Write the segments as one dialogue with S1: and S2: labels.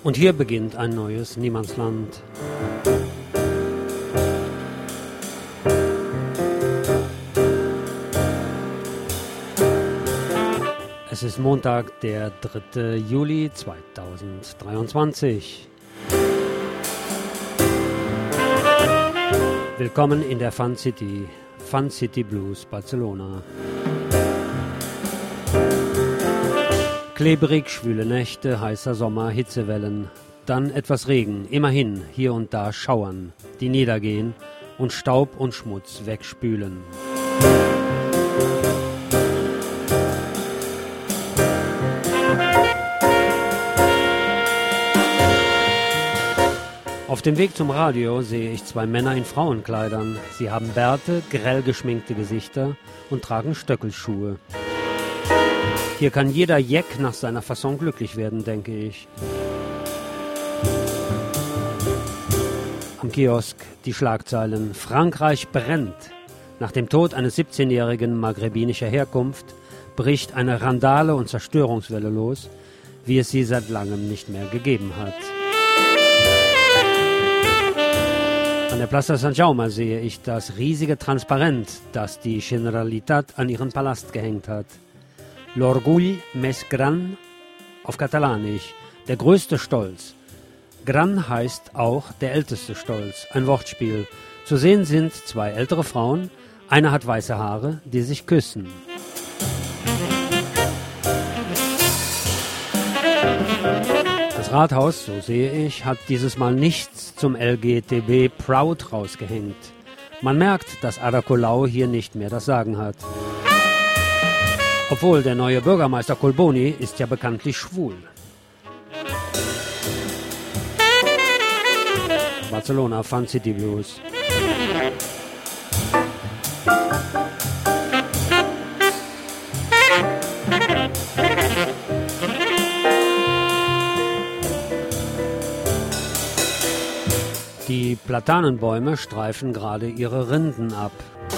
S1: Und hier beginnt ein neues Niemandsland. Es ist Montag, der 3. Juli 2023. Willkommen in der Fun City Blues Barcelona. Klebrig, schwüle Nächte, heißer Sommer, Hitzewellen, dann etwas Regen, immerhin hier und da Schauern, die niedergehen und Staub und Schmutz wegspülen. Auf dem Weg zum Radio sehe ich zwei Männer in Frauenkleidern. Sie haben Bärte, grell geschminkte Gesichter und tragen Stöckelschuhe. Hier kann jeder Jeck nach seiner Fasson glücklich werden, denke ich. Am Kiosk die Schlagzeilen: Frankreich brennt. Nach dem Tod eines 17-jährigen maghrebinischer Herkunft bricht eine Randale- und Zerstörungswelle los, wie es sie seit langem nicht mehr gegeben hat. An der Plaza San Jaume sehe ich das riesige Transparent, das die Generalitat an ihren Palast gehängt hat. L'orgull més gran auf Katalanisch, der größte Stolz. Gran heißt auch der älteste Stolz, ein Wortspiel. Zu sehen sind zwei ältere Frauen, eine hat weiße Haare, die sich küssen. Das Rathaus, so sehe ich, hat dieses Mal nichts zum LGTB Proud rausgehängt. Man merkt, dass Ada Colau hier nicht mehr das Sagen hat. Obwohl der neue Bürgermeister Colboni ist ja bekanntlich schwul. Barcelona Fun City Blues. Die Platanenbäume streifen gerade ihre Rinden ab.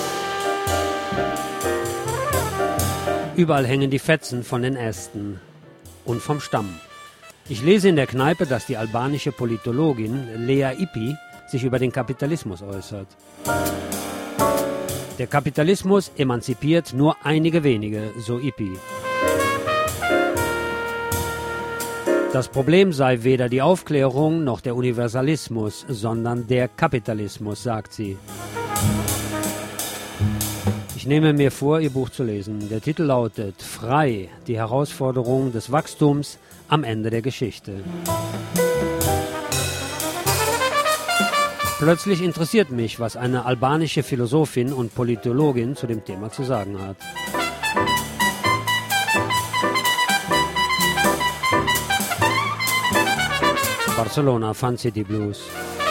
S1: Überall hängen die Fetzen von den Ästen und vom Stamm. Ich lese in der Kneipe, dass die albanische Politologin Lea Ypi sich über den Kapitalismus äußert. Der Kapitalismus emanzipiert nur einige wenige, so Ypi. Das Problem sei weder die Aufklärung noch der Universalismus, sondern der Kapitalismus, sagt sie. Ich nehme mir vor, ihr Buch zu lesen. Der Titel lautet Frei, die Herausforderung des Wachstums am Ende der Geschichte. Plötzlich interessiert mich, was eine albanische Philosophin und Politologin zu dem Thema zu sagen hat. Barcelona Fun City Blues.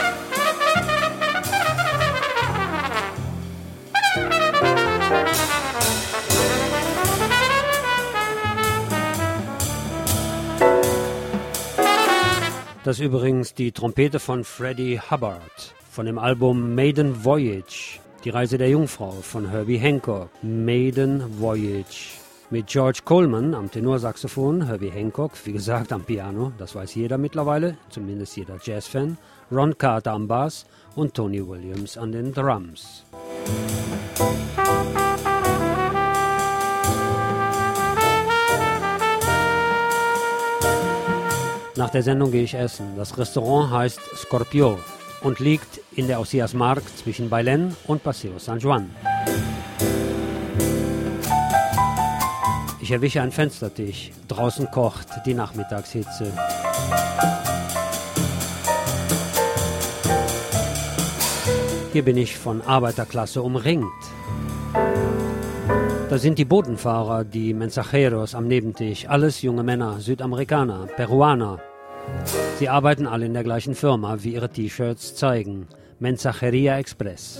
S1: Das ist übrigens die Trompete von Freddie Hubbard von dem Album Maiden Voyage, die Reise der Jungfrau von Herbie Hancock. Maiden Voyage. Mit George Coleman am Tenorsaxophon, Herbie Hancock, wie gesagt, am Piano, das weiß jeder mittlerweile, zumindest jeder Jazzfan, Ron Carter am Bass und Tony Williams an den Drums. Nach der Sendung gehe ich essen. Das Restaurant heißt Scorpio und liegt in der Ausias Mark zwischen Bailén und Paseo San Juan. Ich erwische einen Fenstertisch. Draußen kocht die Nachmittagshitze. Hier bin ich von Arbeiterklasse umringt. Da sind die Botenfahrer, die Mensajeros am Nebentisch. Alles junge Männer, Südamerikaner, Peruaner. Sie arbeiten alle in der gleichen Firma, wie ihre T-Shirts zeigen. Mensajeria Express.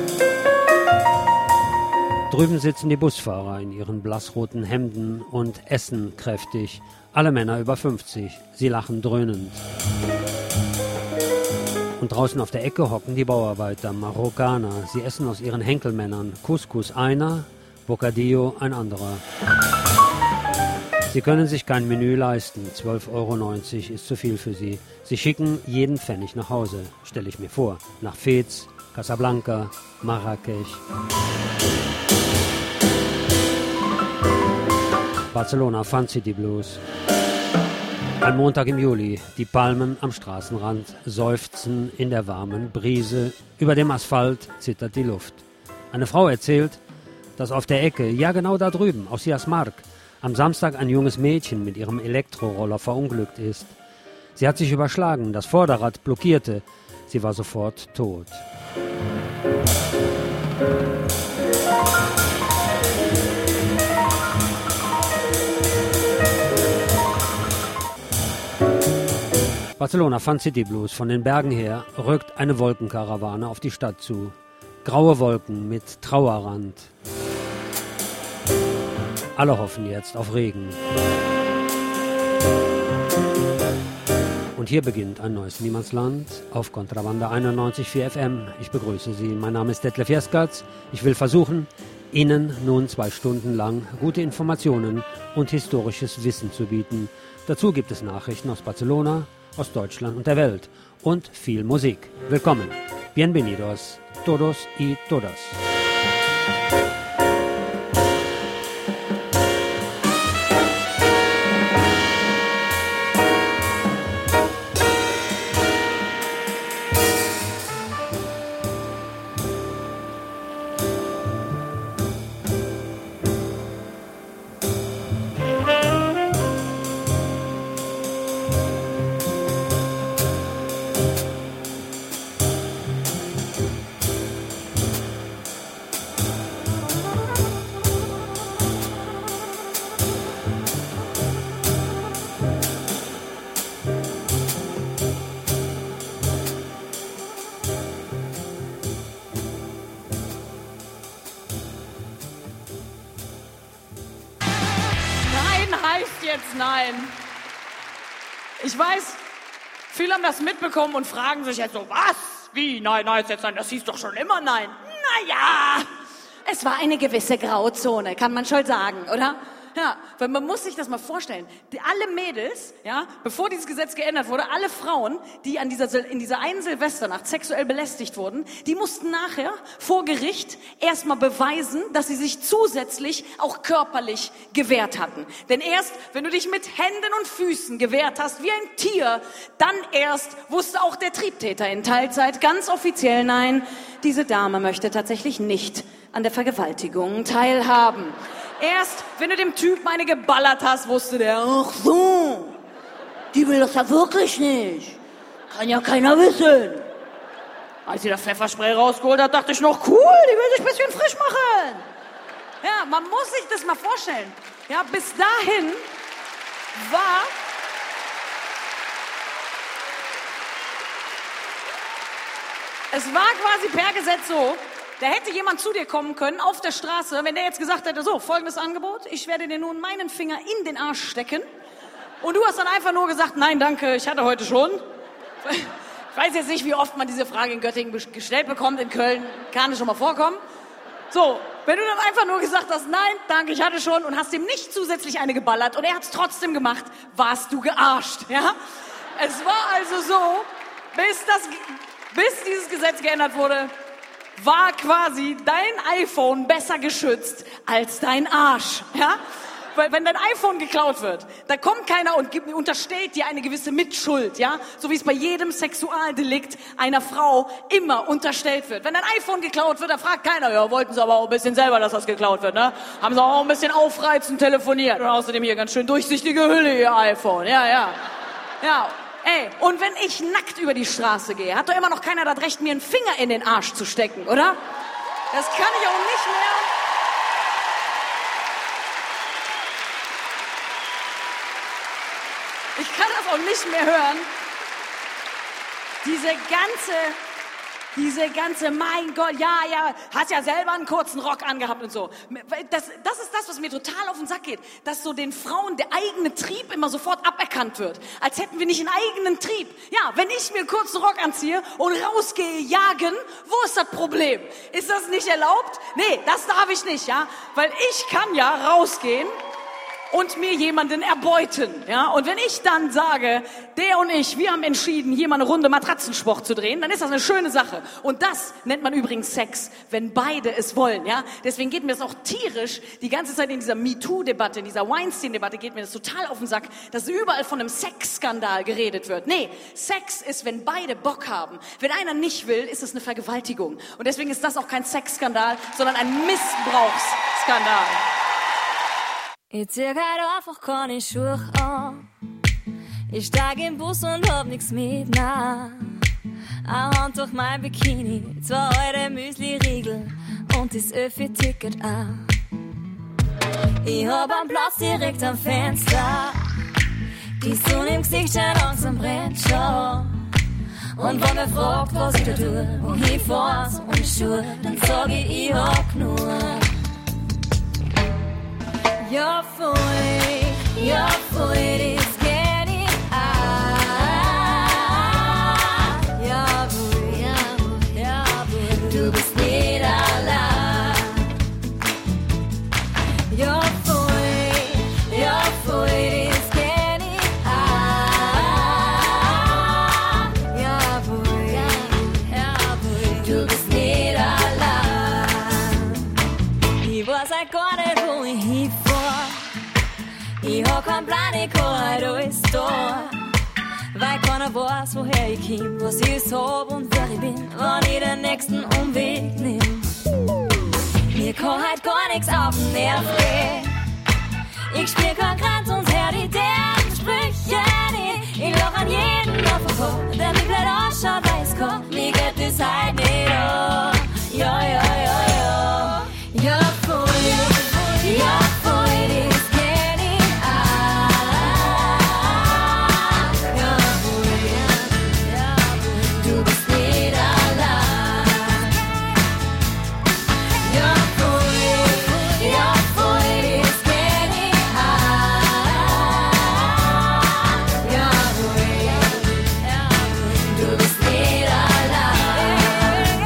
S1: Drüben sitzen die Busfahrer in ihren blassroten Hemden und essen kräftig. Alle Männer über 50. Sie lachen dröhnend. Und draußen auf der Ecke hocken die Bauarbeiter, Marokkaner. Sie essen aus ihren Henkelmännern. Couscous einer, Bocadillo ein anderer. Sie können sich kein Menü leisten. 12,90 € ist zu viel für Sie. Sie schicken jeden Pfennig nach Hause, stelle ich mir vor. Nach Fez, Casablanca, Marrakesch. Barcelona, Fun City Blues. Ein Montag im Juli, die Palmen am Straßenrand seufzen in der warmen Brise. Über dem Asphalt zittert die Luft. Eine Frau erzählt, dass auf der Ecke, ja genau da drüben, aus Jasmark, am Samstag ein junges Mädchen mit ihrem Elektroroller verunglückt ist. Sie hat sich überschlagen, das Vorderrad blockierte. Sie war sofort tot. Barcelona, Fun City Blues. Von den Bergen her rückt eine Wolkenkarawane auf die Stadt zu. Graue Wolken mit Trauerrand. Alle hoffen jetzt auf Regen. Und hier beginnt ein neues Niemandsland auf Kontrabanda 91,4 FM. Ich begrüße Sie. Mein Name ist Detlef Jaskatz. Ich will versuchen, Ihnen nun 2 Stunden lang gute Informationen und historisches Wissen zu bieten. Dazu gibt es Nachrichten aus Barcelona, aus Deutschland und der Welt und viel Musik. Willkommen. Bienvenidos todos y todas.
S2: Nein. Ich weiß, viele haben das mitbekommen und fragen sich jetzt so, was? Wie? Nein, nein, jetzt nein, das hieß doch schon immer nein. Naja, es war eine gewisse Grauzone, kann man schon sagen, oder? Ja, weil man muss sich das mal vorstellen. Alle Mädels, ja, bevor dieses Gesetz geändert wurde, alle Frauen, die in dieser einen Silvesternacht sexuell belästigt wurden, die mussten nachher vor Gericht erstmal beweisen, dass sie sich zusätzlich auch körperlich gewehrt hatten. Denn erst, wenn du dich mit Händen und Füßen gewehrt hast, wie ein Tier, dann erst wusste auch der Triebtäter in Teilzeit ganz offiziell, nein, diese Dame möchte tatsächlich nicht an der Vergewaltigung teilhaben. Erst, wenn du dem Typen eine geballert hast, wusste der, ach so, die will das ja wirklich nicht. Kann ja keiner wissen. Als sie das Pfefferspray rausgeholt hat, dachte ich noch, cool, die will sich ein bisschen frisch machen. Ja, man muss sich das mal vorstellen. Ja, bis dahin war es quasi per Gesetz so, da hätte jemand zu dir kommen können auf der Straße, wenn der jetzt gesagt hätte, so, folgendes Angebot, ich werde dir nun meinen Finger in den Arsch stecken und du hast dann einfach nur gesagt, nein, danke, ich hatte heute schon. Ich weiß jetzt nicht, wie oft man diese Frage in Göttingen gestellt bekommt, in Köln kann es schon mal vorkommen. So, wenn du dann einfach nur gesagt hast, nein, danke, ich hatte schon und hast ihm nicht zusätzlich eine geballert und er hat es trotzdem gemacht, warst du gearscht, ja? Es war also so, bis dieses Gesetz geändert wurde, war quasi dein iPhone besser geschützt als dein Arsch, ja? Weil wenn dein iPhone geklaut wird, da kommt keiner und unterstellt dir eine gewisse Mitschuld, ja? So wie es bei jedem Sexualdelikt einer Frau immer unterstellt wird. Wenn dein iPhone geklaut wird, da fragt keiner, ja, wollten sie aber auch ein bisschen selber, dass das geklaut wird, ne? Haben sie auch ein bisschen aufreizend telefoniert. Und außerdem hier ganz schön durchsichtige Hülle, ihr iPhone, ja. Ja. Ey, und wenn ich nackt über die Straße gehe, hat doch immer noch keiner das Recht, mir einen Finger in den Arsch zu stecken, oder? Das kann ich auch nicht mehr. Ich kann das auch nicht mehr hören. Diese ganze, mein Gott, ja, hast ja selber einen kurzen Rock angehabt und so. Das ist das, was mir total auf den Sack geht. Dass so den Frauen der eigene Trieb immer sofort aberkannt wird. Als hätten wir nicht einen eigenen Trieb. Ja, wenn ich mir einen kurzen Rock anziehe und rausgehe jagen, wo ist das Problem? Ist das nicht erlaubt? Nee, das darf ich nicht, ja. Weil ich kann ja rausgehen und mir jemanden erbeuten. Ja? Und wenn ich dann sage, der und ich, wir haben entschieden, hier mal eine Runde Matratzensport zu drehen, dann ist das eine schöne Sache. Und das nennt man übrigens Sex, wenn beide es wollen. Ja? Deswegen geht mir das auch tierisch die ganze Zeit in dieser MeToo-Debatte, in dieser Weinstein-Debatte geht mir das total auf den Sack, dass überall von einem Sexskandal geredet wird. Nee, Sex ist, wenn beide Bock haben. Wenn einer nicht will, ist es eine Vergewaltigung. Und deswegen ist das auch kein Sexskandal, sondern ein Missbrauchsskandal.
S3: Ich zieh halt einfach keine Schuhe an. Ich steig im Bus und hab nix mit, na. Eine Hand durch mein Bikini, 2 alte Müsli-Riegel und das Öffi-Ticket auch. Ich hab einen Platz direkt am Fenster. Die Sonne im Gesicht schon langsam brennt schon. Und wenn mir fragt, was ich da tue, wohin fahr's ohne Schuhe, dann sag ich hab nur. You're voll, das kenn ich auch. Jawohl, du bist nicht allein. You're voll, das kenn ich auch. Jawohl, du bist nicht allein. Ich weiß halt gar nicht, wo ich hinfahr. Ich hab keinen Plan, ich kann halt alles da. Weil keiner weiß, woher ich komm, was ich hab und wer ich bin, wenn ich den nächsten Umweg nehm. Mir kann halt gar nix auf den Nerv gehen. Ich spiel kein Kranz und hör die derben Sprüche nicht. Ich lach an jeden auf den Kopf, der mich blöd ausschaut, weiß Gott, mir geht das halt nicht an. Ja. Ja, voll, das kenn ich auch. Jawohl, du bist nicht allein. Ja, voll, das kenn ich auch. Jawohl, du bist nicht allein.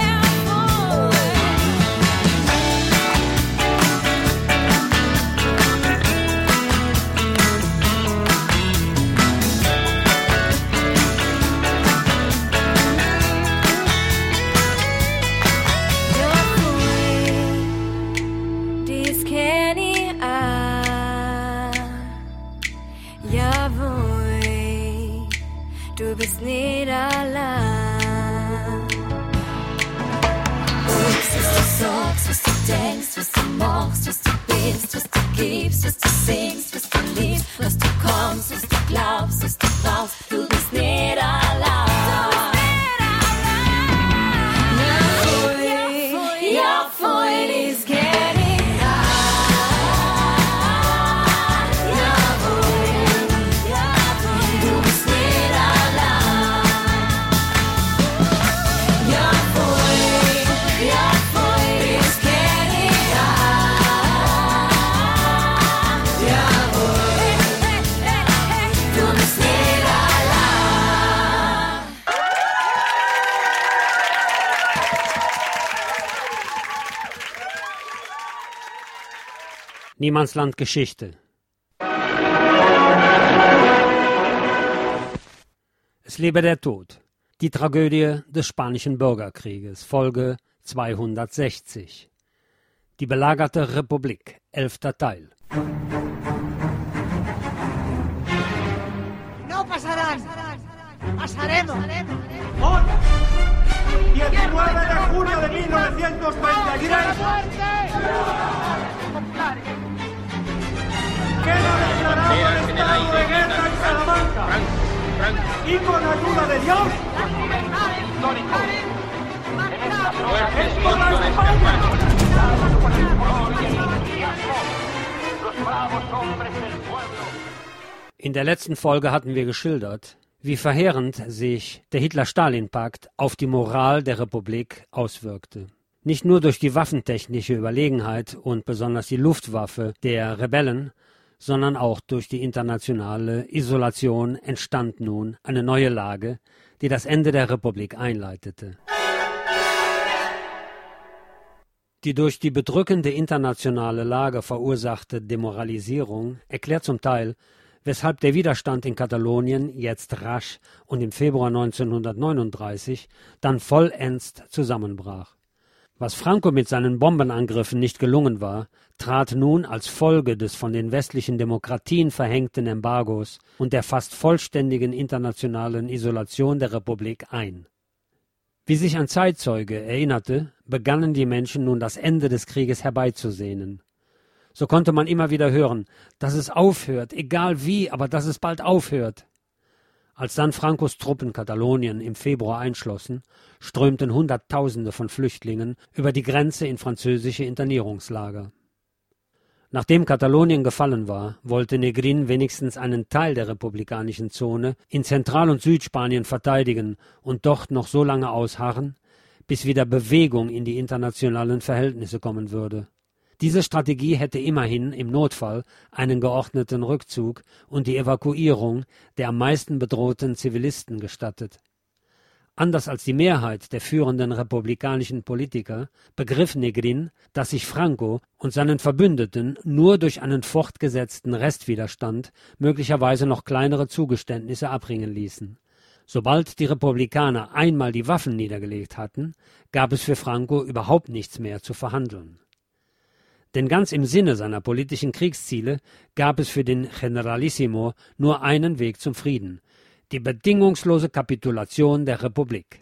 S3: Dies kenn ich auch. Jawohl, du bist nicht allein. Alles, was du sagst, was du denkst, was du machst, was du bist, was du gibst, was du singst, was du liebst, was du kommst, was du glaubst, was du brauchst, du bist nicht allein. Ja, voll, das kenn ich auch. Jawohl, du bist nicht allein. Ja, voll, das kenn ich auch. Jawohl, du bist nicht allein.
S1: Niemandsland Geschichte. Es lebe der Tod. Die Tragödie des Spanischen Bürgerkrieges, Folge 260. Die belagerte Republik, 11. Teil.
S4: No pasarán. Pasaremos.
S5: Hoy, 19 de junio de 1933, queda declarado el estado de guerra en Salamanca y con ayuda de Dios, es toda España.
S1: In der letzten Folge hatten wir geschildert, wie verheerend sich der Hitler-Stalin-Pakt auf die Moral der Republik auswirkte. Nicht nur durch die waffentechnische Überlegenheit und besonders die Luftwaffe der Rebellen, sondern auch durch die internationale Isolation entstand nun eine neue Lage, die das Ende der Republik einleitete. Die durch die bedrückende internationale Lage verursachte Demoralisierung erklärt zum Teil, weshalb der Widerstand in Katalonien jetzt rasch und im Februar 1939 dann vollends zusammenbrach. Was Franco mit seinen Bombenangriffen nicht gelungen war, trat nun als Folge des von den westlichen Demokratien verhängten Embargos und der fast vollständigen internationalen Isolation der Republik ein. Wie sich ein Zeitzeuge erinnerte, begannen die Menschen nun das Ende des Krieges herbeizusehnen. So konnte man immer wieder hören, dass es aufhört, egal wie, aber dass es bald aufhört. Als dann Francos Truppen Katalonien im Februar einschlossen, strömten Hunderttausende von Flüchtlingen über die Grenze in französische Internierungslager. Nachdem Katalonien gefallen war, wollte Negrín wenigstens einen Teil der republikanischen Zone in Zentral- und Südspanien verteidigen und dort noch so lange ausharren, bis wieder Bewegung in die internationalen Verhältnisse kommen würde. Diese Strategie hätte immerhin im Notfall einen geordneten Rückzug und die Evakuierung der am meisten bedrohten Zivilisten gestattet. Anders als die Mehrheit der führenden republikanischen Politiker begriff Negrín, dass sich Franco und seinen Verbündeten nur durch einen fortgesetzten Restwiderstand möglicherweise noch kleinere Zugeständnisse abringen ließen. Sobald die Republikaner einmal die Waffen niedergelegt hatten, gab es für Franco überhaupt nichts mehr zu verhandeln. Denn ganz im Sinne seiner politischen Kriegsziele gab es für den Generalissimo nur einen Weg zum Frieden: die bedingungslose Kapitulation der Republik.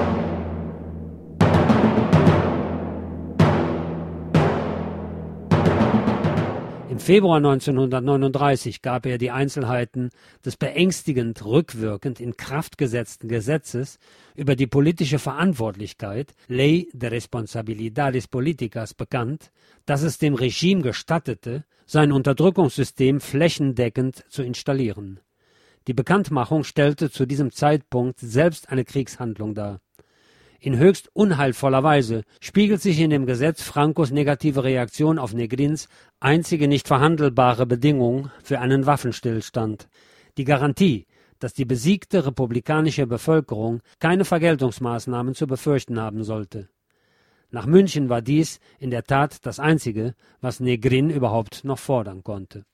S1: Im Februar 1939 gab er die Einzelheiten des beängstigend rückwirkend in Kraft gesetzten Gesetzes über die politische Verantwortlichkeit, Ley de Responsabilidades Políticas, bekannt, das es dem Regime gestattete, sein Unterdrückungssystem flächendeckend zu installieren. Die Bekanntmachung stellte zu diesem Zeitpunkt selbst eine Kriegshandlung dar. In höchst unheilvoller Weise spiegelt sich in dem Gesetz Francos negative Reaktion auf Negrins einzige nicht verhandelbare Bedingung für einen Waffenstillstand: die Garantie, dass die besiegte republikanische Bevölkerung keine Vergeltungsmaßnahmen zu befürchten haben sollte. Nach München war dies in der Tat das Einzige, was Negrín überhaupt noch fordern konnte.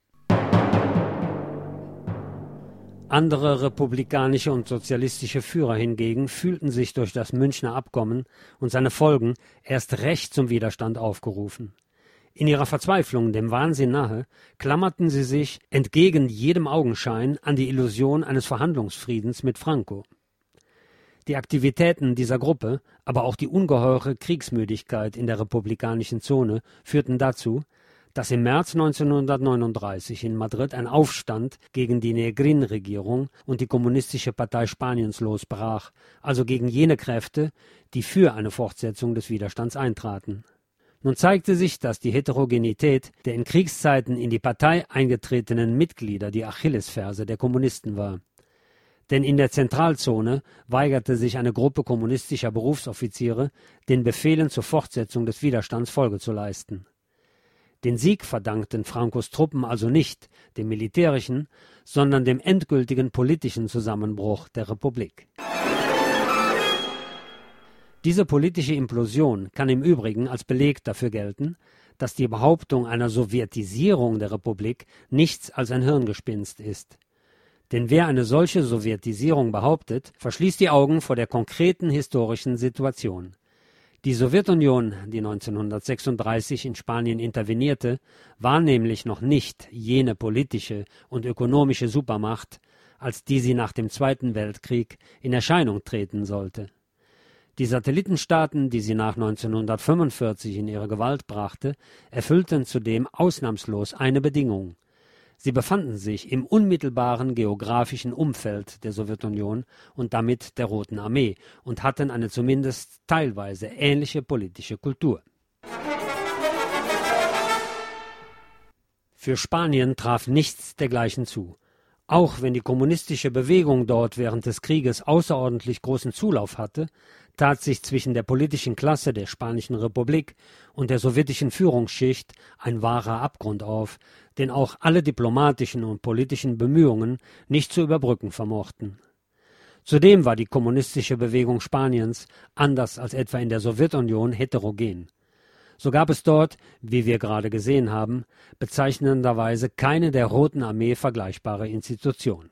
S1: Andere republikanische und sozialistische Führer hingegen fühlten sich durch das Münchner Abkommen und seine Folgen erst recht zum Widerstand aufgerufen. In ihrer Verzweiflung, dem Wahnsinn nahe, klammerten sie sich entgegen jedem Augenschein an die Illusion eines Verhandlungsfriedens mit Franco. Die Aktivitäten dieser Gruppe, aber auch die ungeheure Kriegsmüdigkeit in der republikanischen Zone führten dazu, dass im März 1939 in Madrid ein Aufstand gegen die Negrín-Regierung und die Kommunistische Partei Spaniens losbrach, also gegen jene Kräfte, die für eine Fortsetzung des Widerstands eintraten. Nun zeigte sich, dass die Heterogenität der in Kriegszeiten in die Partei eingetretenen Mitglieder die Achillesferse der Kommunisten war. Denn in der Zentralzone weigerte sich eine Gruppe kommunistischer Berufsoffiziere, den Befehlen zur Fortsetzung des Widerstands Folge zu leisten. Den Sieg verdankten Francos Truppen also nicht dem militärischen, sondern dem endgültigen politischen Zusammenbruch der Republik. Diese politische Implosion kann im Übrigen als Beleg dafür gelten, dass die Behauptung einer Sowjetisierung der Republik nichts als ein Hirngespinst ist. Denn wer eine solche Sowjetisierung behauptet, verschließt die Augen vor der konkreten historischen Situation. Die Sowjetunion, die 1936 in Spanien intervenierte, war nämlich noch nicht jene politische und ökonomische Supermacht, als die sie nach dem Zweiten Weltkrieg in Erscheinung treten sollte. Die Satellitenstaaten, die sie nach 1945 in ihre Gewalt brachte, erfüllten zudem ausnahmslos eine Bedingung: Sie befanden sich im unmittelbaren geografischen Umfeld der Sowjetunion und damit der Roten Armee und hatten eine zumindest teilweise ähnliche politische Kultur. Für Spanien traf nichts dergleichen zu. Auch wenn die kommunistische Bewegung dort während des Krieges außerordentlich großen Zulauf hatte, tat sich zwischen der politischen Klasse der Spanischen Republik und der sowjetischen Führungsschicht ein wahrer Abgrund auf, den auch alle diplomatischen und politischen Bemühungen nicht zu überbrücken vermochten. Zudem war die kommunistische Bewegung Spaniens, anders als etwa in der Sowjetunion, heterogen. So gab es dort, wie wir gerade gesehen haben, bezeichnenderweise keine der Roten Armee vergleichbare Institution.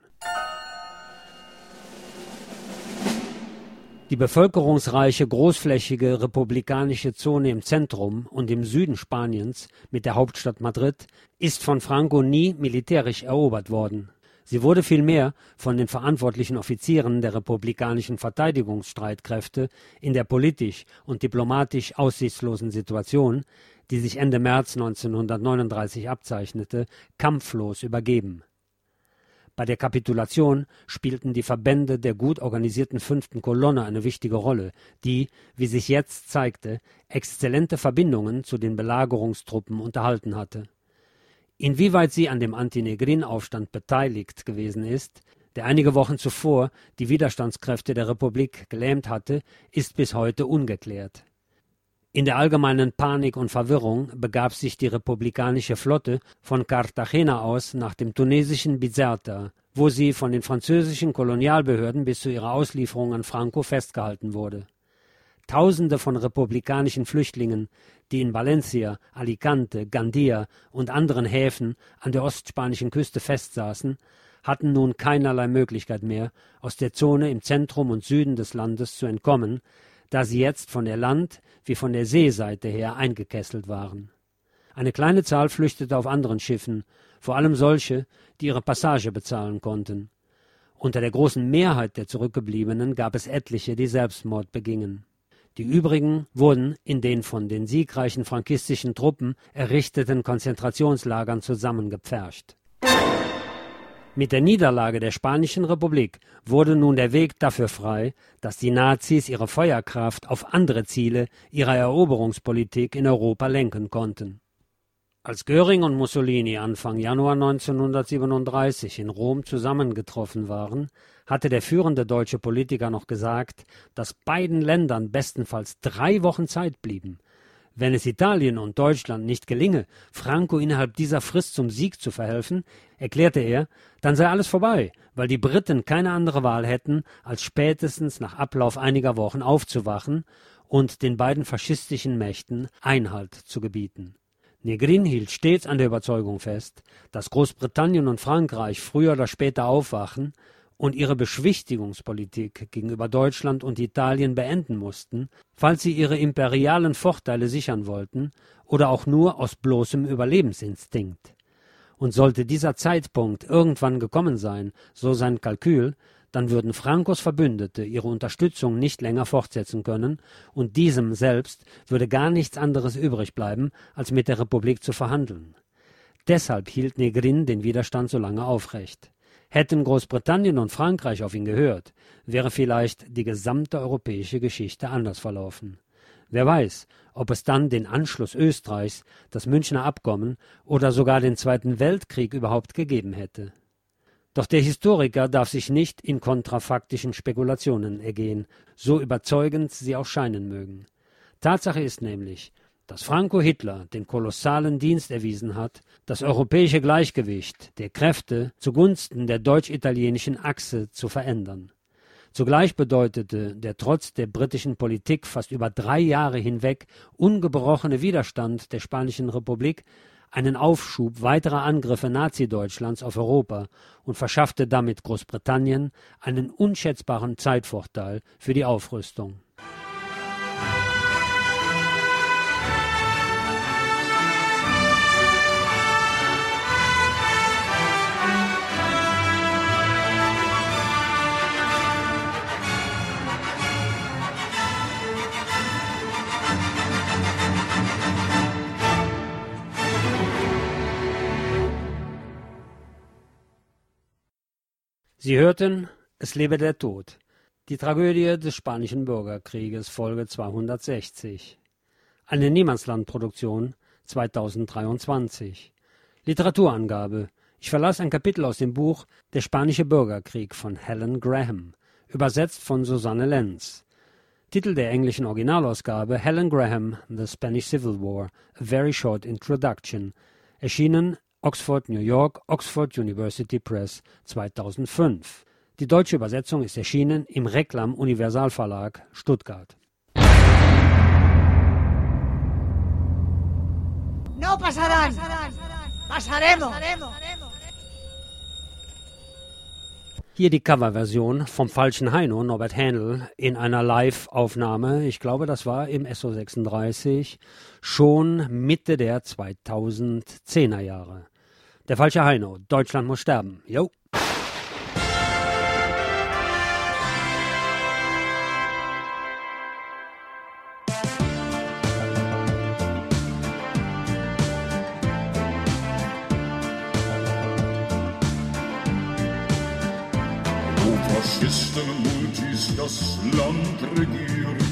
S1: Die bevölkerungsreiche, großflächige republikanische Zone im Zentrum und im Süden Spaniens mit der Hauptstadt Madrid ist von Franco nie militärisch erobert worden. Sie wurde vielmehr von den verantwortlichen Offizieren der republikanischen Verteidigungsstreitkräfte in der politisch und diplomatisch aussichtslosen Situation, die sich Ende März 1939 abzeichnete, kampflos übergeben. Bei der Kapitulation spielten die Verbände der gut organisierten 5. Kolonne eine wichtige Rolle, die, wie sich jetzt zeigte, exzellente Verbindungen zu den Belagerungstruppen unterhalten hatte. Inwieweit sie an dem Anti-Negrin-Aufstand beteiligt gewesen ist, der einige Wochen zuvor die Widerstandskräfte der Republik gelähmt hatte, ist bis heute ungeklärt. In der allgemeinen Panik und Verwirrung begab sich die republikanische Flotte von Cartagena aus nach dem tunesischen Bizerta, wo sie von den französischen Kolonialbehörden bis zu ihrer Auslieferung an Franco festgehalten wurde. Tausende von republikanischen Flüchtlingen, die in Valencia, Alicante, Gandia und anderen Häfen an der ostspanischen Küste festsaßen, hatten nun keinerlei Möglichkeit mehr, aus der Zone im Zentrum und Süden des Landes zu entkommen, da sie jetzt von der Land- wie von der Seeseite her eingekesselt waren. Eine kleine Zahl flüchtete auf anderen Schiffen, vor allem solche, die ihre Passage bezahlen konnten. Unter der großen Mehrheit der Zurückgebliebenen gab es etliche, die Selbstmord begingen. Die übrigen wurden in den von den siegreichen frankistischen Truppen errichteten Konzentrationslagern zusammengepfercht. Mit der Niederlage der Spanischen Republik wurde nun der Weg dafür frei, dass die Nazis ihre Feuerkraft auf andere Ziele ihrer Eroberungspolitik in Europa lenken konnten. Als Göring und Mussolini Anfang Januar 1937 in Rom zusammengetroffen waren, hatte der führende deutsche Politiker noch gesagt, dass beiden Ländern bestenfalls 3 Wochen Zeit blieben. Wenn es Italien und Deutschland nicht gelinge, Franco innerhalb dieser Frist zum Sieg zu verhelfen, erklärte er, dann sei alles vorbei, weil die Briten keine andere Wahl hätten, als spätestens nach Ablauf einiger Wochen aufzuwachen und den beiden faschistischen Mächten Einhalt zu gebieten. Negrin hielt stets an der Überzeugung fest, dass Großbritannien und Frankreich früher oder später aufwachen und ihre Beschwichtigungspolitik gegenüber Deutschland und Italien beenden mussten, falls sie ihre imperialen Vorteile sichern wollten oder auch nur aus bloßem Überlebensinstinkt. Und sollte dieser Zeitpunkt irgendwann gekommen sein, so sein Kalkül, dann würden Francos Verbündete ihre Unterstützung nicht länger fortsetzen können und diesem selbst würde gar nichts anderes übrig bleiben, als mit der Republik zu verhandeln. Deshalb hielt Negrin den Widerstand so lange aufrecht. Hätten Großbritannien und Frankreich auf ihn gehört, wäre vielleicht die gesamte europäische Geschichte anders verlaufen. Wer weiß, ob es dann den Anschluss Österreichs, das Münchner Abkommen oder sogar den Zweiten Weltkrieg überhaupt gegeben hätte. Doch der Historiker darf sich nicht in kontrafaktischen Spekulationen ergehen, so überzeugend sie auch scheinen mögen. Tatsache ist nämlich, dass Franco Hitler den kolossalen Dienst erwiesen hat, das europäische Gleichgewicht der Kräfte zugunsten der deutsch-italienischen Achse zu verändern. Zugleich bedeutete der trotz der britischen Politik fast über 3 Jahre hinweg ungebrochene Widerstand der Spanischen Republik einen Aufschub weiterer Angriffe Nazi-Deutschlands auf Europa und verschaffte damit Großbritannien einen unschätzbaren Zeitvorteil für die Aufrüstung. Sie hörten »Es lebe der Tod«, die Tragödie des Spanischen Bürgerkrieges, Folge 260. Eine Niemandslandproduktion 2023. Literaturangabe: Ich verlas ein Kapitel aus dem Buch »Der Spanische Bürgerkrieg« von Helen Graham, übersetzt von Susanne Lenz. Titel der englischen Originalausgabe: Helen Graham, The Spanish Civil War, A Very Short Introduction, erschienen Oxford, New York, Oxford University Press 2005. Die deutsche Übersetzung ist erschienen im Reklam Universal Verlag, Stuttgart.
S4: No pasarán. Pasaremos.
S1: Hier die Coverversion vom falschen Heino, Norbert Händel, in einer Live-Aufnahme. Ich glaube, das war im SO36, schon Mitte der 2010er Jahre. Der falsche Heino, Deutschland muss sterben. Jo.
S6: Faschisten und Multis das Land regieren,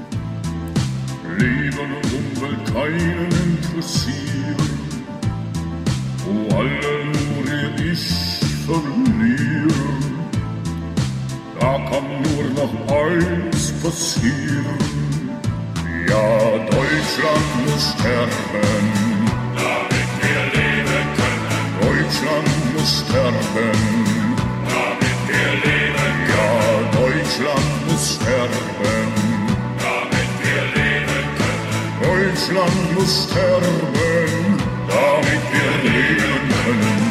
S6: Leben und Umwelt keinen interessieren, wo alle nur ihr Ich verlieren, da kann nur noch eins passieren, ja, Deutschland muss sterben, damit wir leben können, Deutschland muss sterben, ja, Deutschland muss sterben, damit wir leben können. Deutschland muss sterben, damit wir leben können.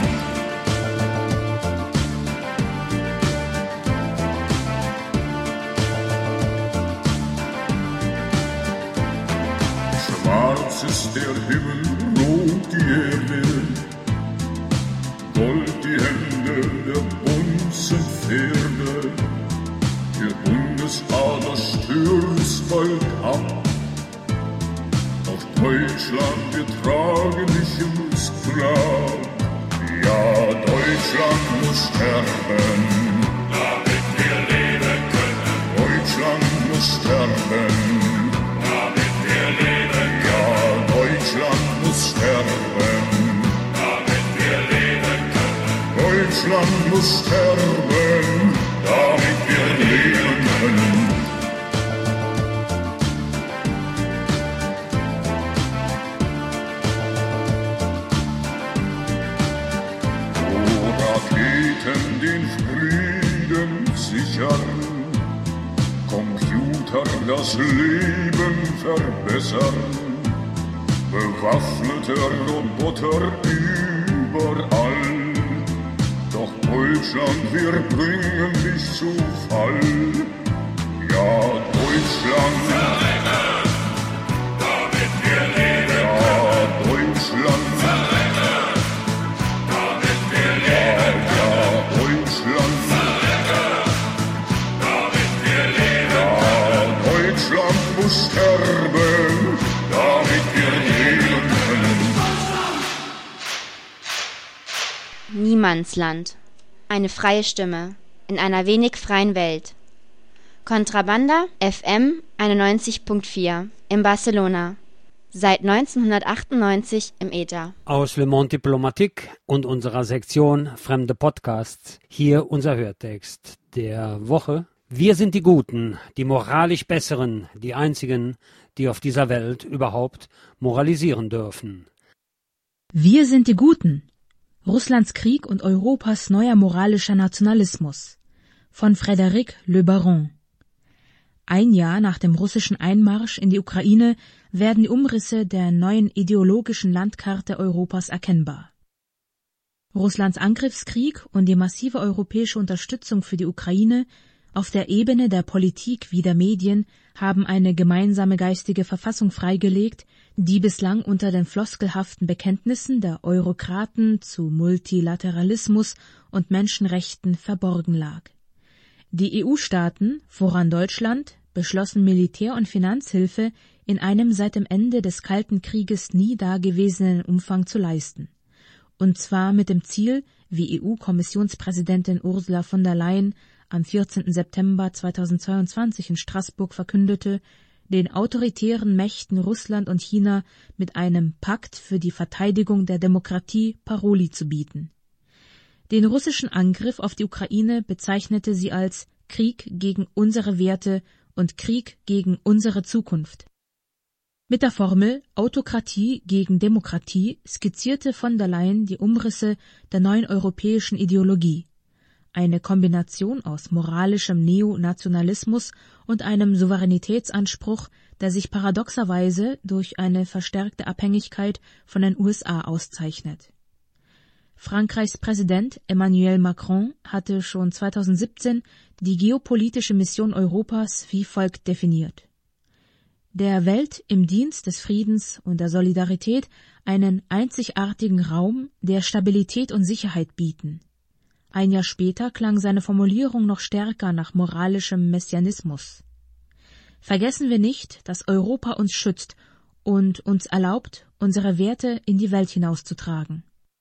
S6: Schwarz ist der Himmel, rot die Erde, gold die Hände der Pferde, der Bundesadler stürzt bald ab. Auf Deutschland, wir tragen dich ins Grab. Ja, Deutschland muss sterben, damit wir leben können. Deutschland muss sterben, damit wir leben können. Ja, Deutschland muss sterben, damit wir leben können. Deutschland muss sterben, damit wir leben können. Wo Raketen den Frieden sichern, Computer das Leben verbessern, bewaffnete Roboter überall. Doch Deutschland, wir bringen dich zu Fall. Ja, Deutschland, verrecken, damit wir leben. Ja, Deutschland, verrecken, damit wir leben. Ja, Deutschland, verrecken, damit wir leben. Ja, Deutschland muss sterben, damit wir leben können.
S7: Niemandsland. Eine freie Stimme in einer wenig freien Welt. Contrabanda FM 91.4 in Barcelona. Seit 1998 im Äther.
S1: Aus Le Monde Diplomatique und unserer Sektion Fremde Podcasts. Hier unser Hörtext der Woche. Wir sind die Guten, die moralisch Besseren, die Einzigen, die auf dieser Welt überhaupt moralisieren dürfen.
S8: Wir sind die Guten. Russlands Krieg und Europas neuer moralischer Nationalismus von Frédéric Le Baron. Ein Jahr nach dem russischen Einmarsch in die Ukraine werden die Umrisse der neuen ideologischen Landkarte Europas erkennbar. Russlands Angriffskrieg und die massive europäische Unterstützung für die Ukraine auf der Ebene der Politik wie der Medien haben eine gemeinsame geistige Verfassung freigelegt, die bislang unter den floskelhaften Bekenntnissen der Eurokraten zu Multilateralismus und Menschenrechten verborgen lag. Die EU-Staaten, voran Deutschland, beschlossen Militär- und Finanzhilfe in einem seit dem Ende des Kalten Krieges nie dagewesenen Umfang zu leisten. Und zwar mit dem Ziel, wie EU-Kommissionspräsidentin Ursula von der Leyen am 14. September 2022 in Straßburg verkündete, den autoritären Mächten Russland und China mit einem Pakt für die Verteidigung der Demokratie Paroli zu bieten. Den russischen Angriff auf die Ukraine bezeichnete sie als Krieg gegen unsere Werte und Krieg gegen unsere Zukunft. Mit der Formel Autokratie gegen Demokratie skizzierte von der Leyen die Umrisse der neuen europäischen Ideologie. Eine Kombination aus moralischem Neonationalismus und einem Souveränitätsanspruch, der sich paradoxerweise durch eine verstärkte Abhängigkeit von den USA auszeichnet. Frankreichs Präsident Emmanuel Macron hatte schon 2017 die geopolitische Mission Europas wie folgt definiert: Der Welt im Dienst des Friedens und der Solidarität einen einzigartigen Raum der Stabilität und Sicherheit bieten. Ein Jahr später klang seine Formulierung noch stärker nach moralischem Messianismus. Vergessen wir nicht, dass Europa uns schützt und uns erlaubt, unsere Werte in die Welt hinauszutragen.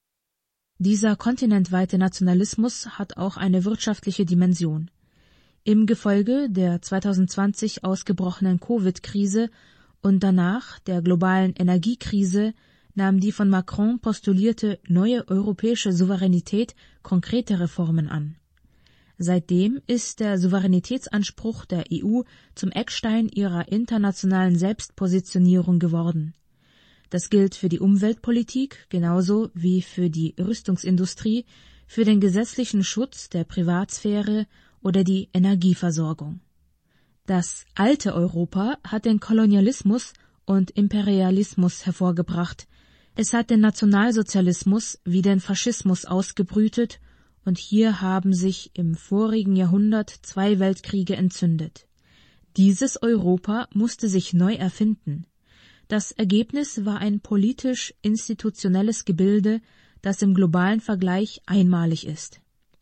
S8: Dieser kontinentweite Nationalismus hat auch eine wirtschaftliche Dimension. Im Gefolge der 2020 ausgebrochenen Covid-Krise und danach der globalen Energiekrise nahm die von Macron postulierte neue europäische Souveränität konkrete Reformen an. Seitdem ist der Souveränitätsanspruch der EU zum Eckstein ihrer internationalen Selbstpositionierung geworden. Das gilt für die Umweltpolitik genauso wie für die Rüstungsindustrie, für den gesetzlichen Schutz der Privatsphäre oder die Energieversorgung. Das alte Europa hat den Kolonialismus und Imperialismus hervorgebracht. Es hat den Nationalsozialismus wie den Faschismus ausgebrütet, und hier haben sich im vorigen Jahrhundert 2 Weltkriege entzündet. Dieses Europa musste sich neu erfinden. Das Ergebnis war ein politisch-institutionelles Gebilde, das im globalen Vergleich einmalig ist.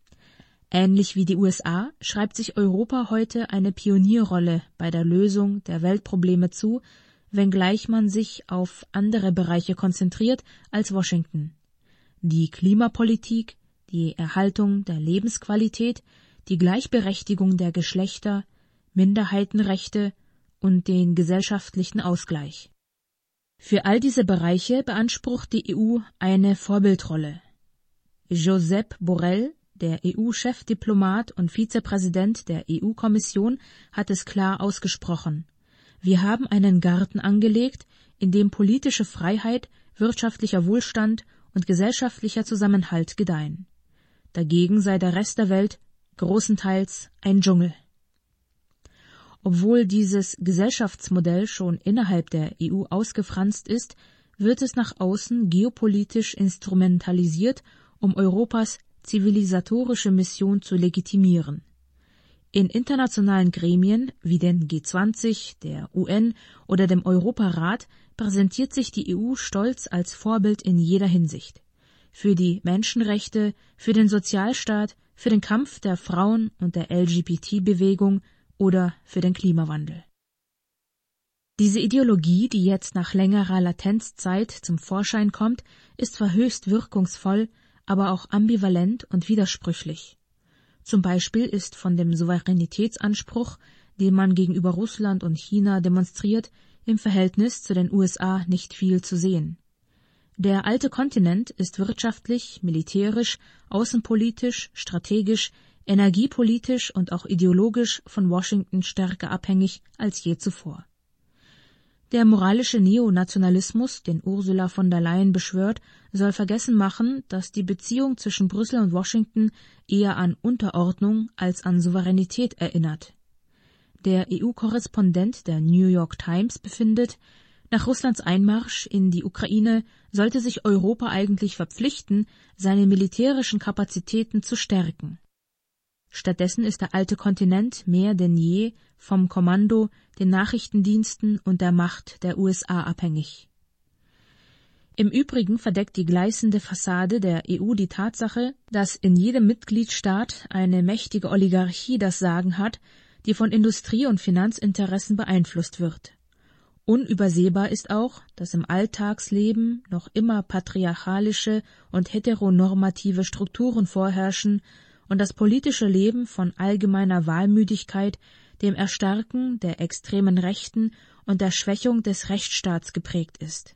S8: Ähnlich wie die USA schreibt sich Europa heute eine Pionierrolle bei der Lösung der Weltprobleme zu, wenngleich man sich auf andere Bereiche konzentriert als Washington. Die Klimapolitik, die Erhaltung der Lebensqualität, die Gleichberechtigung der Geschlechter, Minderheitenrechte und den gesellschaftlichen Ausgleich. Für all diese Bereiche beansprucht die EU eine Vorbildrolle. Josep Borrell, der EU-Chefdiplomat und Vizepräsident der EU-Kommission, hat es klar ausgesprochen: Wir haben einen Garten angelegt, in dem politische Freiheit, wirtschaftlicher Wohlstand und gesellschaftlicher Zusammenhalt gedeihen. Dagegen sei der Rest der Welt großenteils ein Dschungel. Obwohl dieses Gesellschaftsmodell schon innerhalb der EU ausgefranst ist, wird es nach außen geopolitisch instrumentalisiert, um Europas zivilisatorische Mission zu legitimieren. In internationalen Gremien wie den G20, der UN oder dem Europarat präsentiert sich die EU stolz als Vorbild in jeder Hinsicht. Für die Menschenrechte, für den Sozialstaat, für den Kampf der Frauen und der LGBT-Bewegung oder für den Klimawandel. Diese Ideologie, die jetzt nach längerer Latenzzeit zum Vorschein kommt, ist zwar höchst wirkungsvoll, aber auch ambivalent und widersprüchlich. Zum Beispiel ist von dem Souveränitätsanspruch, den man gegenüber Russland und China demonstriert, im Verhältnis zu den USA nicht viel zu sehen. Der alte Kontinent ist wirtschaftlich, militärisch, außenpolitisch, strategisch, energiepolitisch und auch ideologisch von Washington stärker abhängig als je zuvor. Der moralische Neonationalismus, den Ursula von der Leyen beschwört, soll vergessen machen, dass die Beziehung zwischen Brüssel und Washington eher an Unterordnung als an Souveränität erinnert. Der EU-Korrespondent der New York Times befindet, nach Russlands Einmarsch in die Ukraine sollte sich Europa eigentlich verpflichten, seine militärischen Kapazitäten zu stärken. Stattdessen ist der alte Kontinent mehr denn je vom Kommando, den Nachrichtendiensten und der Macht der USA abhängig. Im Übrigen verdeckt die gleißende Fassade der EU die Tatsache, dass in jedem Mitgliedstaat eine mächtige Oligarchie das Sagen hat, die von Industrie- und Finanzinteressen beeinflusst wird. Unübersehbar ist auch, dass im Alltagsleben noch immer patriarchalische und heteronormative Strukturen vorherrschen und das politische Leben von allgemeiner Wahlmüdigkeit, dem Erstarken der extremen Rechten und der Schwächung des Rechtsstaats geprägt ist.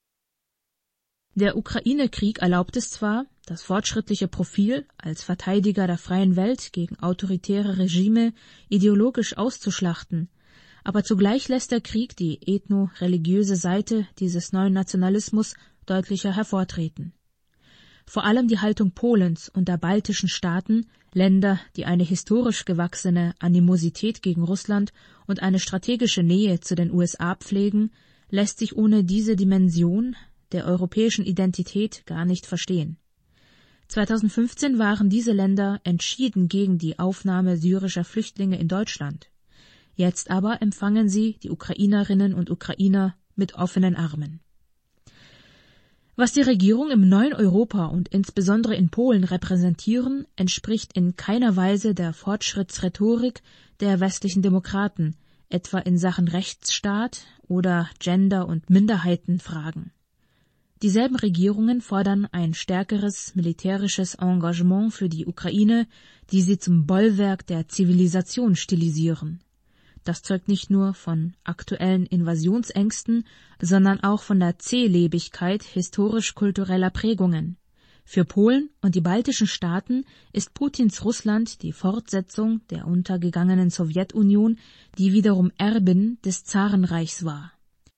S8: Der Ukraine-Krieg erlaubt es zwar, das fortschrittliche Profil als Verteidiger der freien Welt gegen autoritäre Regime ideologisch auszuschlachten, aber zugleich lässt der Krieg die ethno-religiöse Seite dieses neuen Nationalismus deutlicher hervortreten. Vor allem die Haltung Polens und der baltischen Staaten, Länder, die eine historisch gewachsene Animosität gegen Russland und eine strategische Nähe zu den USA pflegen, lässt sich ohne diese Dimension der europäischen Identität gar nicht verstehen. 2015 waren diese Länder entschieden gegen die Aufnahme syrischer Flüchtlinge in Deutschland. Jetzt aber empfangen sie die Ukrainerinnen und Ukrainer mit offenen Armen. Was die Regierung im neuen Europa und insbesondere in Polen repräsentieren, entspricht in keiner Weise der Fortschrittsrhetorik der westlichen Demokraten, etwa in Sachen Rechtsstaat oder Gender- und Minderheitenfragen. Dieselben Regierungen fordern ein stärkeres militärisches Engagement für die Ukraine, die sie zum Bollwerk der Zivilisation stilisieren. Das zeugt nicht nur von aktuellen Invasionsängsten, sondern auch von der Zählebigkeit historisch-kultureller Prägungen. Für Polen und die baltischen Staaten ist Putins Russland die Fortsetzung der untergegangenen Sowjetunion, die wiederum Erbin des Zarenreichs war.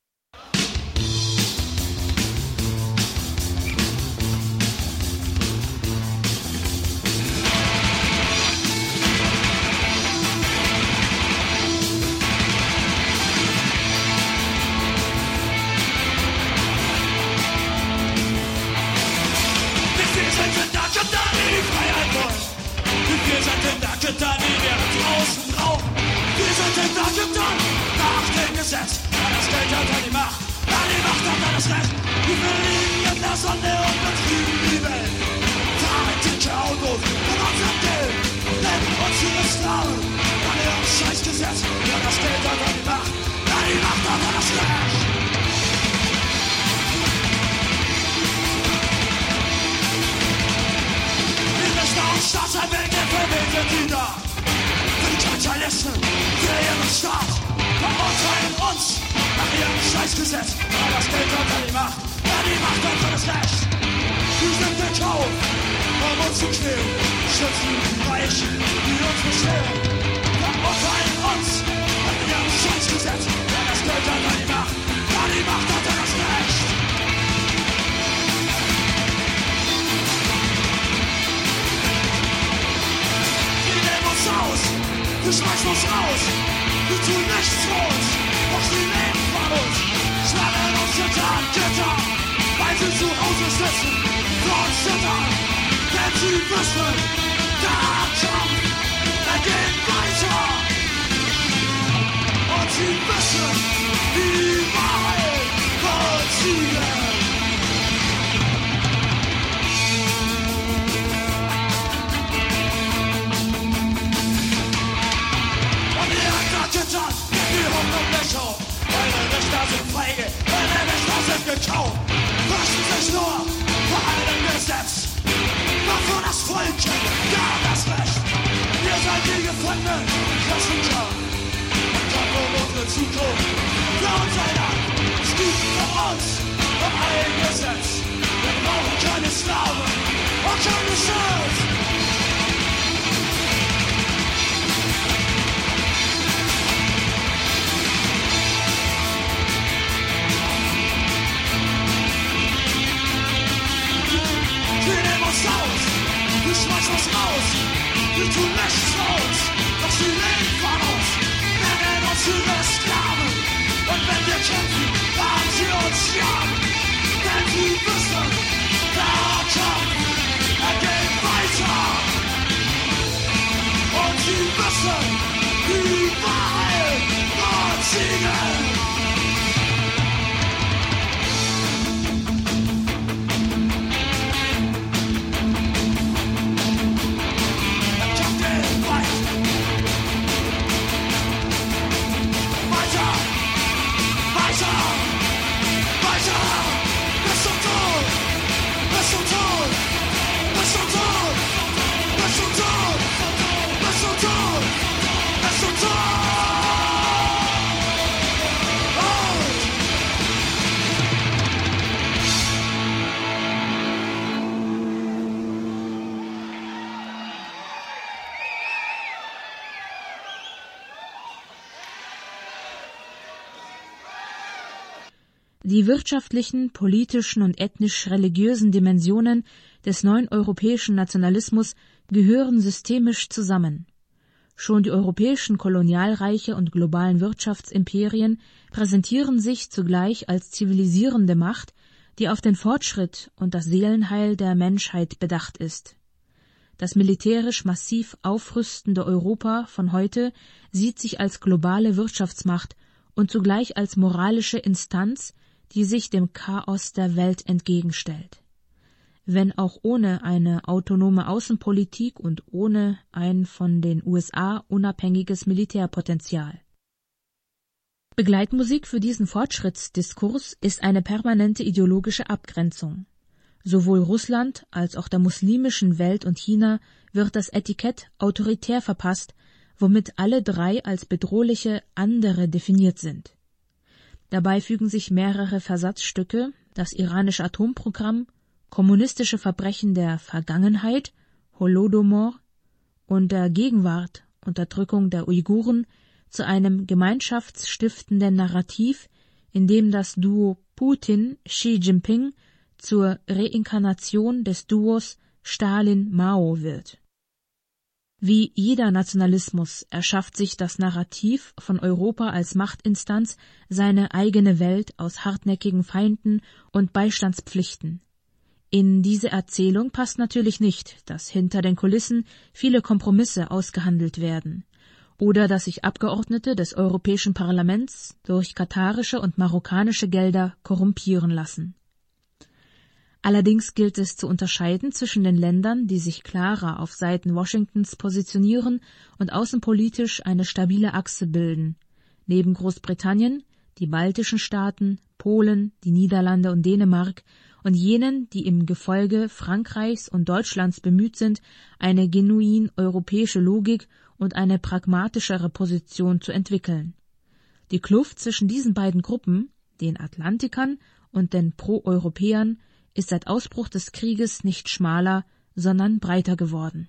S9: Getan, wie wir draußen brauchen. Wir sind in der getan, nach dem Gesetz. Ja, das Geld hat ja die Macht, ja, die Macht hat ja das Recht. Wir fliegen in der Sonne und betrieben die Welt. Fahren dicke Autos mit unserem Geld. Nennen uns ihre Sklaven, an ihrem Scheißgesetz. Ja, das Geld hat ja die Macht, ja, die Macht hat ja das Recht. Staatsanwälte verwenden die da. Für die Kapitalisten, für ihren Staat. Verurteilen uns nach ihrem Scheißgesetz. Ja, das Geld hat ja die Macht, ja, die Macht hat ja das Recht. Wir sind gekauft, um uns zu quälen. Schützen die Reichen, die uns bestehlen. Verurteilen uns nach ihrem Scheißgesetz. Ja, das Geld hat ja die Macht, ja, die Macht hat ja das Recht. Aus. Wir schmeißen uns raus, wir tun nichts für uns, doch sie leben von uns. Schlagen uns hinter Gitter, weil sie zu Hause sitzen, für uns zittern. Denn sie wissen, der Kampf, er geht weiter. Und sie wissen, die Wahrheit wird siegen. Getan, die Hoffnung nicht auf. Eure Richter sind feige, eure Richter sind gekauft. Waschen sich nur vor einem Gesetz. Doch für das Volk, ja, das Recht. Ihr seid die Gefangenen, Klassenkampf. Und dann um unsere Zukunft. Für unser Land, es gibt für uns ein Gesetz. Wir brauchen keine Sklaven und keine Schuld. Wir schmeißen uns raus, wir tun nichts für uns, doch sie leben von uns, nennen uns ihre Sklaven. Und wenn wir kämpfen, werden sie uns jagen, denn sie wissen, der Kampf, er geht weiter. Und sie wissen, die Wahrheit wird siegen.
S8: Die wirtschaftlichen, politischen und ethnisch-religiösen Dimensionen des neuen europäischen Nationalismus gehören systemisch zusammen. Schon die europäischen Kolonialreiche und globalen Wirtschaftsimperien präsentieren sich zugleich als zivilisierende Macht, die auf den Fortschritt und das Seelenheil der Menschheit bedacht ist. Das militärisch massiv aufrüstende Europa von heute sieht sich als globale Wirtschaftsmacht und zugleich als moralische Instanz, die sich dem Chaos der Welt entgegenstellt. Wenn auch ohne eine autonome Außenpolitik und ohne ein von den USA unabhängiges Militärpotenzial. Begleitmusik für diesen Fortschrittsdiskurs ist eine permanente ideologische Abgrenzung. Sowohl Russland als auch der muslimischen Welt und China wird das Etikett autoritär verpasst, womit alle drei als bedrohliche andere definiert sind. Dabei fügen sich mehrere Versatzstücke, das iranische Atomprogramm, kommunistische Verbrechen der Vergangenheit, Holodomor, und der Gegenwart, Unterdrückung der Uiguren, zu einem gemeinschaftsstiftenden Narrativ, in dem das Duo Putin-Xi Jinping zur Reinkarnation des Duos Stalin-Mao wird. Wie jeder Nationalismus erschafft sich das Narrativ von Europa als Machtinstanz seine eigene Welt aus hartnäckigen Feinden und Beistandspflichten. In diese Erzählung passt natürlich nicht, dass hinter den Kulissen viele Kompromisse ausgehandelt werden oder dass sich Abgeordnete des Europäischen Parlaments durch katarische und marokkanische Gelder korrumpieren lassen. Allerdings gilt es zu unterscheiden zwischen den Ländern, die sich klarer auf Seiten Washingtons positionieren und außenpolitisch eine stabile Achse bilden, neben Großbritannien, die baltischen Staaten, Polen, die Niederlande und Dänemark, und jenen, die im Gefolge Frankreichs und Deutschlands bemüht sind, eine genuin europäische Logik und eine pragmatischere Position zu entwickeln. Die Kluft zwischen diesen beiden Gruppen, den Atlantikern und den Pro-Europäern, ist seit Ausbruch des Krieges nicht schmaler, sondern breiter geworden.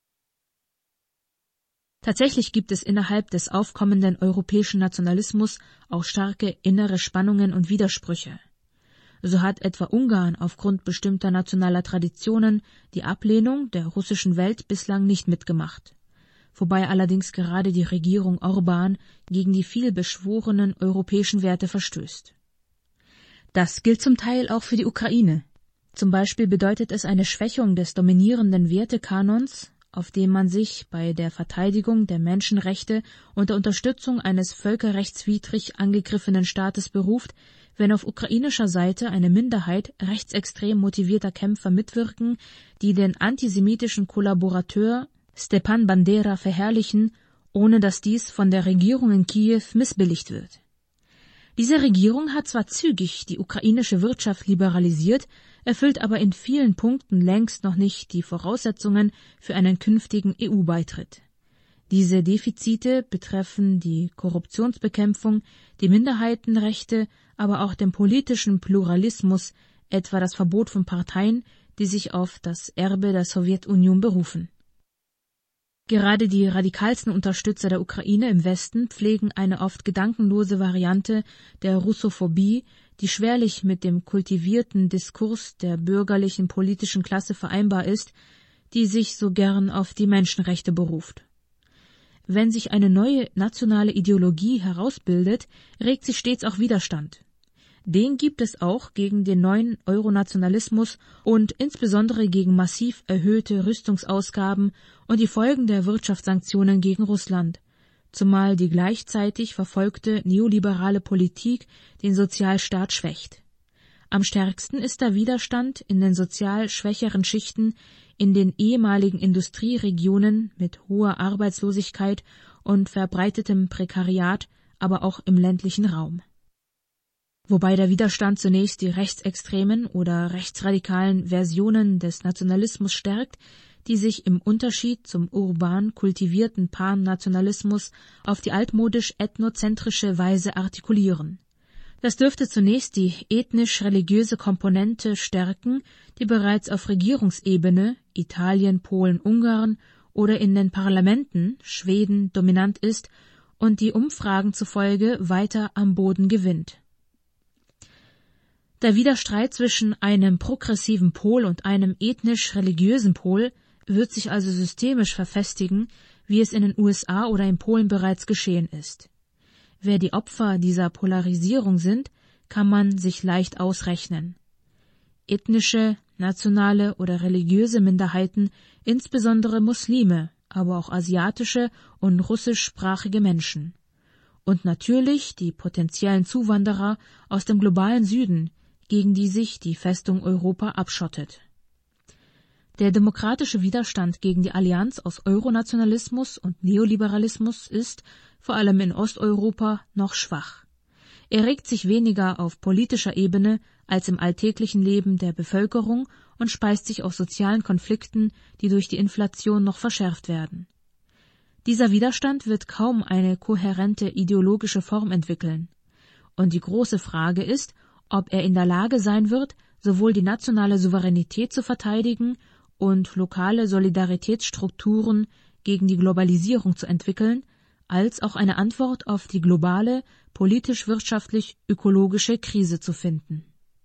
S8: Tatsächlich gibt es innerhalb des aufkommenden europäischen Nationalismus auch starke innere Spannungen und Widersprüche. So hat etwa Ungarn aufgrund bestimmter nationaler Traditionen die Ablehnung der russischen Welt bislang nicht mitgemacht, wobei allerdings gerade die Regierung Orbán gegen die vielbeschworenen europäischen Werte verstößt. Das gilt zum Teil auch für die Ukraine. Zum Beispiel bedeutet es eine Schwächung des dominierenden Wertekanons, auf dem man sich bei der Verteidigung der Menschenrechte und der Unterstützung eines völkerrechtswidrig angegriffenen Staates beruft, wenn auf ukrainischer Seite eine Minderheit rechtsextrem motivierter Kämpfer mitwirken, die den antisemitischen Kollaborateur Stepan Bandera verherrlichen, ohne dass dies von der Regierung in Kiew missbilligt wird. Diese Regierung hat zwar zügig die ukrainische Wirtschaft liberalisiert, erfüllt aber in vielen Punkten längst noch nicht die Voraussetzungen für einen künftigen EU-Beitritt. Diese Defizite betreffen die Korruptionsbekämpfung, die Minderheitenrechte, aber auch den politischen Pluralismus, etwa das Verbot von Parteien, die sich auf das Erbe der Sowjetunion berufen. Gerade die radikalsten Unterstützer der Ukraine im Westen pflegen eine oft gedankenlose Variante der Russophobie, die schwerlich mit dem kultivierten Diskurs der bürgerlichen politischen Klasse vereinbar ist, die sich so gern auf die Menschenrechte beruft. Wenn sich eine neue nationale Ideologie herausbildet, regt sich stets auch Widerstand. Den gibt es auch gegen den neuen Euronationalismus und insbesondere gegen massiv erhöhte Rüstungsausgaben und die Folgen der Wirtschaftssanktionen gegen Russland, zumal die gleichzeitig verfolgte neoliberale Politik den Sozialstaat schwächt. Am stärksten ist der Widerstand in den sozial schwächeren Schichten, in den ehemaligen Industrieregionen mit hoher Arbeitslosigkeit und verbreitetem Prekariat, aber auch im ländlichen Raum. Wobei der Widerstand zunächst die rechtsextremen oder rechtsradikalen Versionen des Nationalismus stärkt, die sich im Unterschied zum urban kultivierten Pannationalismus auf die altmodisch ethnozentrische Weise artikulieren. Das dürfte zunächst die ethnisch-religiöse Komponente stärken, die bereits auf Regierungsebene, Italien, Polen, Ungarn oder in den Parlamenten, Schweden, dominant ist und die Umfragen zufolge weiter am Boden gewinnt. Der Widerstreit zwischen einem progressiven Pol und einem ethnisch-religiösen Pol wird sich also systemisch verfestigen, wie es in den USA oder in Polen bereits geschehen ist. Wer die Opfer dieser Polarisierung sind, kann man sich leicht ausrechnen. Ethnische, nationale oder religiöse Minderheiten, insbesondere Muslime, aber auch asiatische und russischsprachige Menschen. Und natürlich die potenziellen Zuwanderer aus dem globalen Süden, gegen die sich die Festung Europa abschottet. Der demokratische Widerstand gegen die Allianz aus Euronationalismus und Neoliberalismus ist, vor allem in Osteuropa, noch schwach. Er regt sich weniger auf politischer Ebene als im alltäglichen Leben der Bevölkerung und speist sich aus sozialen Konflikten, die durch die Inflation noch verschärft werden. Dieser Widerstand wird kaum eine kohärente ideologische Form entwickeln. Und die große Frage ist, ob er in der Lage sein wird, sowohl die nationale Souveränität zu verteidigen und lokale Solidaritätsstrukturen gegen die Globalisierung zu entwickeln, als auch eine Antwort auf die globale, politisch-wirtschaftlich-ökologische Krise zu finden.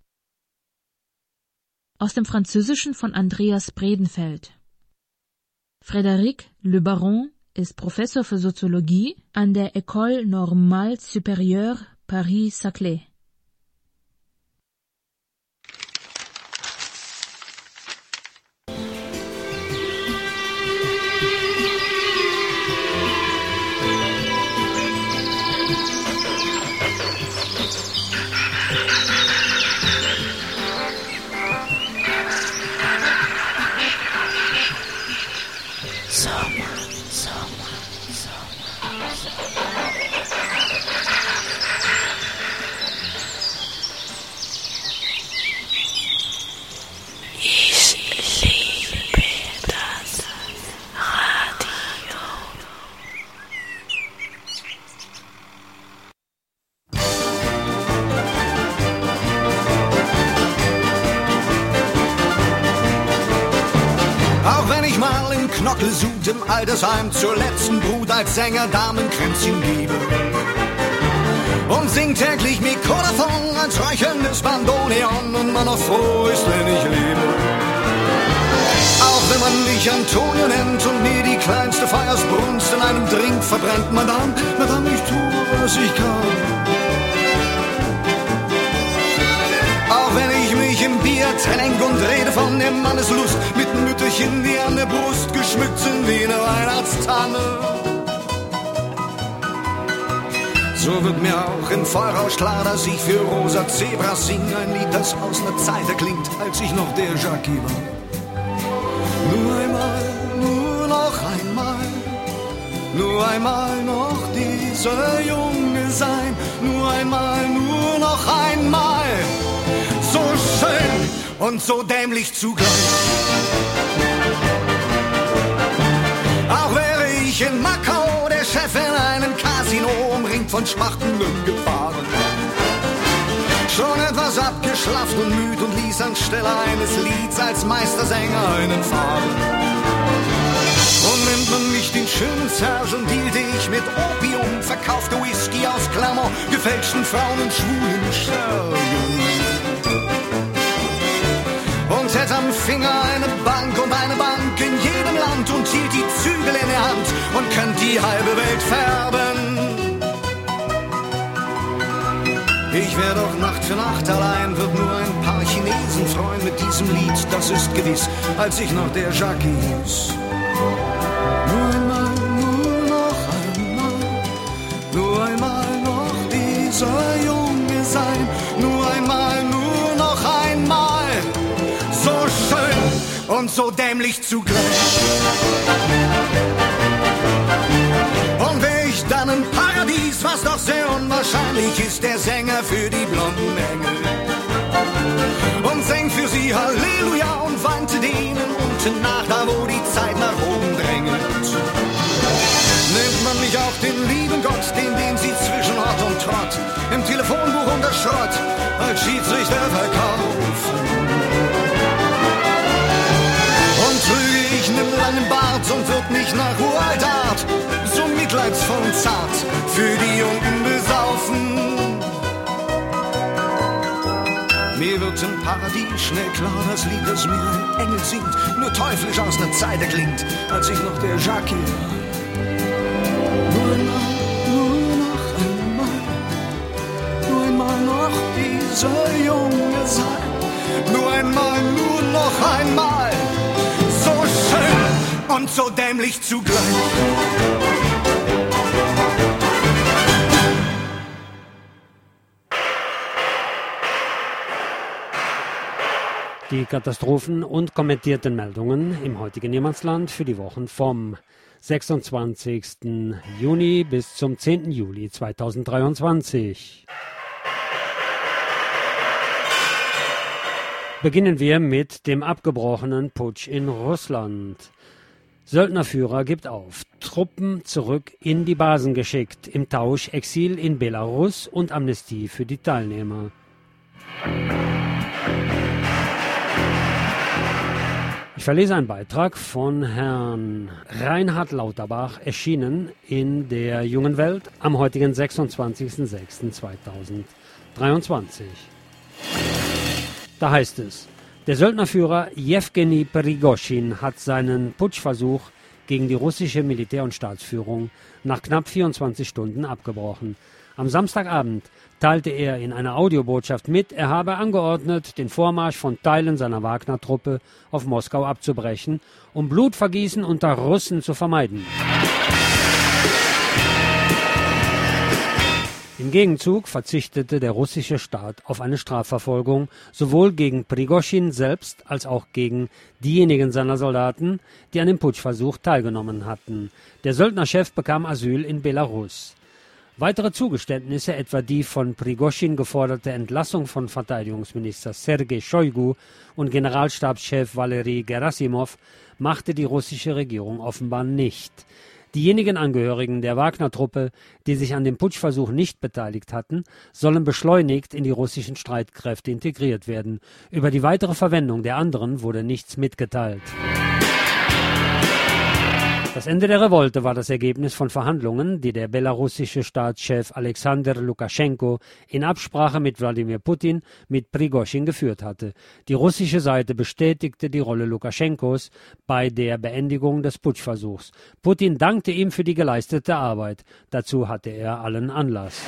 S8: Aus dem Französischen von Andreas Bredenfeld. Frédéric Le Baron ist Professor für Soziologie an der École Normale Supérieure Paris-Saclay.
S10: Knockelsud im Altersheim zur letzten Brut als Sänger Damenkränzchen gebe und singt täglich Mi Corazon als räucherndes Bandoneon und man noch froh ist, wenn ich lebe. Auch wenn man mich Antonio nennt und mir die kleinste Feuersbrunst in einem Drink verbrennt, Madame, ich tue, was ich kann. Auch wenn ich mich im Bier tränk und rede von dem Manneslust mit Mütterchen, die an der Brust geschmückt sind wie eine Weihnachtstanne. So wird mir auch im Vollrausch klar, dass ich für Rosa Zebras singe, ein Lied, das aus einer Zeit erklingt, als ich noch der Jackie war. Nur einmal, nur noch einmal, nur einmal noch dieser Junge sein, nur einmal, nur noch einmal. So schön und so dämlich zugleich. Auch wäre ich in Macau der Chef in einem Casino, umringt von Schmachtenlücken gefahren. Schon etwas abgeschlafft und müd und ließ anstelle eines Lieds als Meistersänger einen fahren. Und nennt man mich den schönen Sergeant, dealte ich mit Opium, verkaufte Whisky aus Clermont, gefälschten Frauen und schwulen Schergen. Und hätte am Finger eine Bank und eine Bank in jedem Land und hielt die Zügel in der Hand und könnt die halbe Welt färben. Ich wär doch Nacht für Nacht allein, wird nur ein paar Chinesen freuen mit diesem Lied, das ist gewiss, als ich noch der Jackie hieß. Nur einmal, nur noch einmal, nur einmal noch dieser Junge sein, nur einmal, nur noch einmal. So schön und so dämlich zugleich. Und wär ich dann im Paradies, was doch sehr unwahrscheinlich ist, der Sänger für die blonden Engel. Und sang für sie Halleluja und weinte denen unten nach, da wo die Zeit nach oben drängelt. Nennt man mich auch den lieben Gott, den sie zwischen Ort und Trott im Telefonbuch unter Schrott als Schiedsrichter verkaufen. Trüge ich nen langen Bart und wird mich nach uralter Art so mitleidsvoll und zart für die Jungen besaufen. Hier wird im Paradies schnell klar, das Lied, das mir ein Engel singt, nur teuflisch aus ner Zeite klingt, als ich noch der Jackie war. Nur einmal noch dieser Junge sein. Nur einmal, nur noch einmal. So schön und so dämlich zugleich.
S1: Die Katastrophen und kommentierten Meldungen im heutigen Niemandsland für die Wochen vom 26. Juni bis zum 10. Juli 2023. Beginnen wir mit dem abgebrochenen Putsch in Russland. Söldnerführer gibt auf. Truppen zurück in die Basen geschickt. Im Tausch Exil in Belarus und Amnestie für die Teilnehmer. Ich verlese einen Beitrag von Herrn Reinhard Lauterbach, erschienen in der Jungen Welt am heutigen 26.06.2023. Da heißt es, der Söldnerführer Jewgeni Prigoschin hat seinen Putschversuch gegen die russische Militär- und Staatsführung nach knapp 24 Stunden abgebrochen. Am Samstagabend teilte er in einer Audiobotschaft mit, er habe angeordnet, den Vormarsch von Teilen seiner Wagner-Truppe auf Moskau abzubrechen, um Blutvergießen unter Russen zu vermeiden. Im Gegenzug verzichtete der russische Staat auf eine Strafverfolgung, sowohl gegen Prigoschin selbst als auch gegen diejenigen seiner Soldaten, die an dem Putschversuch teilgenommen hatten. Der Söldnerchef bekam Asyl in Belarus. Weitere Zugeständnisse, etwa die von Prigoschin geforderte Entlassung von Verteidigungsminister Sergei Shoigu und Generalstabschef Valery Gerasimov, machte die russische Regierung offenbar nicht. Diejenigen Angehörigen der Wagner-Truppe, die sich an dem Putschversuch nicht beteiligt hatten, sollen beschleunigt in die russischen Streitkräfte integriert werden. Über die weitere Verwendung der anderen wurde nichts mitgeteilt. Das Ende der Revolte war das Ergebnis von Verhandlungen, die der belarussische Staatschef Alexander Lukaschenko in Absprache mit Wladimir Putin mit Prigoschin geführt hatte. Die russische Seite bestätigte die Rolle Lukaschenkos bei der Beendigung des Putschversuchs. Putin dankte ihm für die geleistete Arbeit. Dazu hatte er allen Anlass.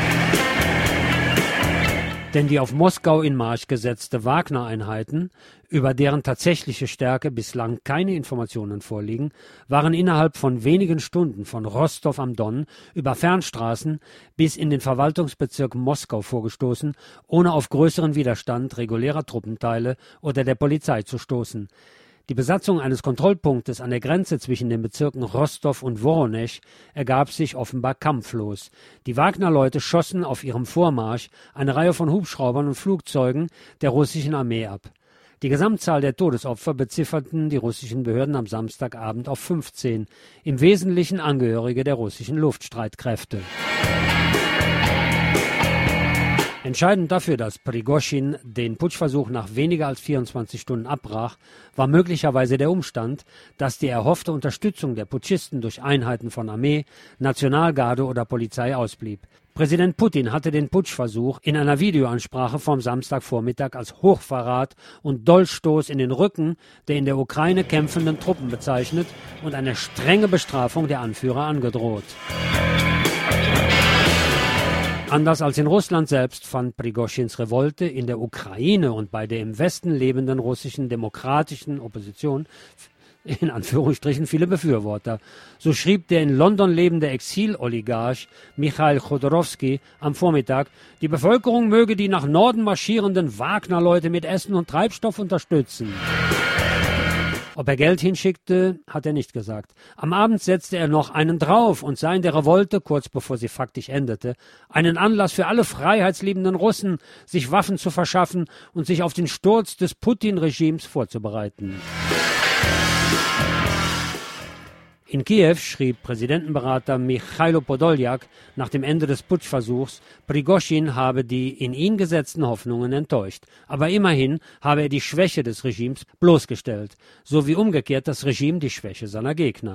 S1: Denn die auf Moskau in Marsch gesetzte Wagner-Einheiten, über deren tatsächliche Stärke bislang keine Informationen vorliegen, waren innerhalb von wenigen Stunden von Rostow am Don über Fernstraßen bis in den Verwaltungsbezirk Moskau vorgestoßen, ohne auf größeren Widerstand regulärer Truppenteile oder der Polizei zu stoßen. Die Besatzung eines Kontrollpunktes an der Grenze zwischen den Bezirken Rostow und Woronesch ergab sich offenbar kampflos. Die Wagner-Leute schossen auf ihrem Vormarsch eine Reihe von Hubschraubern und Flugzeugen der russischen Armee ab. Die Gesamtzahl der Todesopfer bezifferten die russischen Behörden am Samstagabend auf 15, im Wesentlichen Angehörige der russischen Luftstreitkräfte. Entscheidend dafür, dass Prigoschin den Putschversuch nach weniger als 24 Stunden abbrach, war möglicherweise der Umstand, dass die erhoffte Unterstützung der Putschisten durch Einheiten von Armee, Nationalgarde oder Polizei ausblieb. Präsident Putin hatte den Putschversuch in einer Videoansprache vom Samstagvormittag als Hochverrat und Dolchstoß in den Rücken der in der Ukraine kämpfenden Truppen bezeichnet und eine strenge Bestrafung der Anführer angedroht. Anders als in Russland selbst fand Prigoschins Revolte in der Ukraine und bei der im Westen lebenden russischen demokratischen Opposition in Anführungsstrichen viele Befürworter. So schrieb der in London lebende Exiloligarch Michail Chodorowski am Vormittag, die Bevölkerung möge die nach Norden marschierenden Wagner-Leute mit Essen und Treibstoff unterstützen. Ob er Geld hinschickte, hat er nicht gesagt. Am Abend setzte er noch einen drauf und sah in der Revolte, kurz bevor sie faktisch endete, einen Anlass für alle freiheitsliebenden Russen, sich Waffen zu verschaffen und sich auf den Sturz des Putin-Regimes vorzubereiten. In Kiew schrieb Präsidentenberater Michailo Podoljak nach dem Ende des Putschversuchs, Prigoschin habe die in ihn gesetzten Hoffnungen enttäuscht. Aber immerhin habe er die Schwäche des Regimes bloßgestellt, so wie umgekehrt das Regime die Schwäche seiner Gegner.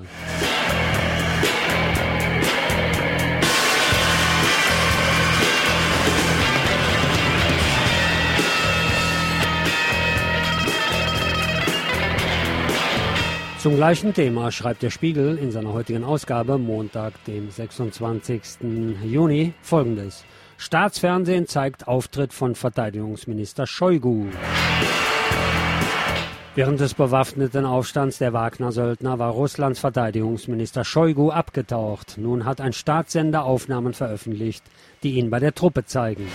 S1: Zum gleichen Thema schreibt der Spiegel in seiner heutigen Ausgabe, Montag, dem 26. Juni, Folgendes. Staatsfernsehen zeigt Auftritt von Verteidigungsminister Shoigu. Während des bewaffneten Aufstands der Wagner-Söldner war Russlands Verteidigungsminister Shoigu abgetaucht. Nun hat ein Staatssender Aufnahmen veröffentlicht, die ihn bei der Truppe zeigen.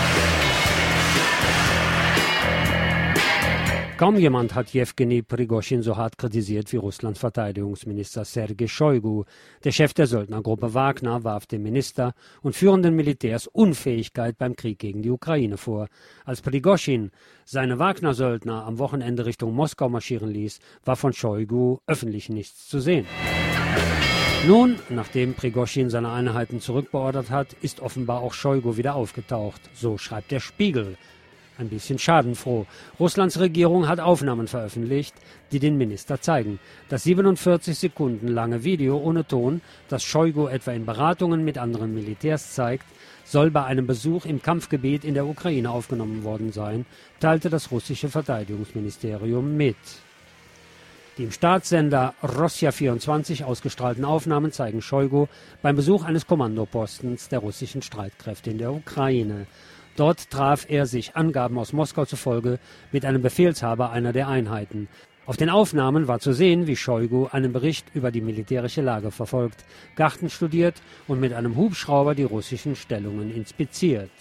S1: Kaum jemand hat Jewgeni Prigoschin so hart kritisiert wie Russlands Verteidigungsminister Sergei Shoigu. Der Chef der Söldnergruppe Wagner warf dem Minister und führenden Militärs Unfähigkeit beim Krieg gegen die Ukraine vor. Als Prigoschin seine Wagner-Söldner am Wochenende Richtung Moskau marschieren ließ, war von Shoigu öffentlich nichts zu sehen. Nun, nachdem Prigoschin seine Einheiten zurückbeordert hat, ist offenbar auch Shoigu wieder aufgetaucht. So schreibt der Spiegel. Ein bisschen schadenfroh. Russlands Regierung hat Aufnahmen veröffentlicht, die den Minister zeigen. Das 47 Sekunden lange Video ohne Ton, das Shoigu etwa in Beratungen mit anderen Militärs zeigt, soll bei einem Besuch im Kampfgebiet in der Ukraine aufgenommen worden sein, teilte das russische Verteidigungsministerium mit. Die im Staatssender Rossija 24 ausgestrahlten Aufnahmen zeigen Shoigu beim Besuch eines Kommandopostens der russischen Streitkräfte in der Ukraine. Dort traf er sich, Angaben aus Moskau zufolge, mit einem Befehlshaber einer der Einheiten. Auf den Aufnahmen war zu sehen, wie Shoigu einen Bericht über die militärische Lage verfolgt, Garten studiert und mit einem Hubschrauber die russischen Stellungen inspiziert.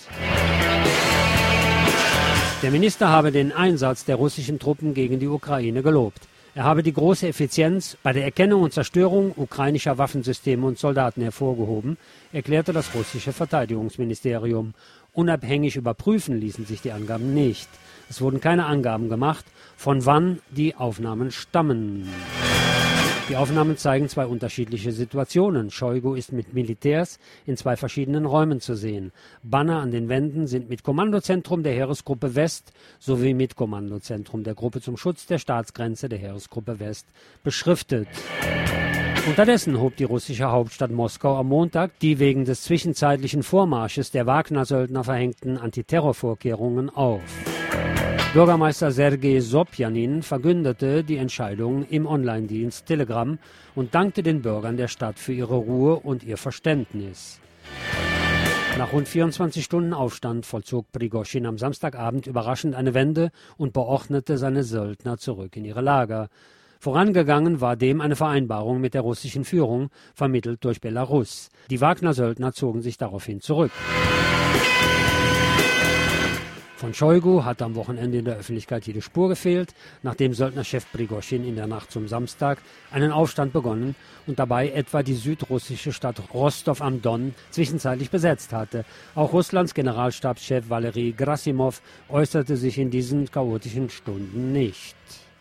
S1: Der Minister habe den Einsatz der russischen Truppen gegen die Ukraine gelobt. Er habe die große Effizienz bei der Erkennung und Zerstörung ukrainischer Waffensysteme und Soldaten hervorgehoben, erklärte das russische Verteidigungsministerium. Unabhängig überprüfen ließen sich die Angaben nicht. Es wurden keine Angaben gemacht, von wann die Aufnahmen stammen. Die Aufnahmen zeigen zwei unterschiedliche Situationen. Shoigu ist mit Militärs in zwei verschiedenen Räumen zu sehen. Banner an den Wänden sind mit Kommandozentrum der Heeresgruppe West sowie mit Kommandozentrum der Gruppe zum Schutz der Staatsgrenze der Heeresgruppe West beschriftet. Unterdessen hob die russische Hauptstadt Moskau am Montag die wegen des zwischenzeitlichen Vormarsches der Wagner-Söldner verhängten Antiterrorvorkehrungen auf. Bürgermeister Sergei Sobjanin verkündete die Entscheidung im Online-Dienst Telegram und dankte den Bürgern der Stadt für ihre Ruhe und ihr Verständnis. Nach rund 24 Stunden Aufstand vollzog Prigoschin am Samstagabend überraschend eine Wende und beordnete seine Söldner zurück in ihre Lager. Vorangegangen war dem eine Vereinbarung mit der russischen Führung, vermittelt durch Belarus. Die Wagner-Söldner zogen sich daraufhin zurück. Von Shoigu hat am Wochenende in der Öffentlichkeit jede Spur gefehlt, nachdem Söldnerchef Prigoschin in der Nacht zum Samstag einen Aufstand begonnen und dabei etwa die südrussische Stadt Rostov am Don zwischenzeitlich besetzt hatte. Auch Russlands Generalstabschef Valery Gerassimov äußerte sich in diesen chaotischen Stunden nicht.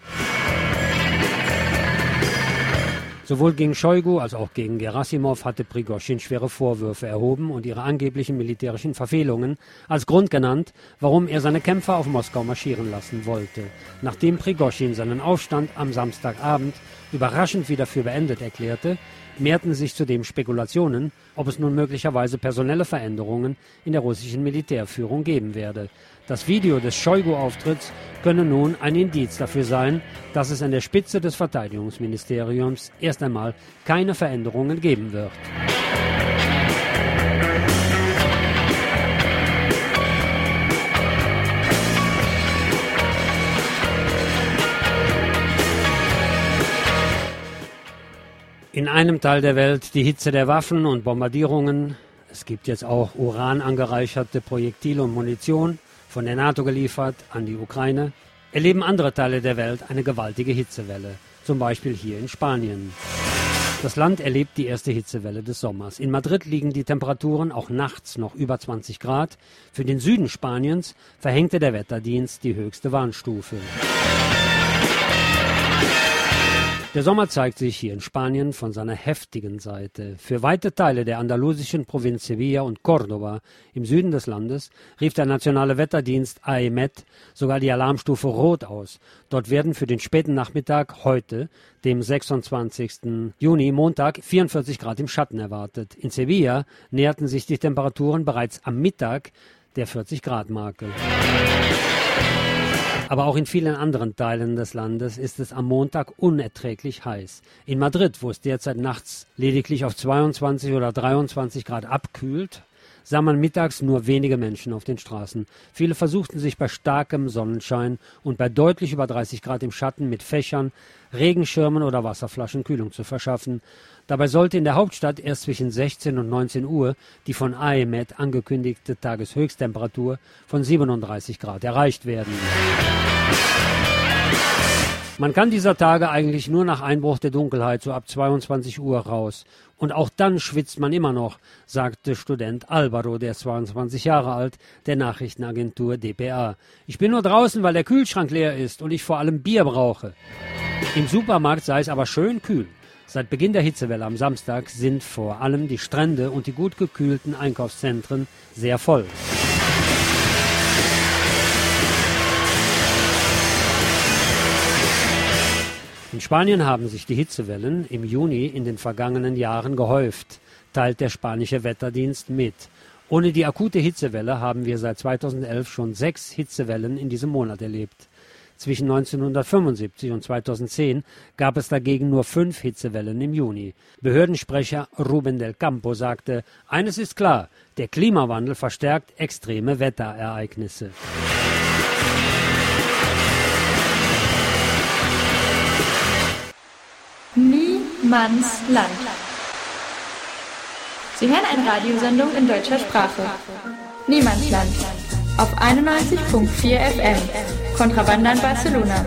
S1: Sowohl gegen Shoigu als auch gegen Gerassimov hatte Prigoschin schwere Vorwürfe erhoben und ihre angeblichen militärischen Verfehlungen als Grund genannt, warum er seine Kämpfer auf Moskau marschieren lassen wollte. Nachdem Prigoschin seinen Aufstand am Samstagabend überraschend wieder für beendet erklärte, mehrten sich zudem Spekulationen, ob es nun möglicherweise personelle Veränderungen in der russischen Militärführung geben werde. Das Video des Shoigu-Auftritts könne nun ein Indiz dafür sein, dass es an der Spitze des Verteidigungsministeriums erst einmal keine Veränderungen geben wird. In einem Teil der Welt die Hitze der Waffen und Bombardierungen. Es gibt jetzt auch Uran angereicherte Projektile und Munition, von der NATO geliefert an die Ukraine, erleben andere Teile der Welt eine gewaltige Hitzewelle, zum Beispiel hier in Spanien. Das Land erlebt die erste Hitzewelle des Sommers. In Madrid liegen die Temperaturen auch nachts noch über 20 Grad. Für den Süden Spaniens verhängte der Wetterdienst die höchste Warnstufe. Der Sommer zeigt sich hier in Spanien von seiner heftigen Seite. Für weite Teile der andalusischen Provinz Sevilla und Córdoba im Süden des Landes rief der nationale Wetterdienst AEMET sogar die Alarmstufe Rot aus. Dort werden für den späten Nachmittag heute, dem 26. Juni, Montag, 44 Grad im Schatten erwartet. In Sevilla näherten sich die Temperaturen bereits am Mittag der 40-Grad-Marke. Aber auch in vielen anderen Teilen des Landes ist es am Montag unerträglich heiß. In Madrid, wo es derzeit nachts lediglich auf 22 oder 23 Grad abkühlt, sah man mittags nur wenige Menschen auf den Straßen. Viele versuchten sich bei starkem Sonnenschein und bei deutlich über 30 Grad im Schatten mit Fächern, Regenschirmen oder Wasserflaschen Kühlung zu verschaffen. Dabei sollte in der Hauptstadt erst zwischen 16 und 19 Uhr die von AEMET angekündigte Tageshöchsttemperatur von 37 Grad erreicht werden. Man kann dieser Tage eigentlich nur nach Einbruch der Dunkelheit so ab 22 Uhr raus. Und auch dann schwitzt man immer noch, sagte Student Alvaro, der ist 22 Jahre alt, der Nachrichtenagentur dpa. Ich bin nur draußen, weil der Kühlschrank leer ist und ich vor allem Bier brauche. Im Supermarkt sei es aber schön kühl. Seit Beginn der Hitzewelle am Samstag sind vor allem die Strände und die gut gekühlten Einkaufszentren sehr voll. In Spanien haben sich die Hitzewellen im Juni in den vergangenen Jahren gehäuft, teilt der spanische Wetterdienst mit. Ohne die akute Hitzewelle haben wir seit 2011 schon 6 Hitzewellen in diesem Monat erlebt. Zwischen 1975 und 2010 gab es dagegen nur 5 Hitzewellen im Juni. Behördensprecher Rubén del Campo sagte, eines ist klar, der Klimawandel verstärkt extreme Wetterereignisse.
S11: Niemandsland. Sie hören eine Radiosendung in deutscher Sprache. Niemandsland. Auf 91.4 FM. Contrabanda in Barcelona.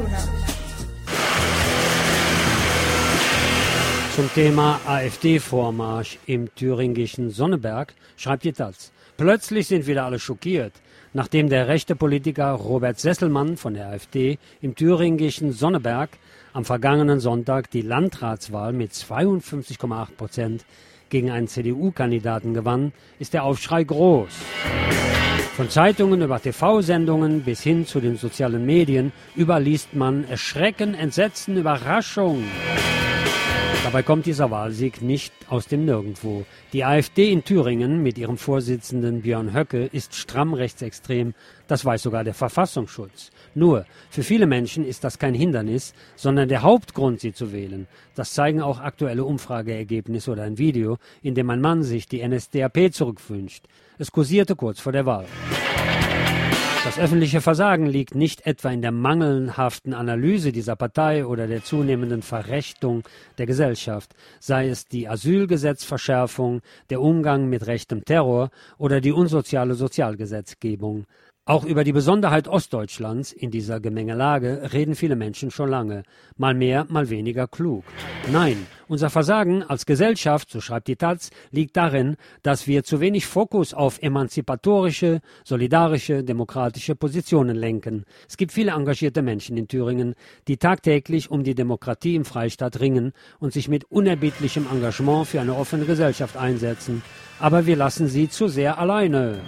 S1: Zum Thema AfD-Vormarsch im thüringischen Sonneberg schreibt die Taz. Plötzlich sind wieder alle schockiert. Nachdem der rechte Politiker Robert Sesselmann von der AfD im thüringischen Sonneberg am vergangenen Sonntag die Landratswahl mit 52,8% gegen einen CDU-Kandidaten gewann, ist der Aufschrei groß. Von Zeitungen über TV-Sendungen bis hin zu den sozialen Medien überliest man Erschrecken, Entsetzen, Überraschung. Dabei kommt dieser Wahlsieg nicht aus dem Nirgendwo. Die AfD in Thüringen mit ihrem Vorsitzenden Björn Höcke ist stramm rechtsextrem, das weiß sogar der Verfassungsschutz. Nur, für viele Menschen ist das kein Hindernis, sondern der Hauptgrund, sie zu wählen. Das zeigen auch aktuelle Umfrageergebnisse oder ein Video, in dem ein Mann sich die NSDAP zurückwünscht. Es kursierte kurz vor der Wahl. Das öffentliche Versagen liegt nicht etwa in der mangelhaften Analyse dieser Partei oder der zunehmenden Verrechtung der Gesellschaft, sei es die Asylgesetzverschärfung, der Umgang mit rechtem Terror oder die unsoziale Sozialgesetzgebung. Auch über die Besonderheit Ostdeutschlands in dieser Gemengelage reden viele Menschen schon lange, mal mehr, mal weniger klug. Nein, unser Versagen als Gesellschaft, so schreibt die Taz, liegt darin, dass wir zu wenig Fokus auf emanzipatorische, solidarische, demokratische Positionen lenken. Es gibt viele engagierte Menschen in Thüringen, die tagtäglich um die Demokratie im Freistaat ringen und sich mit unerbittlichem Engagement für eine offene Gesellschaft einsetzen. Aber wir lassen sie zu sehr alleine.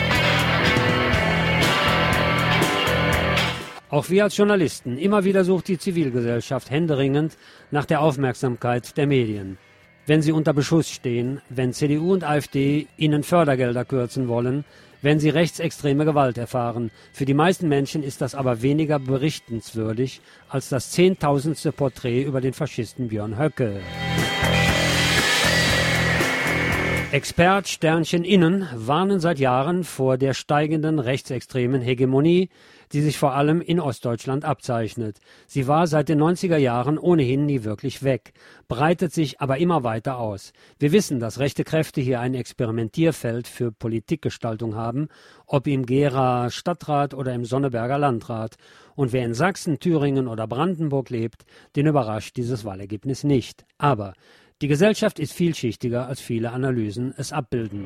S1: Auch wir als Journalisten, immer wieder sucht die Zivilgesellschaft händeringend nach der Aufmerksamkeit der Medien. Wenn sie unter Beschuss stehen, wenn CDU und AfD ihnen Fördergelder kürzen wollen, wenn sie rechtsextreme Gewalt erfahren. Für die meisten Menschen ist das aber weniger berichtenswürdig als das 10.000. Porträt über den Faschisten Björn Höcke. Expert-Innen warnen seit Jahren vor der steigenden rechtsextremen Hegemonie, die sich vor allem in Ostdeutschland abzeichnet. Sie war seit den 90er Jahren ohnehin nie wirklich weg, breitet sich aber immer weiter aus. Wir wissen, dass rechte Kräfte hier ein Experimentierfeld für Politikgestaltung haben, ob im Gera Stadtrat oder im Sonneberger Landrat. Und wer in Sachsen, Thüringen oder Brandenburg lebt, den überrascht dieses Wahlergebnis nicht. Aber die Gesellschaft ist vielschichtiger, als viele Analysen es abbilden.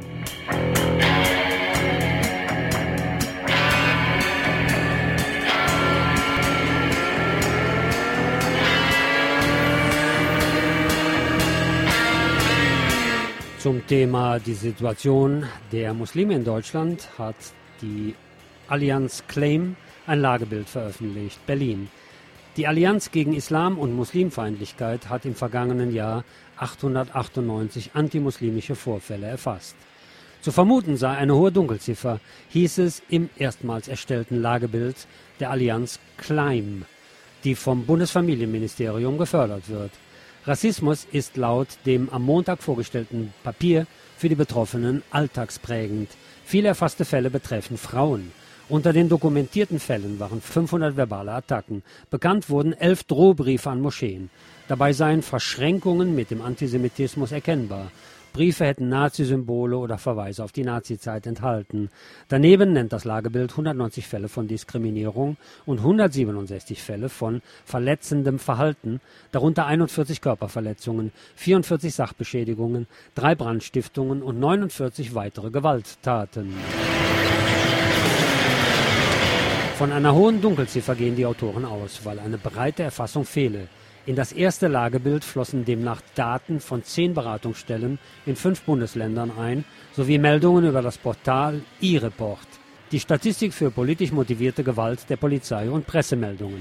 S1: Zum Thema die Situation der Muslime in Deutschland hat die Allianz Claim ein Lagebild veröffentlicht, Berlin. Die Allianz gegen Islam und Muslimfeindlichkeit hat im vergangenen Jahr 898 antimuslimische Vorfälle erfasst. Zu vermuten sei eine hohe Dunkelziffer, hieß es im erstmals erstellten Lagebild der Allianz CLIMB, die vom Bundesfamilienministerium gefördert wird. Rassismus ist laut dem am Montag vorgestellten Papier für die Betroffenen alltagsprägend. Viele erfasste Fälle betreffen Frauen. Unter den dokumentierten Fällen waren 500 verbale Attacken. Bekannt wurden 11 Drohbriefe an Moscheen. Dabei seien Verschränkungen mit dem Antisemitismus erkennbar. Briefe hätten Nazi-Symbole oder Verweise auf die Nazizeit enthalten. Daneben nennt das Lagebild 190 Fälle von Diskriminierung und 167 Fälle von verletzendem Verhalten, darunter 41 Körperverletzungen, 44 Sachbeschädigungen, 3 Brandstiftungen und 49 weitere Gewalttaten. Von einer hohen Dunkelziffer gehen die Autoren aus, weil eine breite Erfassung fehle. In das erste Lagebild flossen demnach Daten von 10 Beratungsstellen in 5 Bundesländern ein, sowie Meldungen über das Portal iReport, die Statistik für politisch motivierte Gewalt der Polizei und Pressemeldungen.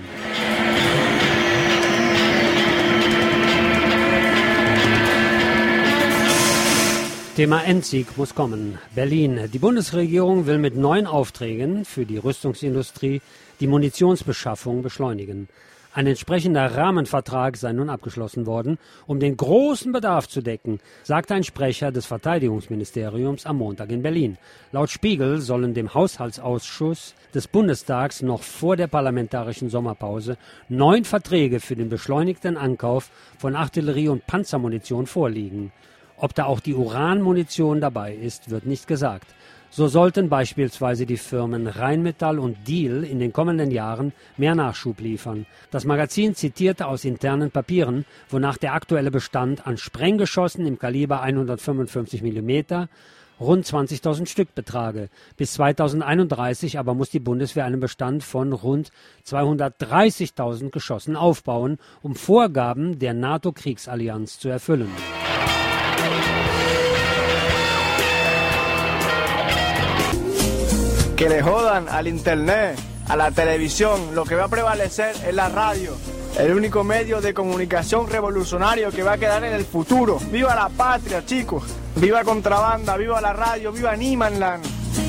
S1: Thema Endsieg muss kommen. Berlin. Die Bundesregierung will mit neuen Aufträgen für die Rüstungsindustrie die Munitionsbeschaffung beschleunigen. Ein entsprechender Rahmenvertrag sei nun abgeschlossen worden, um den großen Bedarf zu decken, sagte ein Sprecher des Verteidigungsministeriums am Montag in Berlin. Laut Spiegel sollen dem Haushaltsausschuss des Bundestags noch vor der parlamentarischen Sommerpause 9 Verträge für den beschleunigten Ankauf von Artillerie- und Panzermunition vorliegen. Ob da auch die Uranmunition dabei ist, wird nicht gesagt. So sollten beispielsweise die Firmen Rheinmetall und Diehl in den kommenden Jahren mehr Nachschub liefern. Das Magazin zitierte aus internen Papieren, wonach der aktuelle Bestand an Sprenggeschossen im Kaliber 155 mm rund 20.000 Stück betrage. Bis 2031 aber muss die Bundeswehr einen Bestand von rund 230.000 Geschossen aufbauen, um Vorgaben der NATO-Kriegsallianz zu erfüllen.
S12: Que le jodan al internet, a la televisión, lo que va a prevalecer es la radio, el único medio de comunicación revolucionario que va a quedar en el futuro. ¡Viva la patria, chicos! ¡Viva Contrabanda! ¡Viva la radio! ¡Viva Niemannland!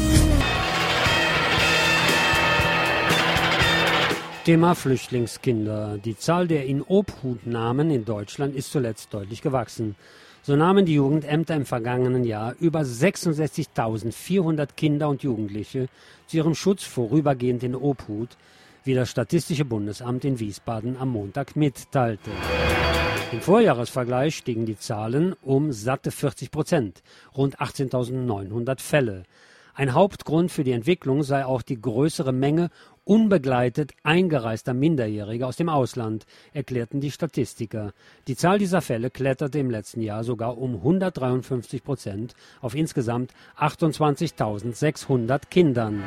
S1: Thema Flüchtlingskinder. Die Zahl der In-Obhut-Namen in Deutschland ist zuletzt deutlich gewachsen. So nahmen die Jugendämter im vergangenen Jahr über 66.400 Kinder und Jugendliche zu ihrem Schutz vorübergehend in Obhut, wie das Statistische Bundesamt in Wiesbaden am Montag mitteilte. Im Vorjahresvergleich stiegen die Zahlen um satte 40%, rund 18.900 Fälle. Ein Hauptgrund für die Entwicklung sei auch die größere Menge unbegleitet eingereister Minderjähriger aus dem Ausland, erklärten die Statistiker. Die Zahl dieser Fälle kletterte im letzten Jahr sogar um 153% auf insgesamt 28.600 Kindern.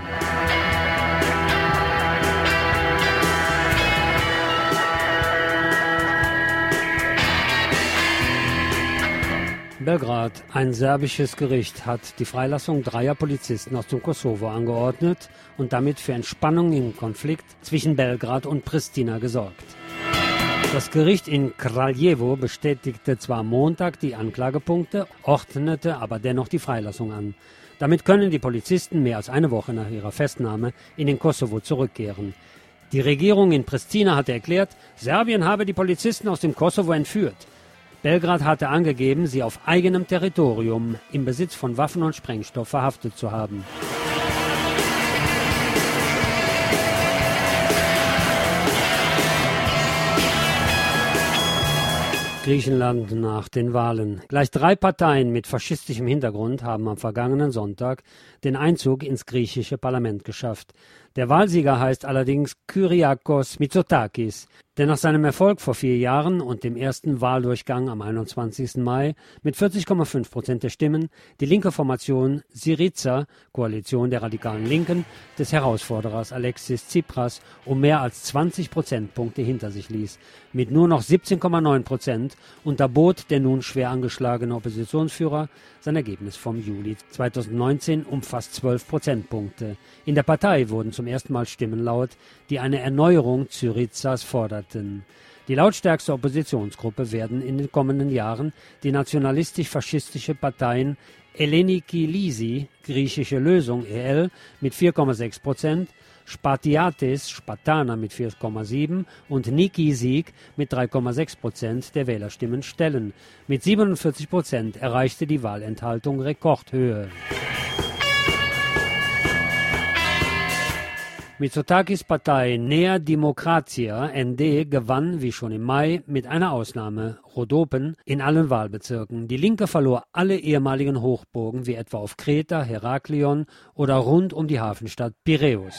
S1: Belgrad. Ein serbisches Gericht hat die Freilassung 3 Polizisten aus dem Kosovo angeordnet und damit für Entspannung im Konflikt zwischen Belgrad und Pristina gesorgt. Das Gericht in Kraljevo bestätigte zwar am Montag die Anklagepunkte, ordnete aber dennoch die Freilassung an. Damit können die Polizisten mehr als eine Woche nach ihrer Festnahme in den Kosovo zurückkehren. Die Regierung in Pristina hatte erklärt, Serbien habe die Polizisten aus dem Kosovo entführt. Belgrad hatte angegeben, sie auf eigenem Territorium im Besitz von Waffen und Sprengstoff verhaftet zu haben. Griechenland nach den Wahlen. Gleich 3 Parteien mit faschistischem Hintergrund haben am vergangenen Sonntag den Einzug ins griechische Parlament geschafft. Der Wahlsieger heißt allerdings Kyriakos Mitsotakis, der nach seinem Erfolg vor 4 Jahren und dem ersten Wahldurchgang am 21. Mai mit 40,5% der Stimmen die linke Formation Syriza, Koalition der radikalen Linken, des Herausforderers Alexis Tsipras um mehr als 20 Prozentpunkte hinter sich ließ. Mit nur noch 17,9% unterbot der nun schwer angeschlagene Oppositionsführer sein Ergebnis vom Juli 2019 um fast 12 Prozentpunkte. In der Partei wurden zum ersten Mal Stimmen laut, die eine Erneuerung Syrizas forderten. Die lautstärkste Oppositionsgruppe werden in den kommenden Jahren die nationalistisch-faschistische Parteien Elleniki Lisi, griechische Lösung EL, mit 4,6%, Spartiates, Spartaner mit 4,7% und Niki Sieg mit 3,6% der Wählerstimmen stellen. Mit 47% erreichte die Wahlenthaltung Rekordhöhe. Mitsotakis Partei Nea Demokratia ND gewann, wie schon im Mai, mit einer Ausnahme, Rhodopen, in allen Wahlbezirken. Die Linke verlor alle ehemaligen Hochburgen, wie etwa auf Kreta, Heraklion oder rund um die Hafenstadt Piräus.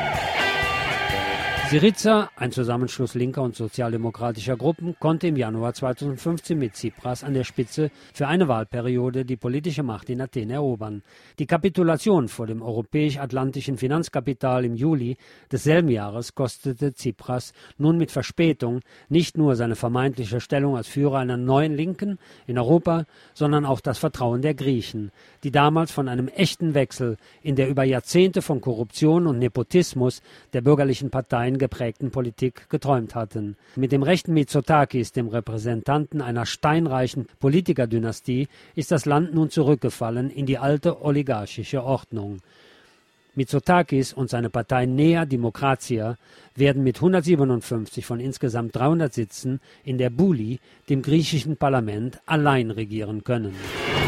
S1: Syriza, ein Zusammenschluss linker und sozialdemokratischer Gruppen, konnte im Januar 2015 mit Tsipras an der Spitze für eine Wahlperiode die politische Macht in Athen erobern. Die Kapitulation vor dem europäisch-atlantischen Finanzkapital im Juli desselben Jahres kostete Tsipras nun mit Verspätung nicht nur seine vermeintliche Stellung als Führer einer neuen Linken in Europa, sondern auch das Vertrauen der Griechen, die damals von einem echten Wechsel in der über Jahrzehnte von Korruption und Nepotismus der bürgerlichen Parteien geprägten Politik geträumt hatten. Mit dem rechten Mitsotakis, dem Repräsentanten einer steinreichen Politikerdynastie, ist das Land nun zurückgefallen in die alte oligarchische Ordnung. Mitsotakis und seine Partei Nea Demokratia werden mit 157 von insgesamt 300 Sitzen in der Bouli, dem griechischen Parlament, allein regieren können.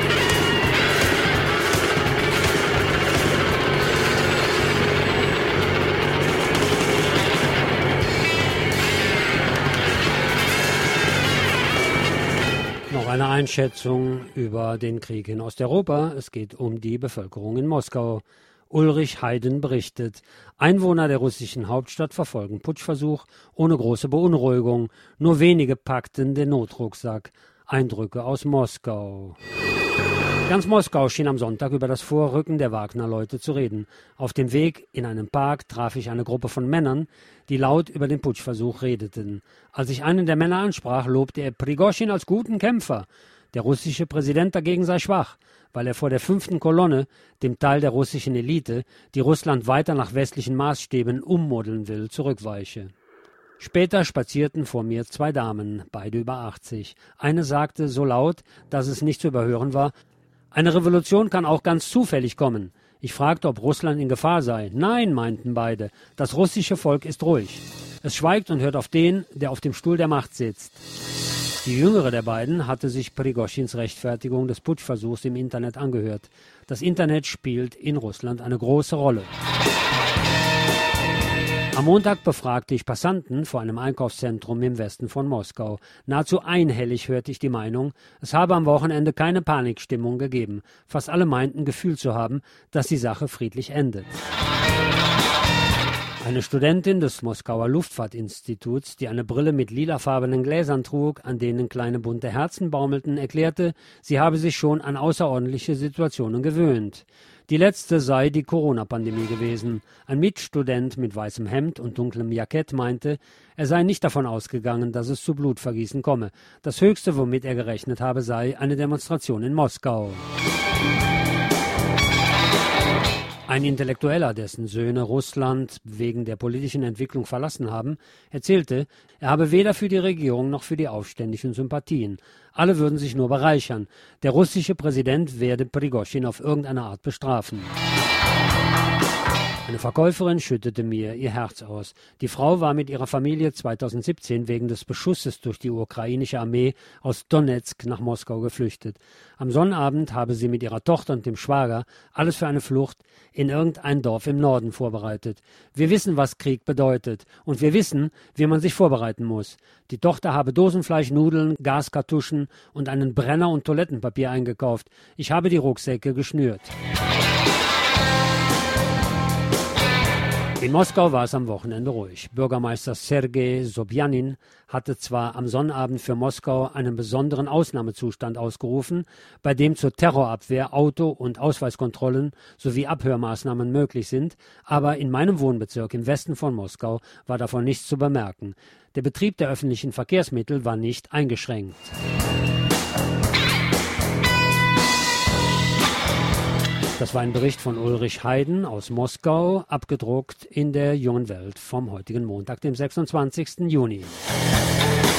S1: Noch eine Einschätzung über den Krieg in Osteuropa. Es geht um die Bevölkerung in Moskau. Ulrich Heiden berichtet, Einwohner der russischen Hauptstadt verfolgen Putschversuch ohne große Beunruhigung. Nur wenige packten den Notrucksack. Eindrücke aus Moskau. Ganz Moskau schien am Sonntag über das Vorrücken der Wagner-Leute zu reden. Auf dem Weg in einen Park traf ich eine Gruppe von Männern, die laut über den Putschversuch redeten. Als ich einen der Männer ansprach, lobte er Prigoschin als guten Kämpfer. Der russische Präsident dagegen sei schwach, weil er vor der 5. Kolonne, dem Teil der russischen Elite, die Russland weiter nach westlichen Maßstäben ummodeln will, zurückweiche. Später spazierten vor mir 2 Damen, beide über 80. Eine sagte so laut, dass es nicht zu überhören war: Eine Revolution kann auch ganz zufällig kommen. Ich fragte, ob Russland in Gefahr sei. Nein, meinten beide, das russische Volk ist ruhig. Es schweigt und hört auf den, der auf dem Stuhl der Macht sitzt. Die jüngere der beiden hatte sich Prigoschins Rechtfertigung des Putschversuchs im Internet angehört. Das Internet spielt in Russland eine große Rolle. Am Montag befragte ich Passanten vor einem Einkaufszentrum im Westen von Moskau. Nahezu einhellig hörte ich die Meinung, es habe am Wochenende keine Panikstimmung gegeben. Fast alle meinten, Gefühl zu haben, dass die Sache friedlich endet. Eine Studentin des Moskauer Luftfahrtinstituts, die eine Brille mit lilafarbenen Gläsern trug, an denen kleine bunte Herzen baumelten, erklärte, sie habe sich schon an außerordentliche Situationen gewöhnt. Die letzte sei die Corona-Pandemie gewesen. Ein Mitstudent mit weißem Hemd und dunklem Jackett meinte, er sei nicht davon ausgegangen, dass es zu Blutvergießen komme. Das Höchste, womit er gerechnet habe, sei eine Demonstration in Moskau. Ein Intellektueller, dessen Söhne Russland wegen der politischen Entwicklung verlassen haben, erzählte, er habe weder für die Regierung noch für die Aufständischen Sympathien. Alle würden sich nur bereichern. Der russische Präsident werde Prigoschin auf irgendeine Art bestrafen. Eine Verkäuferin schüttete mir ihr Herz aus. Die Frau war mit ihrer Familie 2017 wegen des Beschusses durch die ukrainische Armee aus Donezk nach Moskau geflüchtet. Am Sonnabend habe sie mit ihrer Tochter und dem Schwager alles für eine Flucht in irgendein Dorf im Norden vorbereitet. Wir wissen, was Krieg bedeutet, und wir wissen, wie man sich vorbereiten muss. Die Tochter habe Dosenfleisch, Nudeln, Gaskartuschen und einen Brenner und Toilettenpapier eingekauft. Ich habe die Rucksäcke geschnürt. In Moskau war es am Wochenende ruhig. Bürgermeister Sergei Sobjanin hatte zwar am Sonnabend für Moskau einen besonderen Ausnahmezustand ausgerufen, bei dem zur Terrorabwehr Auto- und Ausweiskontrollen sowie Abhörmaßnahmen möglich sind, aber in meinem Wohnbezirk im Westen von Moskau war davon nichts zu bemerken. Der Betrieb der öffentlichen Verkehrsmittel war nicht eingeschränkt. Das war ein Bericht von Ulrich Heiden aus Moskau, abgedruckt in der Jungen Welt vom heutigen Montag, dem 26. Juni.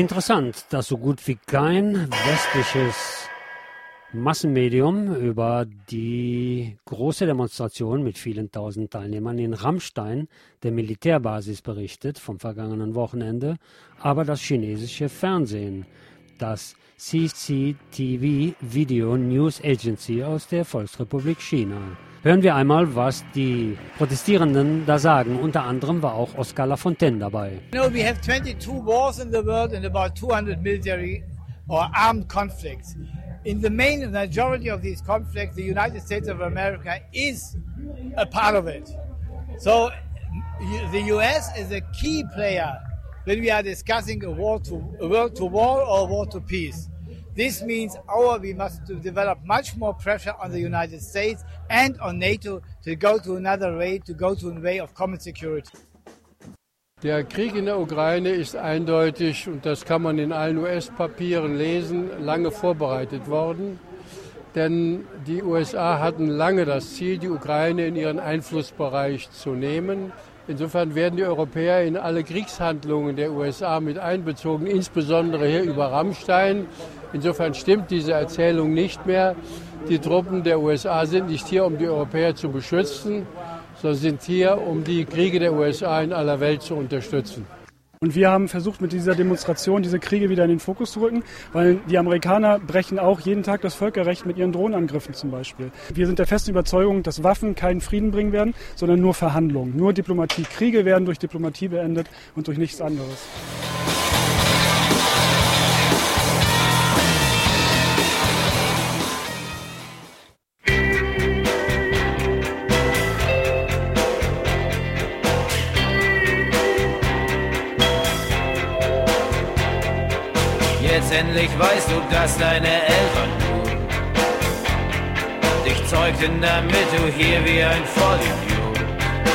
S1: Interessant, dass so gut wie kein westliches Massenmedium über die große Demonstration mit vielen tausend Teilnehmern in Ramstein, der Militärbasis, berichtet vom vergangenen Wochenende, aber das chinesische Fernsehen, das CCTV Video News Agency aus der Volksrepublik China. Hören wir einmal, was die Protestierenden da sagen. Unter anderem war auch Oscar Lafontaine dabei.
S13: You know, we have 22 wars in the world and about 200 military or armed conflicts. In the majority of these conflicts, the United States of America is a part of it. So the US is a key player when we are discussing a world to war or a war to peace. This means we must develop much more pressure on the United States and on NATO to go to another way, to go to a way of common security.
S14: Der Krieg in der Ukraine ist eindeutig, und das kann man in allen US-Papieren lesen, lange vorbereitet worden. Denn die USA hatten lange das Ziel, die Ukraine in ihren Einflussbereich zu nehmen. Insofern werden die Europäer in alle Kriegshandlungen der USA mit einbezogen, insbesondere hier über Ramstein. Insofern stimmt diese Erzählung nicht mehr. Die Truppen der USA sind nicht hier, um die Europäer zu beschützen, sondern sind hier, um die Kriege der USA in aller Welt zu unterstützen.
S15: Und wir haben versucht, mit dieser Demonstration diese Kriege wieder in den Fokus zu rücken, weil die Amerikaner brechen auch jeden Tag das Völkerrecht mit ihren Drohnenangriffen zum Beispiel. Wir sind der festen Überzeugung, dass Waffen keinen Frieden bringen werden, sondern nur Verhandlungen, nur Diplomatie. Kriege werden durch Diplomatie beendet und durch nichts anderes.
S16: Jetzt endlich weißt du, dass deine Eltern dich zeugten, damit du hier wie ein Vollidiot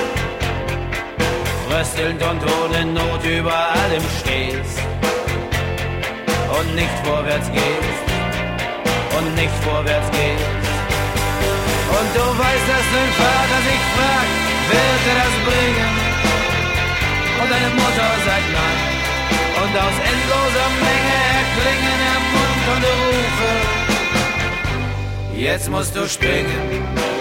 S16: fröstelnd und ohne Not über allem stehst und nicht vorwärts gehst und nicht vorwärts gehst. Und du weißt, dass dein Vater sich fragt, wird er das bringen? Und deine Mutter sagt nein. Und aus endloser Menge erklingen ermunternde Rufe. Jetzt musst du springen.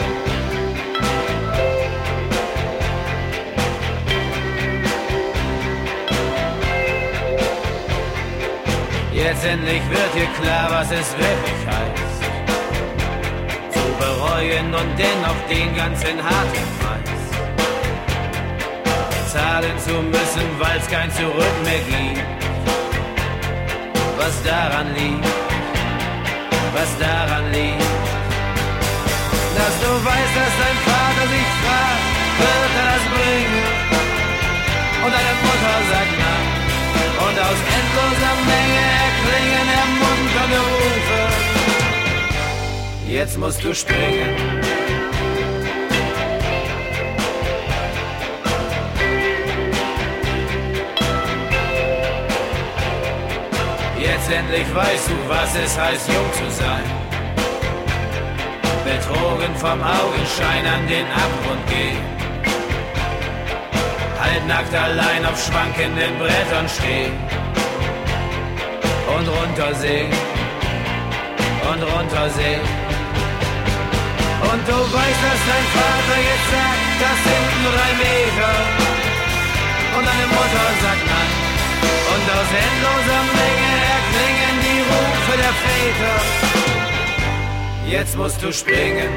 S16: Jetzt endlich wird dir klar, was es wirklich heißt. Zu bereuen und dennoch den ganzen harten Preis zahlen zu müssen, weil's kein Zurück mehr gibt. Was daran liegt, dass du weißt, dass dein Vater sich fragt, wird er das bringen? Und deine Mutter sagt nein. Und aus endloser Menge erklingen ermunternde Rufe. Jetzt musst du springen. Jetzt endlich weißt du, was es heißt, jung zu sein. Betrogen vom Augenschein an den Abgrund gehen. Halbnackt allein auf schwankenden Brettern stehen. Und runtersehen. Und runtersehen. Und du weißt, dass dein Vater jetzt sagt, das sind nur 3 Meter. Und deine Mutter sagt nein. Und aus endloser Menge erklingen die Rufe der Väter. Jetzt musst du springen.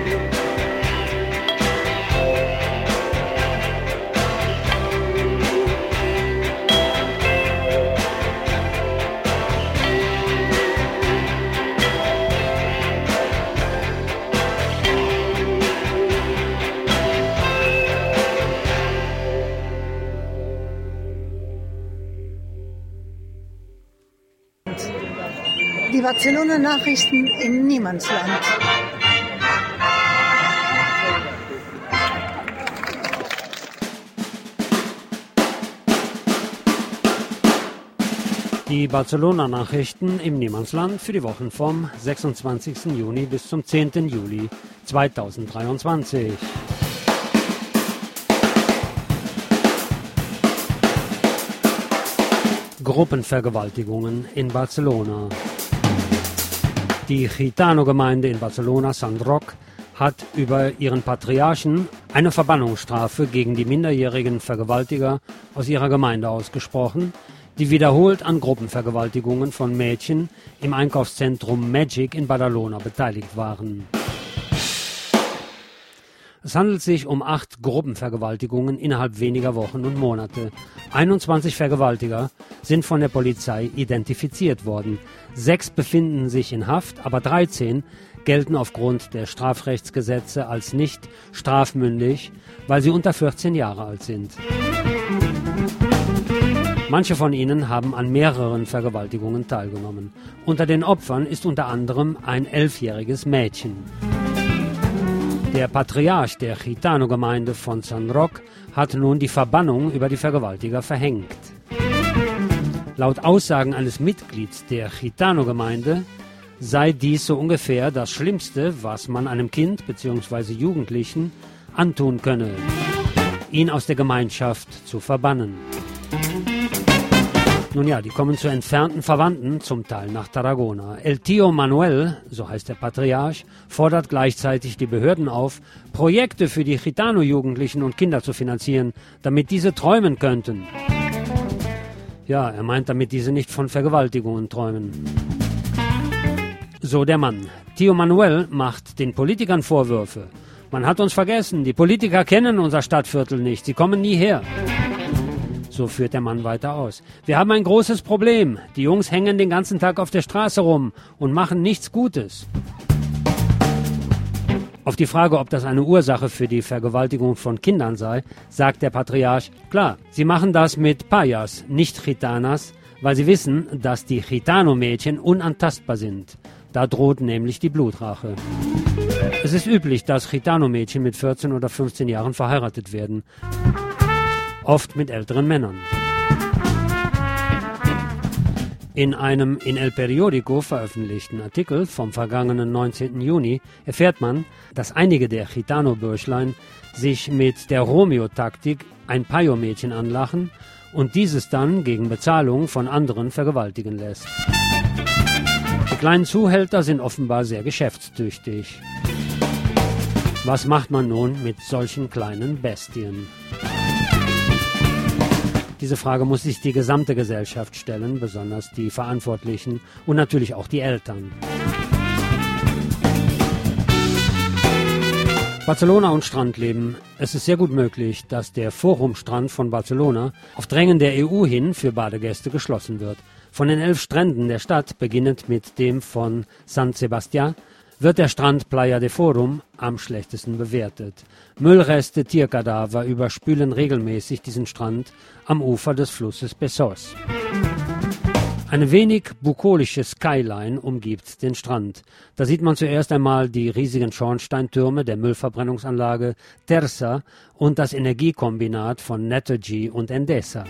S4: Die Barcelona Nachrichten im Niemandsland.
S1: Die Barcelona-Nachrichten im Niemandsland für die Wochen vom 26. Juni bis zum 10. Juli 2023. Gruppenvergewaltigungen in Barcelona. Die Gitano-Gemeinde in Barcelona, Sant Roc, hat über ihren Patriarchen eine Verbannungsstrafe gegen die minderjährigen Vergewaltiger aus ihrer Gemeinde ausgesprochen, die wiederholt an Gruppenvergewaltigungen von Mädchen im Einkaufszentrum Magic in Badalona beteiligt waren. Es handelt sich um 8 Gruppenvergewaltigungen innerhalb weniger Wochen und Monate. 21 Vergewaltiger sind von der Polizei identifiziert worden. 6 befinden sich in Haft, aber 13 gelten aufgrund der Strafrechtsgesetze als nicht strafmündig, weil sie unter 14 Jahre alt sind. Manche von ihnen haben an mehreren Vergewaltigungen teilgenommen. Unter den Opfern ist unter anderem ein 11-jähriges Mädchen. Der Patriarch der Gitano-Gemeinde von Sant Roc hat nun die Verbannung über die Vergewaltiger verhängt. Laut Aussagen eines Mitglieds der Gitano-Gemeinde sei dies so ungefähr das Schlimmste, was man einem Kind bzw. Jugendlichen antun könne, ihn aus der Gemeinschaft zu verbannen. Nun ja, die kommen zu entfernten Verwandten, zum Teil nach Tarragona. El Tío Manuel, so heißt der Patriarch, fordert gleichzeitig die Behörden auf, Projekte für die Gitano-Jugendlichen und Kinder zu finanzieren, damit diese träumen könnten. Ja, er meint, damit diese nicht von Vergewaltigungen träumen. So der Mann. Tío Manuel macht den Politikern Vorwürfe. Man hat uns vergessen, die Politiker kennen unser Stadtviertel nicht, sie kommen nie her. So führt der Mann weiter aus. Wir haben ein großes Problem. Die Jungs hängen den ganzen Tag auf der Straße rum und machen nichts Gutes. Auf die Frage, ob das eine Ursache für die Vergewaltigung von Kindern sei, sagt der Patriarch, klar, sie machen das mit Payas, nicht Gitanas, weil sie wissen, dass die Gitano-Mädchen unantastbar sind. Da droht nämlich die Blutrache. Es ist üblich, dass Gitano-Mädchen mit 14 oder 15 Jahren verheiratet werden. Oft mit älteren Männern. In einem in El Periódico veröffentlichten Artikel vom vergangenen 19. Juni erfährt man, dass einige der Gitano-Bürschlein sich mit der Romeo-Taktik ein Payo-Mädchen anlachen und dieses dann gegen Bezahlung von anderen vergewaltigen lässt. Die kleinen Zuhälter sind offenbar sehr geschäftstüchtig. Was macht man nun mit solchen kleinen Bestien? Diese Frage muss sich die gesamte Gesellschaft stellen, besonders die Verantwortlichen und natürlich auch die Eltern. Barcelona und Strandleben. Es ist sehr gut möglich, dass der Forumstrand von Barcelona auf Drängen der EU hin für Badegäste geschlossen wird. Von den 11 Stränden der Stadt, beginnend mit dem von San Sebastián, wird der Strand Playa de Forum am schlechtesten bewertet. Müllreste, Tierkadaver überspülen regelmäßig diesen Strand am Ufer des Flusses Besós. Eine wenig bukolische Skyline umgibt den Strand. Da sieht man zuerst einmal die riesigen Schornsteintürme der Müllverbrennungsanlage Tersa und das Energiekombinat von Naturgy und Endesa.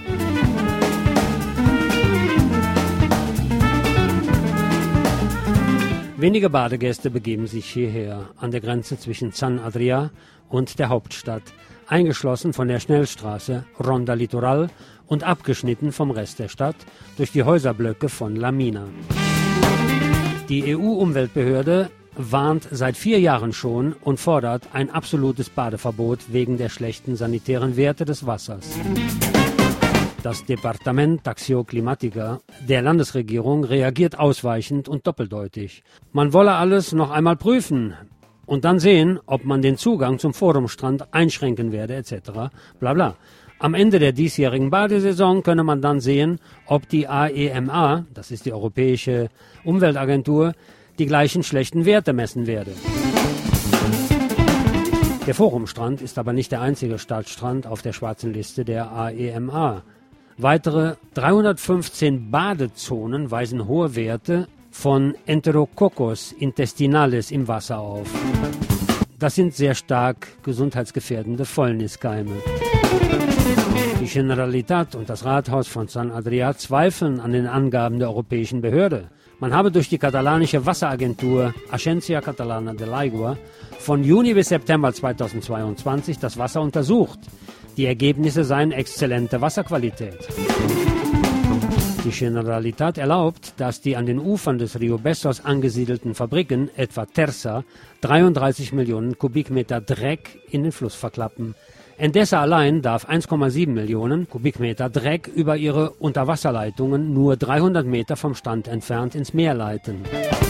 S1: Wenige Badegäste begeben sich hierher, an der Grenze zwischen San Adrià und der Hauptstadt, eingeschlossen von der Schnellstraße Ronda Litoral und abgeschnitten vom Rest der Stadt durch die Häuserblöcke von La Mina. Die EU-Umweltbehörde warnt seit 4 Jahren schon und fordert ein absolutes Badeverbot wegen der schlechten sanitären Werte des Wassers. Das Departament d'Acció Climàtica der Landesregierung reagiert ausweichend und doppeldeutig. Man wolle alles noch einmal prüfen und dann sehen, ob man den Zugang zum Forumstrand einschränken werde etc. Bla bla. Am Ende der diesjährigen Badesaison könne man dann sehen, ob die AEMA, das ist die Europäische Umweltagentur, die gleichen schlechten Werte messen werde. Der Forumstrand ist aber nicht der einzige Stadtstrand auf der schwarzen Liste der AEMA. Weitere 315 Badezonen weisen hohe Werte von Enterococcus intestinales im Wasser auf. Das sind sehr stark gesundheitsgefährdende Fäulniskeime. Die Generalitat und das Rathaus von San Adrià zweifeln an den Angaben der europäischen Behörde. Man habe durch die katalanische Wasseragentur Agencia Catalana del Aigua von Juni bis September 2022 das Wasser untersucht. Die Ergebnisse seien exzellente Wasserqualität. Die Die Generalitat erlaubt, dass die an den Ufern des Rio Bessos angesiedelten Fabriken, etwa Tersa, 33 Millionen Kubikmeter Dreck in den Fluss verklappen. Endesa allein darf 1,7 Millionen Kubikmeter Dreck über ihre Unterwasserleitungen nur 300 Meter vom Strand entfernt ins Meer leiten.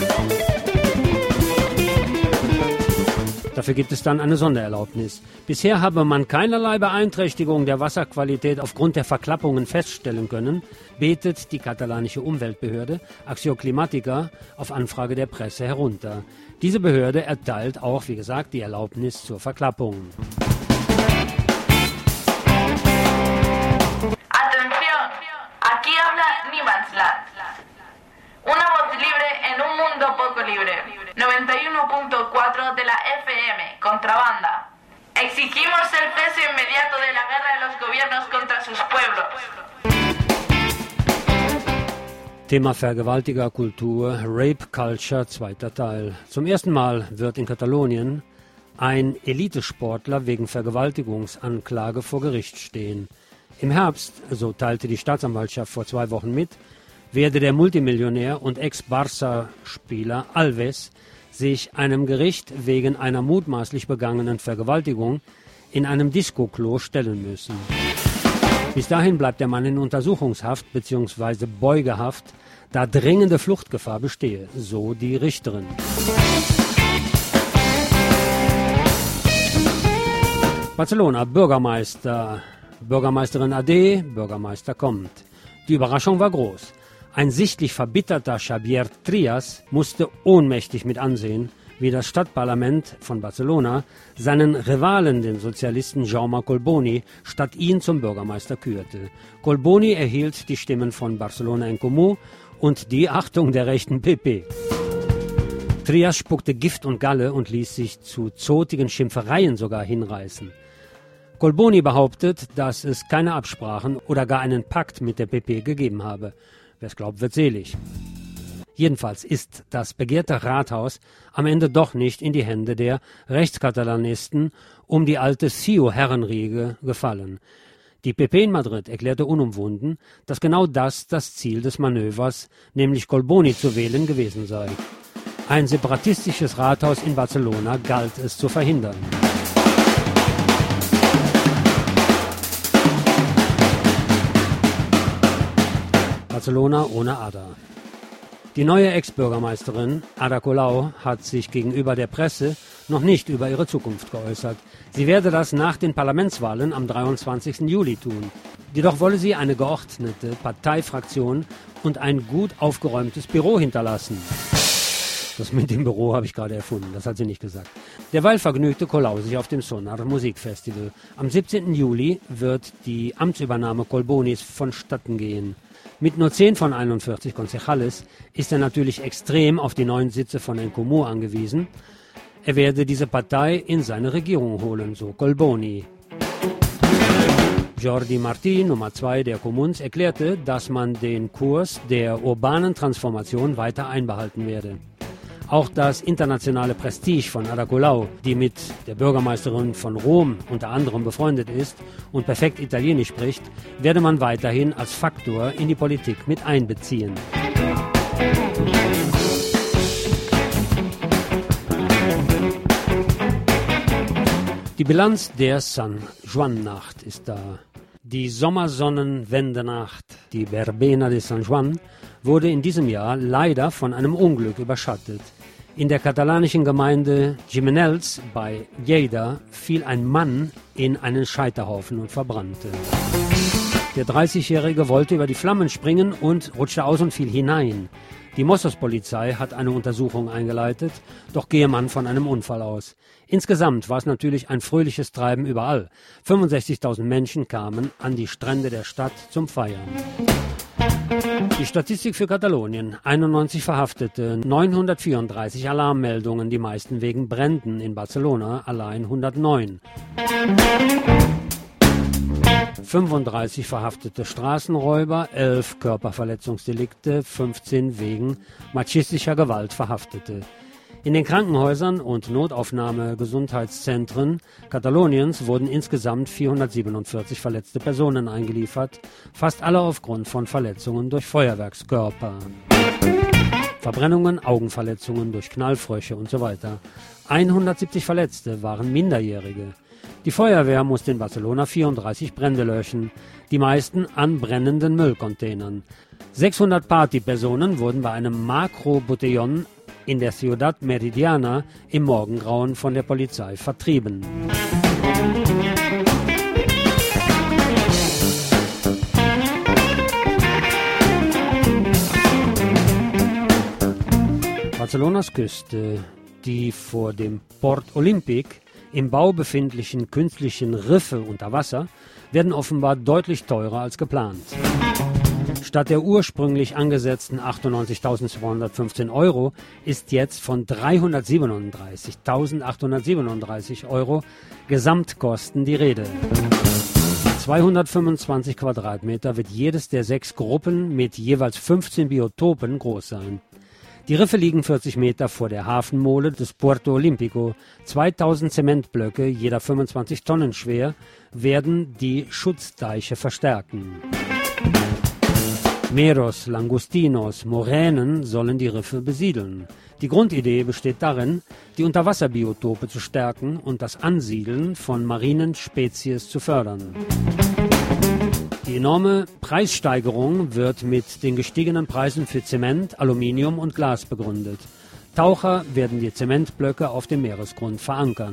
S1: Dafür gibt es dann eine Sondererlaubnis. Bisher habe man keinerlei Beeinträchtigung der Wasserqualität aufgrund der Verklappungen feststellen können, betet die katalanische Umweltbehörde Acció Climàtica auf Anfrage der Presse herunter. Diese Behörde erteilt auch, wie gesagt, die Erlaubnis zur Verklappung.
S17: Atención, aquí habla Niemandsland. Una voz libre en un mundo poco libre. 91.4 de la FM, Contrabanda. Exigimos el cese inmediato de la guerra de los gobiernos contra sus pueblos.
S1: Thema Vergewaltigerkultur, Rape Culture, zweiter Teil. Zum ersten Mal wird in Katalonien ein Elitesportler wegen Vergewaltigungsanklage vor Gericht stehen. Im Herbst, so teilte die Staatsanwaltschaft vor 2 Wochen mit, werde der Multimillionär und Ex-Barca-Spieler Alves sich einem Gericht wegen einer mutmaßlich begangenen Vergewaltigung in einem Disco-Klo stellen müssen. Bis dahin bleibt der Mann in Untersuchungshaft bzw. Beugehaft, da dringende Fluchtgefahr bestehe, so die Richterin. Barcelona, Bürgermeisterin Ade, Bürgermeister kommt. Die Überraschung war groß. Ein sichtlich verbitterter Xavier Trias musste ohnmächtig mit ansehen, wie das Stadtparlament von Barcelona seinen Rivalen, den Sozialisten Jaume Collboni, statt ihn zum Bürgermeister kürte. Collboni erhielt die Stimmen von Barcelona en Comú und die Achtung der rechten PP. Trias spuckte Gift und Galle und ließ sich zu zotigen Schimpfereien sogar hinreißen. Collboni behauptet, dass es keine Absprachen oder gar einen Pakt mit der PP gegeben habe. Wer es glaubt, wird selig. Jedenfalls ist das begehrte Rathaus am Ende doch nicht in die Hände der Rechtskatalanisten um die alte CIO-Herrenriege gefallen. Die PP in Madrid erklärte unumwunden, dass genau das Ziel des Manövers, nämlich Collboni zu wählen, gewesen sei. Ein separatistisches Rathaus in Barcelona galt es zu verhindern. Barcelona ohne Ada. Die neue Ex-Bürgermeisterin Ada Colau hat sich gegenüber der Presse noch nicht über ihre Zukunft geäußert. Sie werde das nach den Parlamentswahlen am 23. Juli tun. Jedoch wolle sie eine geordnete Parteifraktion und ein gut aufgeräumtes Büro hinterlassen. Das mit dem Büro habe ich gerade erfunden, das hat sie nicht gesagt. Derweil vergnügte Colau sich auf dem Sonar Musikfestival. Am 17. Juli wird die Amtsübernahme Collbonis vonstatten gehen. Mit nur 10 von 41 Concejales ist er natürlich extrem auf die 9 Sitze von en Comú angewiesen. Er werde diese Partei in seine Regierung holen, so Collboni. Jordi Martí, Nummer 2 der Comuns, erklärte, dass man den Kurs der urbanen Transformation weiter einbehalten werde. Auch das internationale Prestige von Ada Colau, die mit der Bürgermeisterin von Rom unter anderem befreundet ist und perfekt Italienisch spricht, werde man weiterhin als Faktor in die Politik mit einbeziehen. Die Bilanz der San Juan-Nacht ist da. Die Sommersonnenwendenacht, die Verbena de San Juan, wurde in diesem Jahr leider von einem Unglück überschattet. In der katalanischen Gemeinde Gimenells bei Lleida fiel ein Mann in einen Scheiterhaufen und verbrannte. Der 30-Jährige wollte über die Flammen springen und rutschte aus und fiel hinein. Die Mossos-Polizei hat eine Untersuchung eingeleitet, doch gehe man von einem Unfall aus. Insgesamt war es natürlich ein fröhliches Treiben überall. 65.000 Menschen kamen an die Strände der Stadt zum Feiern. Die Statistik für Katalonien: 91 Verhaftete, 934 Alarmmeldungen, die meisten wegen Bränden, in Barcelona allein 109. 35 verhaftete Straßenräuber, 11 Körperverletzungsdelikte, 15 wegen machistischer Gewalt Verhaftete. In den Krankenhäusern und Notaufnahme-Gesundheitszentren Kataloniens wurden insgesamt 447 verletzte Personen eingeliefert, fast alle aufgrund von Verletzungen durch Feuerwerkskörper. Verbrennungen, Augenverletzungen durch Knallfrösche und so weiter. 170 Verletzte waren Minderjährige. Die Feuerwehr musste in Barcelona 34 Brände löschen, die meisten an brennenden Müllcontainern. 600 Partypersonen wurden bei einem Makro-Botellón in der Ciudad Meridiana im Morgengrauen von der Polizei vertrieben. Barcelonas Küste, die vor dem Port Olímpic im Bau befindlichen künstlichen Riffe unter Wasser, werden offenbar deutlich teurer als geplant. Statt der ursprünglich angesetzten 98.215 Euro ist jetzt von 337.837 Euro Gesamtkosten die Rede. 225 Quadratmeter wird jedes der 6 Gruppen mit jeweils 15 Biotopen groß sein. Die Riffe liegen 40 Meter vor der Hafenmole des Puerto Olímpico. 2000 Zementblöcke, jeder 25 Tonnen schwer, werden die Schutzdeiche verstärken. Meros, Langostinos, Moränen sollen die Riffe besiedeln. Die Grundidee besteht darin, die Unterwasserbiotope zu stärken und das Ansiedeln von marinen Spezies zu fördern. Die enorme Preissteigerung wird mit den gestiegenen Preisen für Zement, Aluminium und Glas begründet. Taucher werden die Zementblöcke auf dem Meeresgrund verankern.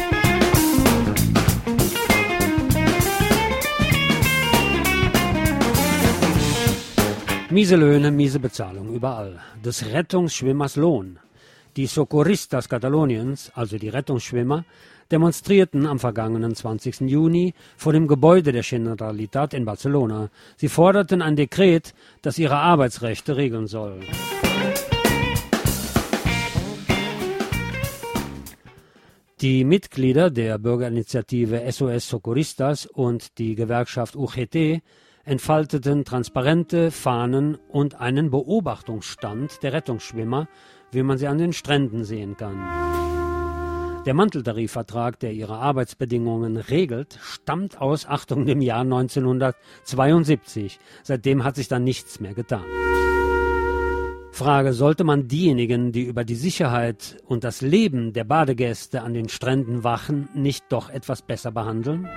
S1: Miese Löhne, miese Bezahlung überall. Des Rettungsschwimmers Lohn. Die Socorristas Kataloniens, also die Rettungsschwimmer, demonstrierten am vergangenen 20. Juni vor dem Gebäude der Generalitat in Barcelona. Sie forderten ein Dekret, das ihre Arbeitsrechte regeln soll. Die Mitglieder der Bürgerinitiative SOS Socorristas und die Gewerkschaft UGT entfalteten Transparente, Fahnen und einen Beobachtungsstand der Rettungsschwimmer, wie man sie an den Stränden sehen kann. Der Manteltarifvertrag, der ihre Arbeitsbedingungen regelt, stammt aus, Achtung, dem Jahr 1972. Seitdem hat sich da nichts mehr getan. Frage: Sollte man diejenigen, die über die Sicherheit und das Leben der Badegäste an den Stränden wachen, nicht doch etwas besser behandeln?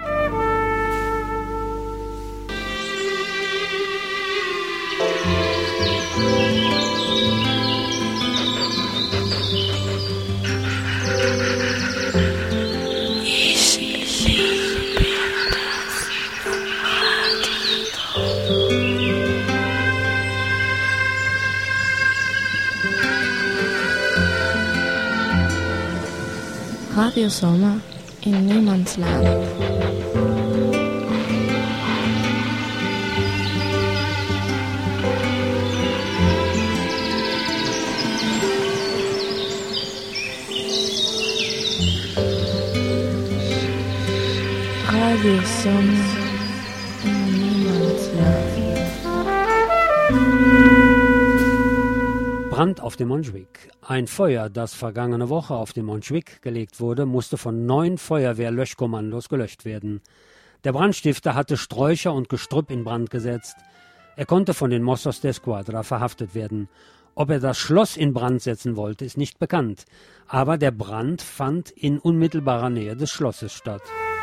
S18: Radio Sommer in Niemandsland. Radio Sommer in Niemandsland.
S1: Brand auf dem Montjuic. Ein Feuer, das vergangene Woche auf dem Montjuic gelegt wurde, musste von 9 Feuerwehr-Löschkommandos gelöscht werden. Der Brandstifter hatte Sträucher und Gestrüpp in Brand gesetzt. Er konnte von den Mossos d'Esquadra verhaftet werden. Ob er das Schloss in Brand setzen wollte, ist nicht bekannt. Aber der Brand fand in unmittelbarer Nähe des Schlosses statt.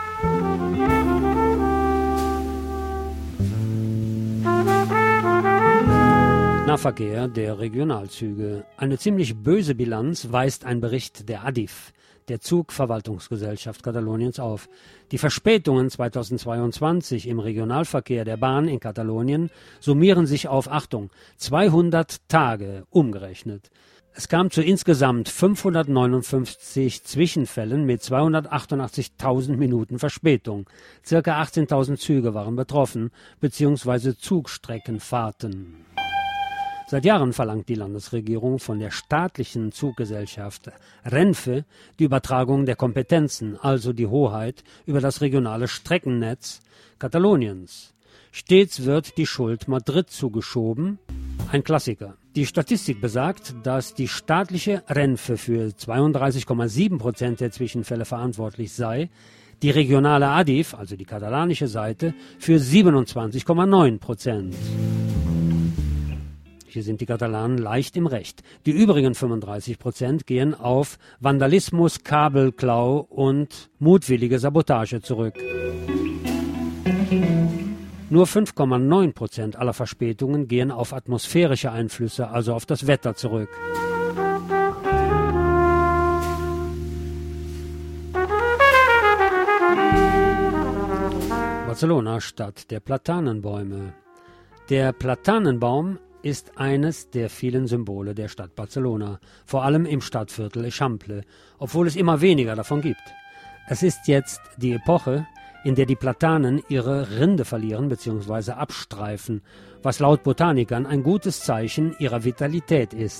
S1: Nahverkehr der Regionalzüge. Eine ziemlich böse Bilanz weist ein Bericht der ADIF, der Zugverwaltungsgesellschaft Kataloniens, auf. Die Verspätungen 2022 im Regionalverkehr der Bahn in Katalonien summieren sich auf, Achtung, 200 Tage umgerechnet. Es kam zu insgesamt 559 Zwischenfällen mit 288.000 Minuten Verspätung. Circa 18.000 Züge waren betroffen, bzw. Zugstreckenfahrten. Seit Jahren verlangt die Landesregierung von der staatlichen Zuggesellschaft Renfe die Übertragung der Kompetenzen, also die Hoheit über das regionale Streckennetz Kataloniens. Stets wird die Schuld Madrid zugeschoben. Ein Klassiker. Die Statistik besagt, dass die staatliche Renfe für 32,7% der Zwischenfälle verantwortlich sei, die regionale ADIF, also die katalanische Seite, für 27,9%. Hier sind die Katalanen leicht im Recht. Die übrigen 35% gehen auf Vandalismus, Kabelklau und mutwillige Sabotage zurück. Nur 5,9% aller Verspätungen gehen auf atmosphärische Einflüsse, also auf das Wetter zurück. Barcelona, Stadt der Platanenbäume. Der Platanenbaum ist eines der vielen Symbole der Stadt Barcelona, vor allem im Stadtviertel Eixample, obwohl es immer weniger davon gibt. Es ist jetzt die Epoche, in der die Platanen ihre Rinde verlieren bzw. abstreifen, was laut Botanikern ein gutes Zeichen ihrer Vitalität ist.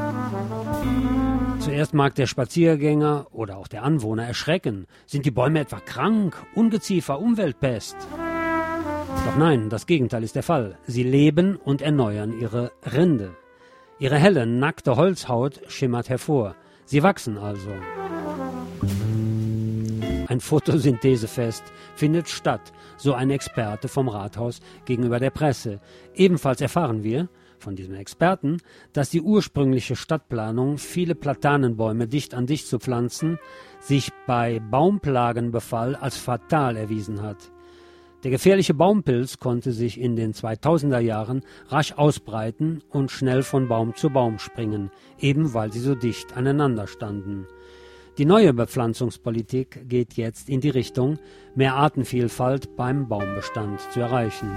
S1: Zuerst mag der Spaziergänger oder auch der Anwohner erschrecken. Sind die Bäume etwa krank, Ungeziefer, Umweltpest? Doch nein, das Gegenteil ist der Fall. Sie leben und erneuern ihre Rinde. Ihre helle, nackte Holzhaut schimmert hervor. Sie wachsen also. Ein Photosynthesefest findet statt, so ein Experte vom Rathaus gegenüber der Presse. Ebenfalls erfahren wir von diesem Experten, dass die ursprüngliche Stadtplanung, viele Platanenbäume dicht an dicht zu pflanzen, sich bei Baumplagenbefall als fatal erwiesen hat. Der gefährliche Baumpilz konnte sich in den 2000er Jahren rasch ausbreiten und schnell von Baum zu Baum springen, eben weil sie so dicht aneinander standen. Die neue Bepflanzungspolitik geht jetzt in die Richtung, mehr Artenvielfalt beim Baumbestand zu erreichen.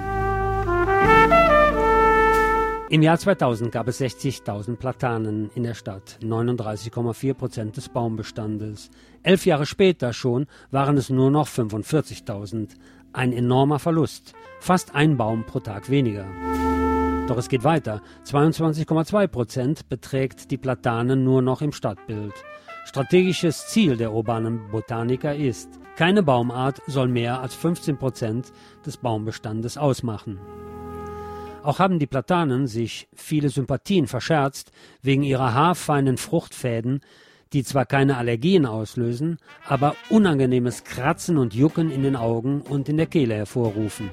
S1: Im Jahr 2000 gab es 60.000 Platanen in der Stadt, 39,4% des Baumbestandes. 11 Jahre später schon waren es nur noch 45.000. Ein enormer Verlust, fast ein Baum pro Tag weniger. Doch es geht weiter, 22,2% beträgt die Platane nur noch im Stadtbild. Strategisches Ziel der urbanen Botaniker ist, keine Baumart soll mehr als 15% des Baumbestandes ausmachen. Auch haben die Platanen sich viele Sympathien verscherzt wegen ihrer haarfeinen Fruchtfäden, die zwar keine Allergien auslösen, aber unangenehmes Kratzen und Jucken in den Augen und in der Kehle hervorrufen.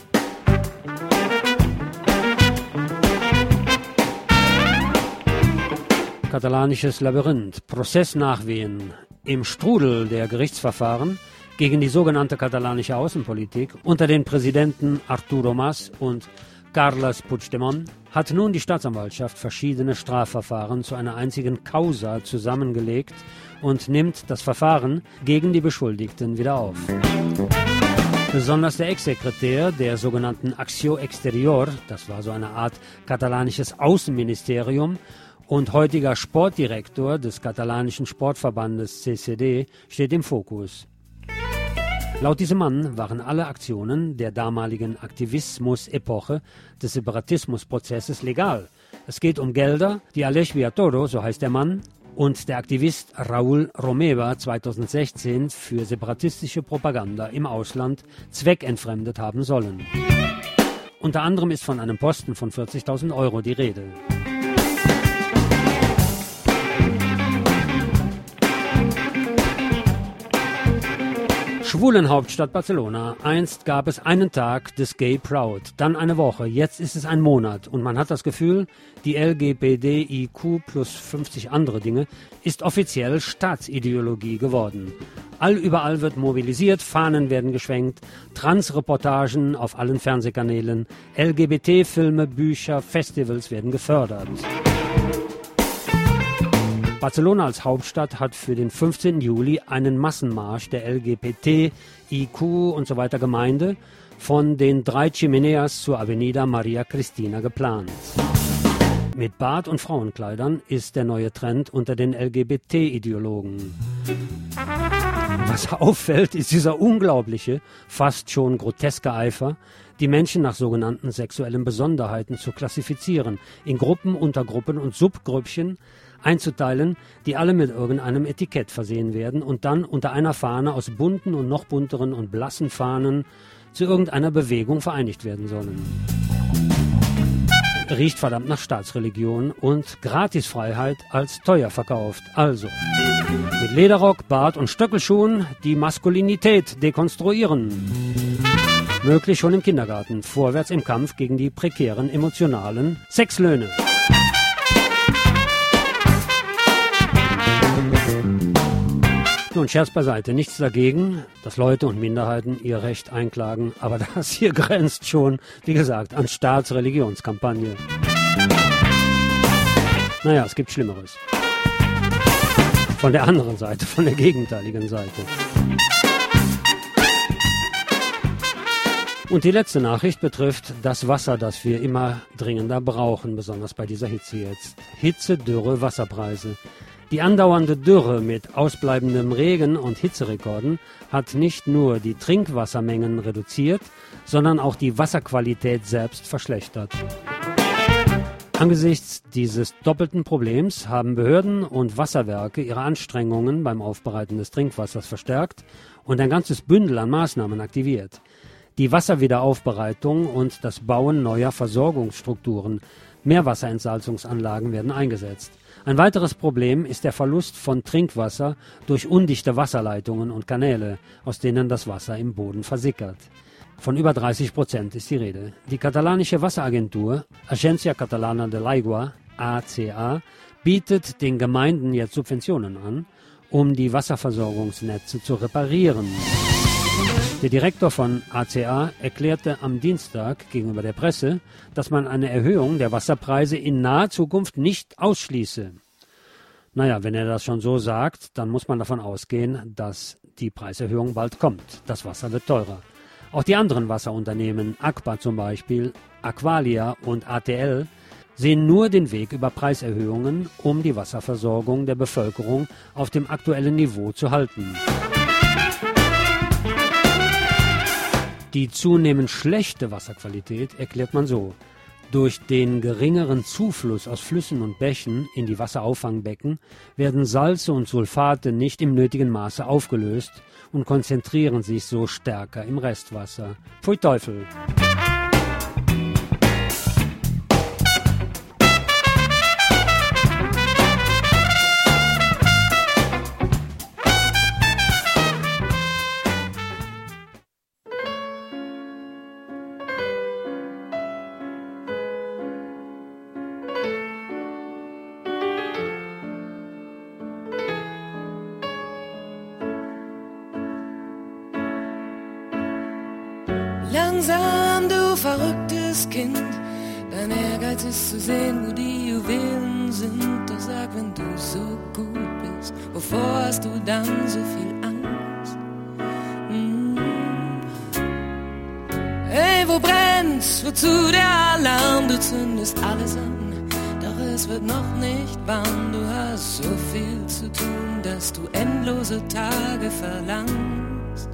S1: Katalanisches Labyrinth, Prozessnachwehen. Im Strudel der Gerichtsverfahren gegen die sogenannte katalanische Außenpolitik unter den Präsidenten Arturo Mas und Carles Puigdemont hat nun die Staatsanwaltschaft verschiedene Strafverfahren zu einer einzigen Causa zusammengelegt und nimmt das Verfahren gegen die Beschuldigten wieder auf. Besonders der Ex-Sekretär der sogenannten Acció Exterior, das war so eine Art katalanisches Außenministerium, und heutiger Sportdirektor des katalanischen Sportverbandes CCD steht im Fokus. Laut diesem Mann waren alle Aktionen der damaligen Aktivismus-Epoche des Separatismusprozesses legal. Es geht um Gelder, die Aleix Viatoro, so heißt der Mann, und der Aktivist Raúl Romeva 2016 für separatistische Propaganda im Ausland zweckentfremdet haben sollen. Unter anderem ist von einem Posten von 40.000 € die Rede. Schwulenhauptstadt Barcelona. Einst gab es einen Tag des Gay Proud, dann eine Woche, jetzt ist es ein Monat und man hat das Gefühl, die LGBTIQ plus 50 andere Dinge ist offiziell Staatsideologie geworden. Überall wird mobilisiert, Fahnen werden geschwenkt, Transreportagen auf allen Fernsehkanälen, LGBT-Filme, Bücher, Festivals werden gefördert. Barcelona als Hauptstadt hat für den 15. Juli einen Massenmarsch der LGBT, IQ und so weiter Gemeinde von den 3 Chimeneas zur Avenida Maria Cristina geplant. Mit Bart- und Frauenkleidern ist der neue Trend unter den LGBT-Ideologen. Was auffällt, ist dieser unglaubliche, fast schon groteske Eifer, die Menschen nach sogenannten sexuellen Besonderheiten zu klassifizieren, in Gruppen, Untergruppen und Subgrüppchen einzuteilen, die alle mit irgendeinem Etikett versehen werden und dann unter einer Fahne aus bunten und noch bunteren und blassen Fahnen zu irgendeiner Bewegung vereinigt werden sollen. riecht verdammt nach Staatsreligion und Gratisfreiheit als teuer verkauft. Also, mit Lederrock, Bart und Stöckelschuhen die Maskulinität dekonstruieren. Möglich schon im Kindergarten, vorwärts im Kampf gegen die prekären emotionalen Sexlöhne. Nun, Scherz beiseite, nichts dagegen, dass Leute und Minderheiten ihr Recht einklagen, aber das hier grenzt schon, wie gesagt, an Staatsreligionskampagne. Naja, es gibt Schlimmeres. Von der anderen Seite, von der gegenteiligen Seite. Und die letzte Nachricht betrifft das Wasser, das wir immer dringender brauchen, besonders bei dieser Hitze jetzt. Hitze, Dürre, Wasserpreise. Die andauernde Dürre mit ausbleibendem Regen und Hitzerekorden hat nicht nur die Trinkwassermengen reduziert, sondern auch die Wasserqualität selbst verschlechtert. Angesichts dieses doppelten Problems haben Behörden und Wasserwerke ihre Anstrengungen beim Aufbereiten des Trinkwassers verstärkt und ein ganzes Bündel an Maßnahmen aktiviert. Die Wasserwiederaufbereitung und das Bauen neuer Versorgungsstrukturen, Meerwasserentsalzungsanlagen werden eingesetzt. Ein weiteres Problem ist der Verlust von Trinkwasser durch undichte Wasserleitungen und Kanäle, aus denen das Wasser im Boden versickert. Von über 30% ist die Rede. Die katalanische Wasseragentur Agencia Catalana de l'Aigua, ACA, bietet den Gemeinden jetzt Subventionen an, um die Wasserversorgungsnetze zu reparieren. Der Direktor von ACA erklärte am Dienstag gegenüber der Presse, dass man eine Erhöhung der Wasserpreise in naher Zukunft nicht ausschließe. Naja, wenn er das schon so sagt, dann muss man davon ausgehen, dass die Preiserhöhung bald kommt. Das Wasser wird teurer. Auch die anderen Wasserunternehmen, ACPA zum Beispiel, Aqualia und ATL, sehen nur den Weg über Preiserhöhungen, um die Wasserversorgung der Bevölkerung auf dem aktuellen Niveau zu halten. Die zunehmend schlechte Wasserqualität erklärt man so. Durch den geringeren Zufluss aus Flüssen und Bächen in die Wasserauffangbecken werden Salze und Sulfate nicht im nötigen Maße aufgelöst und konzentrieren sich so stärker im Restwasser. Pfui Teufel!
S3: Langsam, du verrücktes Kind, dein Ehrgeiz ist zu sehen, wo die Juwelen sind. Doch sag, wenn du so gut bist, wovor hast du dann so viel Angst? Hey, wo brennt's? Wozu der Alarm? Du zündest alles an, doch es wird noch nicht warm. Du hast so viel zu tun, dass du endlose Tage verlangst.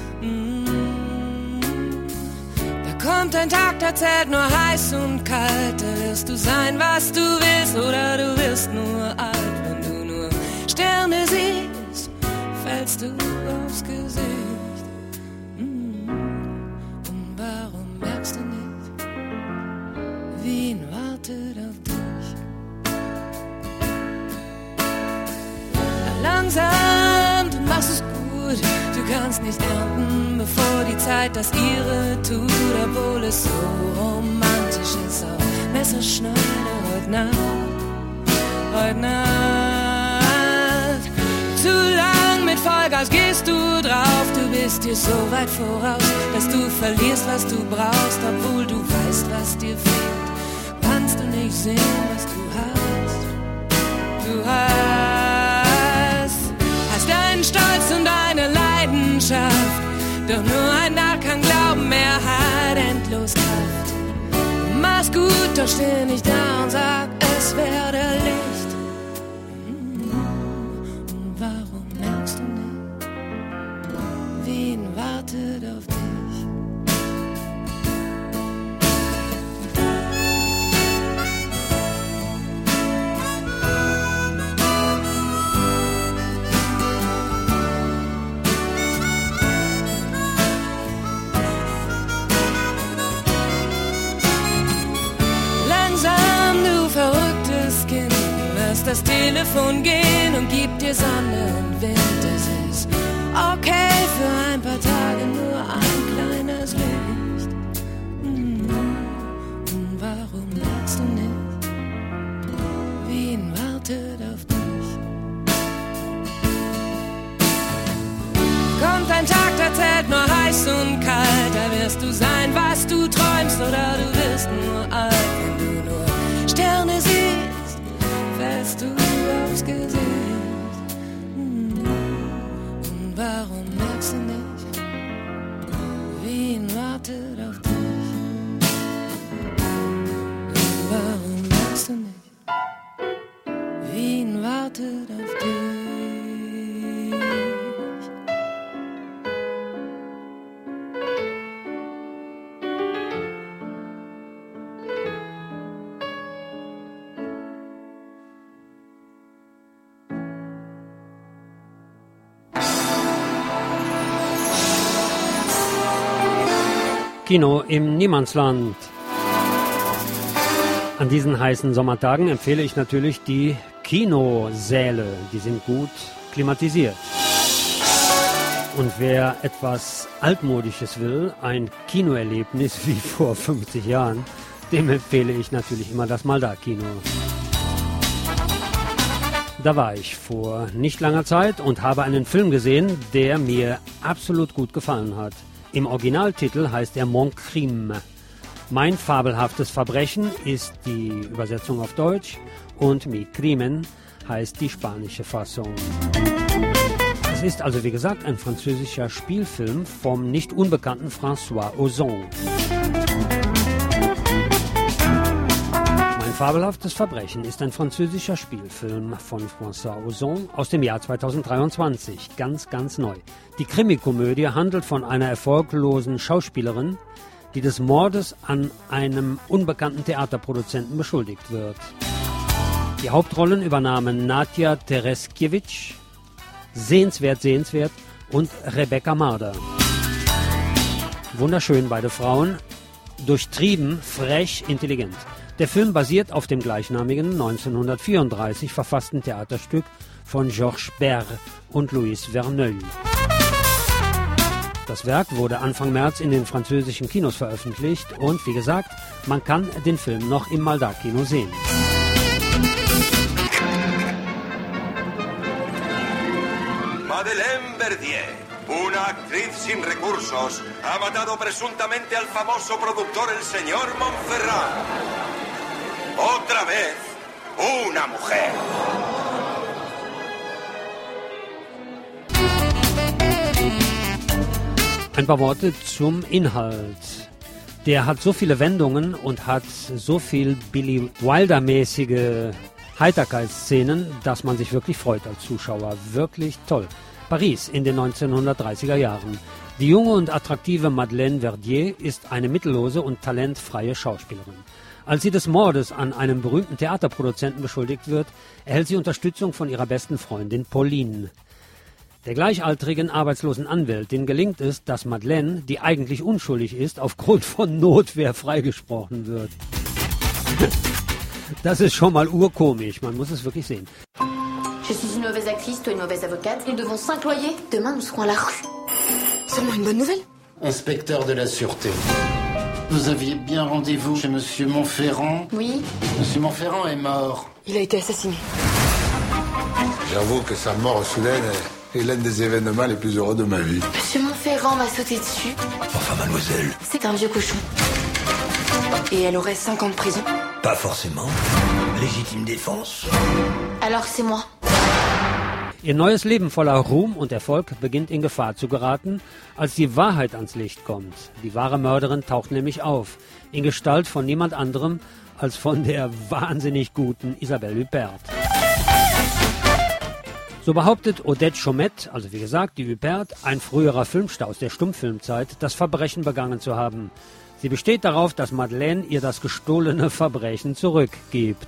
S3: Kommt ein Tag, da zählt nur heiß und kalt. Da wirst du sein, was du willst, oder du wirst nur alt. Wenn du nur Sterne siehst, fällst du aufs Gesicht. Und warum merkst du nicht, Wien wartet auf dich? Langsam, du machst es gut, du kannst nicht ernten, bevor die Zeit das ihre tut, obwohl es so romantisch ist, auf Messerschneide heute Nacht. Zu lang mit Vollgas gehst du drauf, du bist dir so weit voraus, dass du verlierst, was du brauchst, obwohl du weißt, was dir fehlt, kannst du nicht sehen, was du hast. Du hast deinen Stolz und deine Leidenschaft, doch nur ein Narr kann glauben, er hat endlos Kraft. Mach's gut, doch steh nicht da und sag, es werde Licht. Und warum merkst du nicht, Wien wartet auf dich? ans Telefon gehen und gib dir Sonne und Wind. Es ist okay für ein paar Tage, nur ein kleines Licht. Und warum merkst du nicht, Wien wartet auf dich? Kommt ein Tag, der zählt nur heiß und kalt, da wirst du sein, was du träumst, oder du wirst nur alt. Wenn du nur Sterne siehst, fällst du aufs Gesicht. Und warum merkst du nicht, Wien wartet auf dich? Und warum merkst du nicht, Wien wartet auf dich?
S1: Kino im Niemandsland. An diesen heißen Sommertagen empfehle ich natürlich die Kinosäle. Die sind gut klimatisiert. Und wer etwas Altmodisches will, ein Kinoerlebnis wie vor 50 Jahren, dem empfehle ich natürlich immer das Maldar-Kino. Da war ich vor nicht langer Zeit und habe einen Film gesehen, der mir absolut gut gefallen hat. Im Originaltitel heißt er Mon Crime. Mein fabelhaftes Verbrechen ist die Übersetzung auf Deutsch und Mi Crimen heißt die spanische Fassung. Es ist also wie gesagt ein französischer Spielfilm vom nicht unbekannten François Ozon. Mein fabelhaftes Verbrechen ist ein französischer Spielfilm von François Ozon aus dem Jahr 2023, ganz neu. Die Krimikomödie handelt von einer erfolglosen Schauspielerin, die des Mordes an einem unbekannten Theaterproduzenten beschuldigt wird. Die Hauptrollen übernahmen Nadja Tereskiewicz, sehenswert, und Rebecca Marder. Wunderschön beide Frauen, durchtrieben, frech, intelligent. Der Film basiert auf dem gleichnamigen 1934 verfassten Theaterstück von Georges Berr und Louis Verneuil. Das Werk wurde Anfang März in den französischen Kinos veröffentlicht und wie gesagt, man kann den Film noch im Maldar-Kino sehen.
S19: Madeleine Verdier, una actriz sin recursos, ha matado presuntamente al famoso productor el señor Montferrat. Otra vez, una mujer.
S1: Ein paar Worte zum Inhalt. Der hat so viele Wendungen und hat so viel Billy Wilder-mäßige Heiterkeitsszenen, dass man sich wirklich freut als Zuschauer. Wirklich toll. Paris in den 1930er Jahren. Die junge und attraktive Madeleine Verdier ist eine mittellose und talentfreie Schauspielerin. Als sie des Mordes an einem berühmten Theaterproduzenten beschuldigt wird, erhält sie Unterstützung von ihrer besten Freundin Pauline. Der gleichaltrigen arbeitslosen Anwältin gelingt es, dass Madeleine, die eigentlich unschuldig ist, aufgrund von Notwehr freigesprochen wird. Das ist schon mal urkomisch, man muss es wirklich sehen.
S20: Je suis une mauvaise actrice, toi une mauvaise avocate. Nous devons s'employer. Demain, nous serons à la rue. Seulement une bonne nouvelle.
S21: Inspecteur de la Sûreté. Vous aviez bien rendez-vous chez Monsieur Montferrand?
S20: Oui.
S21: Monsieur Montferrand est mort.
S20: Il a été assassiné.
S22: J'avoue que sa mort soudaine est l'un des événements les plus heureux de ma vie.
S20: Monsieur Montferrand m'a sauté dessus.
S22: Enfin, mademoiselle.
S20: C'est un vieux cochon. Et elle aurait 5 ans de prison.
S22: Pas forcément. Légitime défense.
S20: Alors c'est moi.
S1: Ihr neues Leben voller Ruhm und Erfolg beginnt in Gefahr zu geraten, als die Wahrheit ans Licht kommt. Die wahre Mörderin taucht nämlich auf, in Gestalt von niemand anderem als von der wahnsinnig guten Isabelle Huppert. So behauptet Odette Chaumette, also wie gesagt die Huppert, ein früherer Filmstar aus der Stummfilmzeit, das Verbrechen begangen zu haben. Sie besteht darauf, dass Madeleine ihr das gestohlene Verbrechen zurückgibt.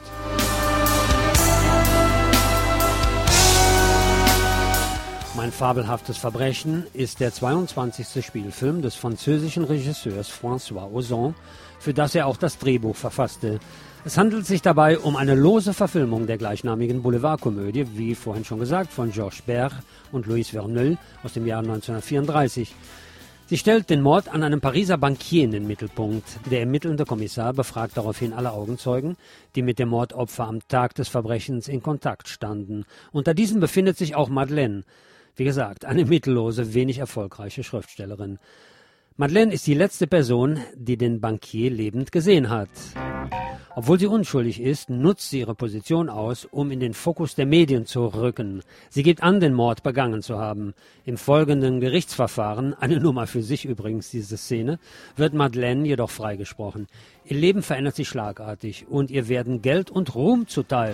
S1: Mein fabelhaftes Verbrechen ist der 22. Spielfilm des französischen Regisseurs François Ozon, für das er auch das Drehbuch verfasste. Es handelt sich dabei um eine lose Verfilmung der gleichnamigen Boulevardkomödie, wie vorhin schon gesagt, von Georges Berg und Louis Verneuil aus dem Jahr 1934. Sie stellt den Mord an einem Pariser Bankier in den Mittelpunkt. Der ermittelnde Kommissar befragt daraufhin alle Augenzeugen, die mit dem Mordopfer am Tag des Verbrechens in Kontakt standen. Unter diesen befindet sich auch Madeleine. Wie gesagt, eine mittellose, wenig erfolgreiche Schriftstellerin. Madeleine ist die letzte Person, die den Bankier lebend gesehen hat. Obwohl sie unschuldig ist, nutzt sie ihre Position aus, um in den Fokus der Medien zu rücken. Sie gibt an, den Mord begangen zu haben. Im folgenden Gerichtsverfahren, eine Nummer für sich übrigens, diese Szene, wird Madeleine jedoch freigesprochen. Ihr Leben verändert sich schlagartig und ihr werden Geld und Ruhm zuteil.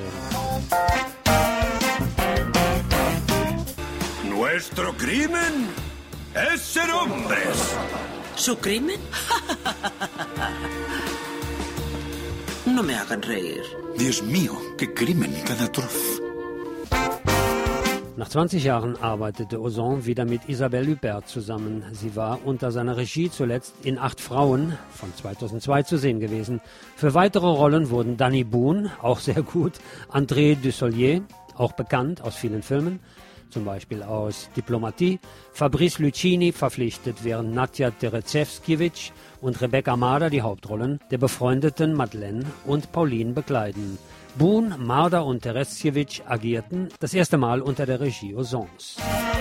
S19: Nuestro crimen es ser hombres.
S2: ¿Su crimen? No me hagan reír.
S5: Dios mío, qué crimen tan atroz.
S1: Nach 20 Jahren arbeitete Ozon wieder mit Isabelle Huppert zusammen. Sie war unter seiner Regie zuletzt in 8 Frauen von 2002 zu sehen gewesen. Für weitere Rollen wurden Danny Boone, auch sehr gut, André Dussolier, auch bekannt aus vielen Filmen, zum Beispiel aus Diplomatie, Fabrice Lucchini verpflichtet, während Nadja Terezewskiewicz und Rebecca Marder die Hauptrollen der befreundeten Madeleine und Pauline bekleiden. Boone, Marder und Terezewskiewicz agierten das erste Mal unter der Regie Ozons.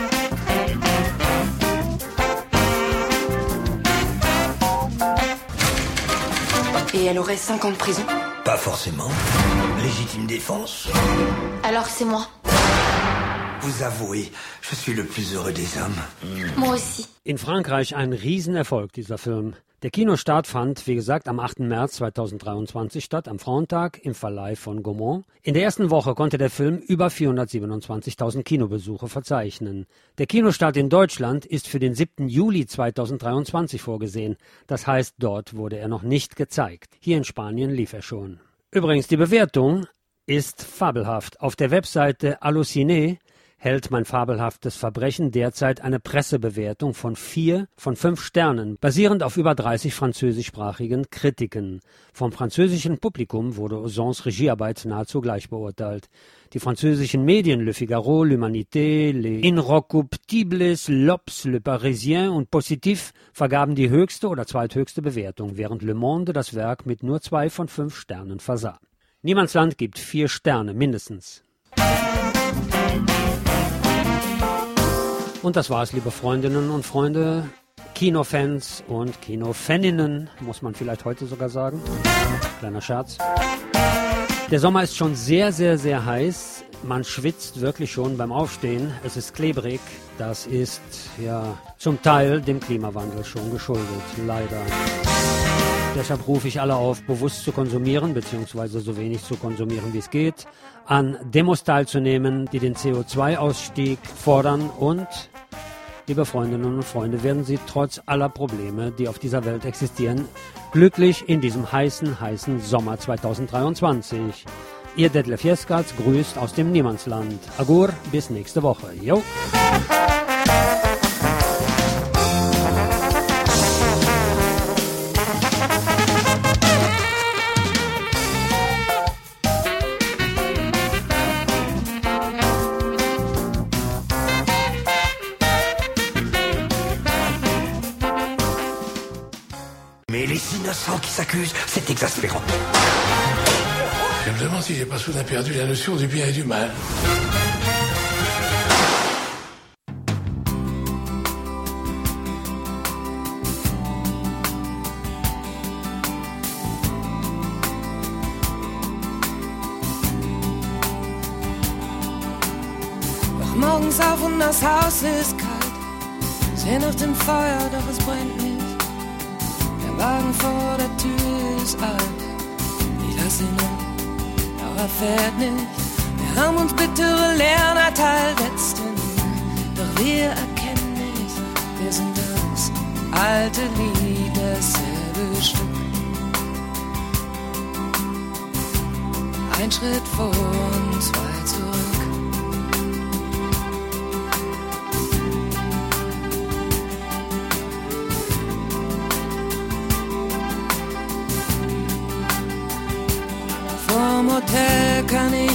S20: Et elle aurait 5 ans de prison?
S23: Pas forcément. Légitime défense.
S20: Alors c'est moi.
S23: Vous avouez, je suis le plus heureux des hommes.
S20: Moi aussi.
S1: In Frankreich ein Riesenerfolg, dieser Film. Der Kinostart fand, wie gesagt, am 8. März 2023 statt, am Frauentag im Verleih von Gaumont. In der ersten Woche konnte der Film über 427.000 Kinobesuche verzeichnen. Der Kinostart in Deutschland ist für den 7. Juli 2023 vorgesehen. Das heißt, dort wurde er noch nicht gezeigt. Hier in Spanien lief er schon. Übrigens, die Bewertung ist fabelhaft. Auf der Webseite Allociné hält mein fabelhaftes Verbrechen derzeit eine Pressebewertung von 4 von 5 Sternen, basierend auf über 30 französischsprachigen Kritiken. Vom französischen Publikum wurde Ozons Regiearbeit nahezu gleich beurteilt. Die französischen Medien Le Figaro, L'Humanité, Les Inrecuptibles, L'Obs, Le Parisien und Positif vergaben die höchste oder zweithöchste Bewertung, während Le Monde das Werk mit nur 2 von 5 Sternen versah. Niemandsland gibt 4 Sterne mindestens. Und das war's, liebe Freundinnen und Freunde, Kinofans und Kinofaninnen, muss man vielleicht heute sogar sagen. Kleiner Scherz. Der Sommer ist schon sehr, sehr, sehr heiß. Man schwitzt wirklich schon beim Aufstehen. Es ist klebrig. Das ist ja zum Teil dem Klimawandel schon geschuldet, leider. Deshalb rufe ich alle auf, bewusst zu konsumieren, beziehungsweise so wenig zu konsumieren, wie es geht, an Demos teilzunehmen, die den CO2-Ausstieg fordern und, liebe Freundinnen und Freunde, werden Sie trotz aller Probleme, die auf dieser Welt existieren, glücklich in diesem heißen, heißen Sommer 2023. Ihr Detlef Jeskac grüßt aus dem Niemandsland. Agur, bis nächste Woche. Jo!
S23: Mais les innocents qui s'accusent, c'est exaspérant.
S5: Je me demande si j'ai pas soudain perdu la notion du bien et du mal.
S3: Wach morgens auf und das Haus ist kalt. Seh nach dem Feuer, doch es brennt nicht. Der Wagen vor der Tür ist alt. Ich lass ihn um, doch er fährt nicht. Wir haben uns bittere Lehren erteilt letzten, doch wir erkennen nicht, wir sind das alte Lied, dasselbe Stück. Ein Schritt vor und 2 zurück.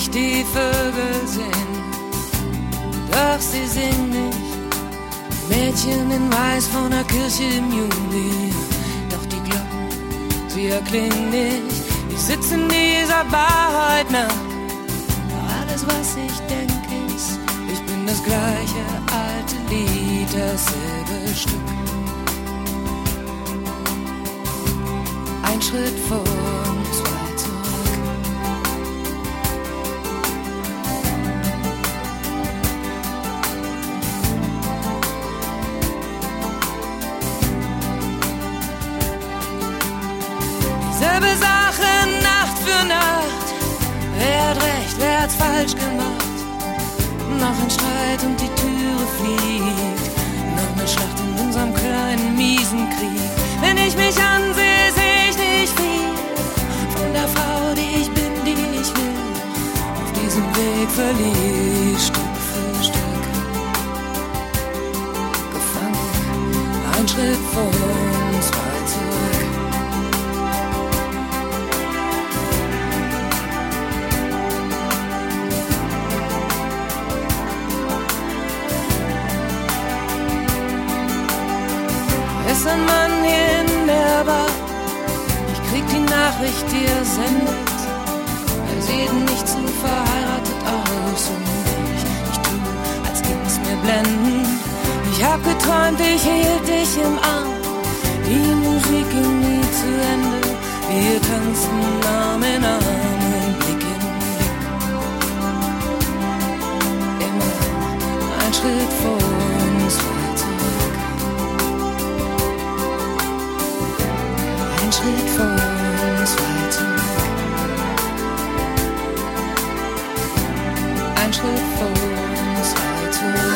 S3: ich die Vögel singen, doch sie singen nicht. Mädchen in Weiß vor der Kirche im Juli, doch die Glocken, sie erklingen nicht. Ich sitze in dieser Bar heute Nacht, doch alles was ich denke ist, ich bin das gleiche alte Lied, dasselbe Stück. Ein Schritt vor, zwei zurück. Dieselbe Sache Nacht für Nacht. Wer hat recht, wer hat's falsch gemacht? Noch ein Streit und die Türe fliegt. Noch eine Schlacht in unserem kleinen miesen Krieg. Wenn ich mich ansehe, sehe ich nicht viel von der Frau, die ich bin, die ich will. Auf diesem Weg verliere ich Stück für Stück. Gefangen, ein Schritt vor, zwei zurück. Ist ein Mann hier in der Bar, ich krieg die Nachricht, die er sendet. Er sieht nicht zu verheiratet aus und ich tu, als ging's mir blenden. Ich hab geträumt, ich hielt dich im Arm, die Musik ging nie zu Ende. Wir tanzen Arm in Arm und Blick in Blick. Immer ein Schritt vor uns, zwei zurück. Ein Schritt vor uns, zwei zurück. Ein Schritt vor uns, zwei zurück.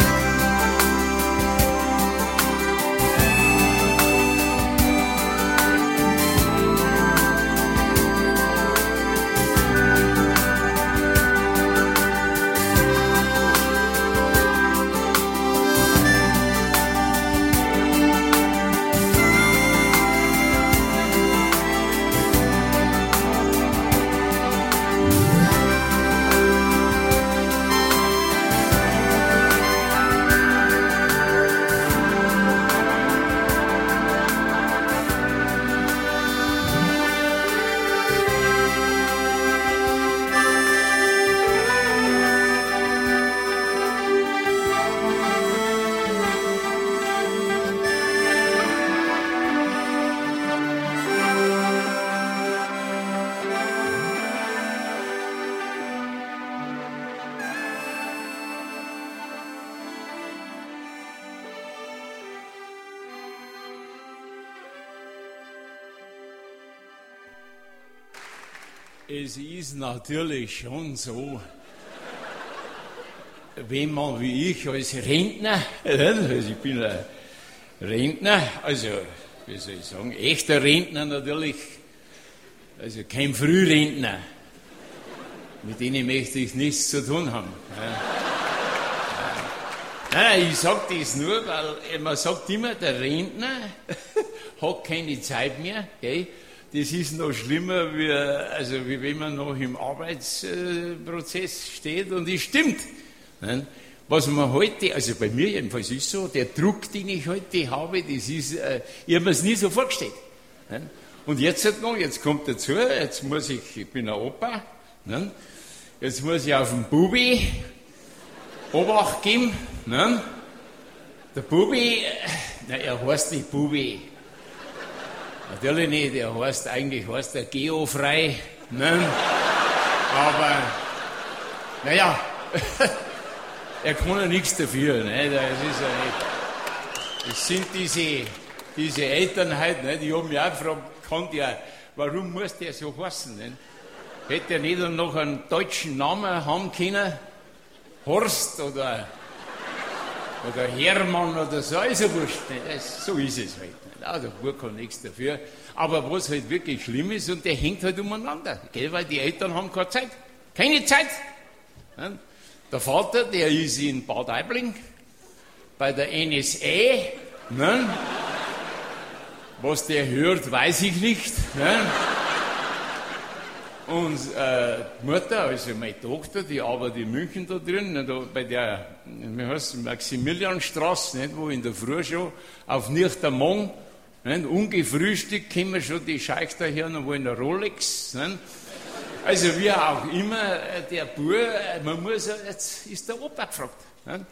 S6: Es ist natürlich schon so, wenn man wie ich als Rentner, also ich bin ein Rentner, also wie soll ich sagen, echter Rentner natürlich, also kein Frührentner, mit denen möchte ich nichts zu tun haben. Nein, ich sage das nur, weil man sagt immer, der Rentner hat keine Zeit mehr, gell? Das ist noch schlimmer, wie wenn man noch im Arbeitsprozess steht, und das stimmt. Ne? Was man heute, also bei mir jedenfalls ist so, der Druck, den ich heute habe, das ist, ich habe mir es nie so vorgestellt. Ne? Und jetzt kommt dazu, jetzt muss ich bin ein Opa, ne? Jetzt muss ich auf den Bubi Obacht geben. Ne? Der Bubi, er heißt nicht Bubi. Natürlich nicht, eigentlich heißt er geofrei, ne? Aber, naja, er kann ja nichts dafür, ne? Das ist ja nicht. Es sind diese Eltern halt, ne? Die haben mich auch gefragt, warum muss der so heißen, ne? Hätte er nicht noch einen deutschen Namen haben können? Horst oder Hermann oder so, ist ja wurscht, ne? So ist es halt. Der Bub kann nichts dafür. Aber was halt wirklich schlimm ist, und der hängt halt umeinander, gell? Weil die Eltern haben keine Zeit. Keine Zeit! Ne? Der Vater, der ist in Bad Aibling bei der NSA. Ne? Was der hört, weiß ich nicht. Ne? Und die Mutter, also meine Tochter, die arbeitet in München da drin, da bei der, wie heißt Maximilianstraße, nicht, wo in der Früh schon auf Nichtermong, ungefrühstückt, kommen schon die Scheichs daher und wollen eine Rolex. Nicht? Also wie auch immer, der Bub, man muss, jetzt ist der Opa gefragt. Nicht?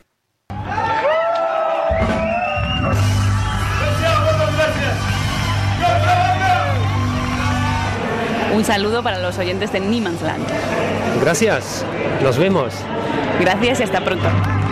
S7: Un saludo para los oyentes de Niemandsland.
S1: Gracias, nos vemos.
S7: Gracias y hasta pronto.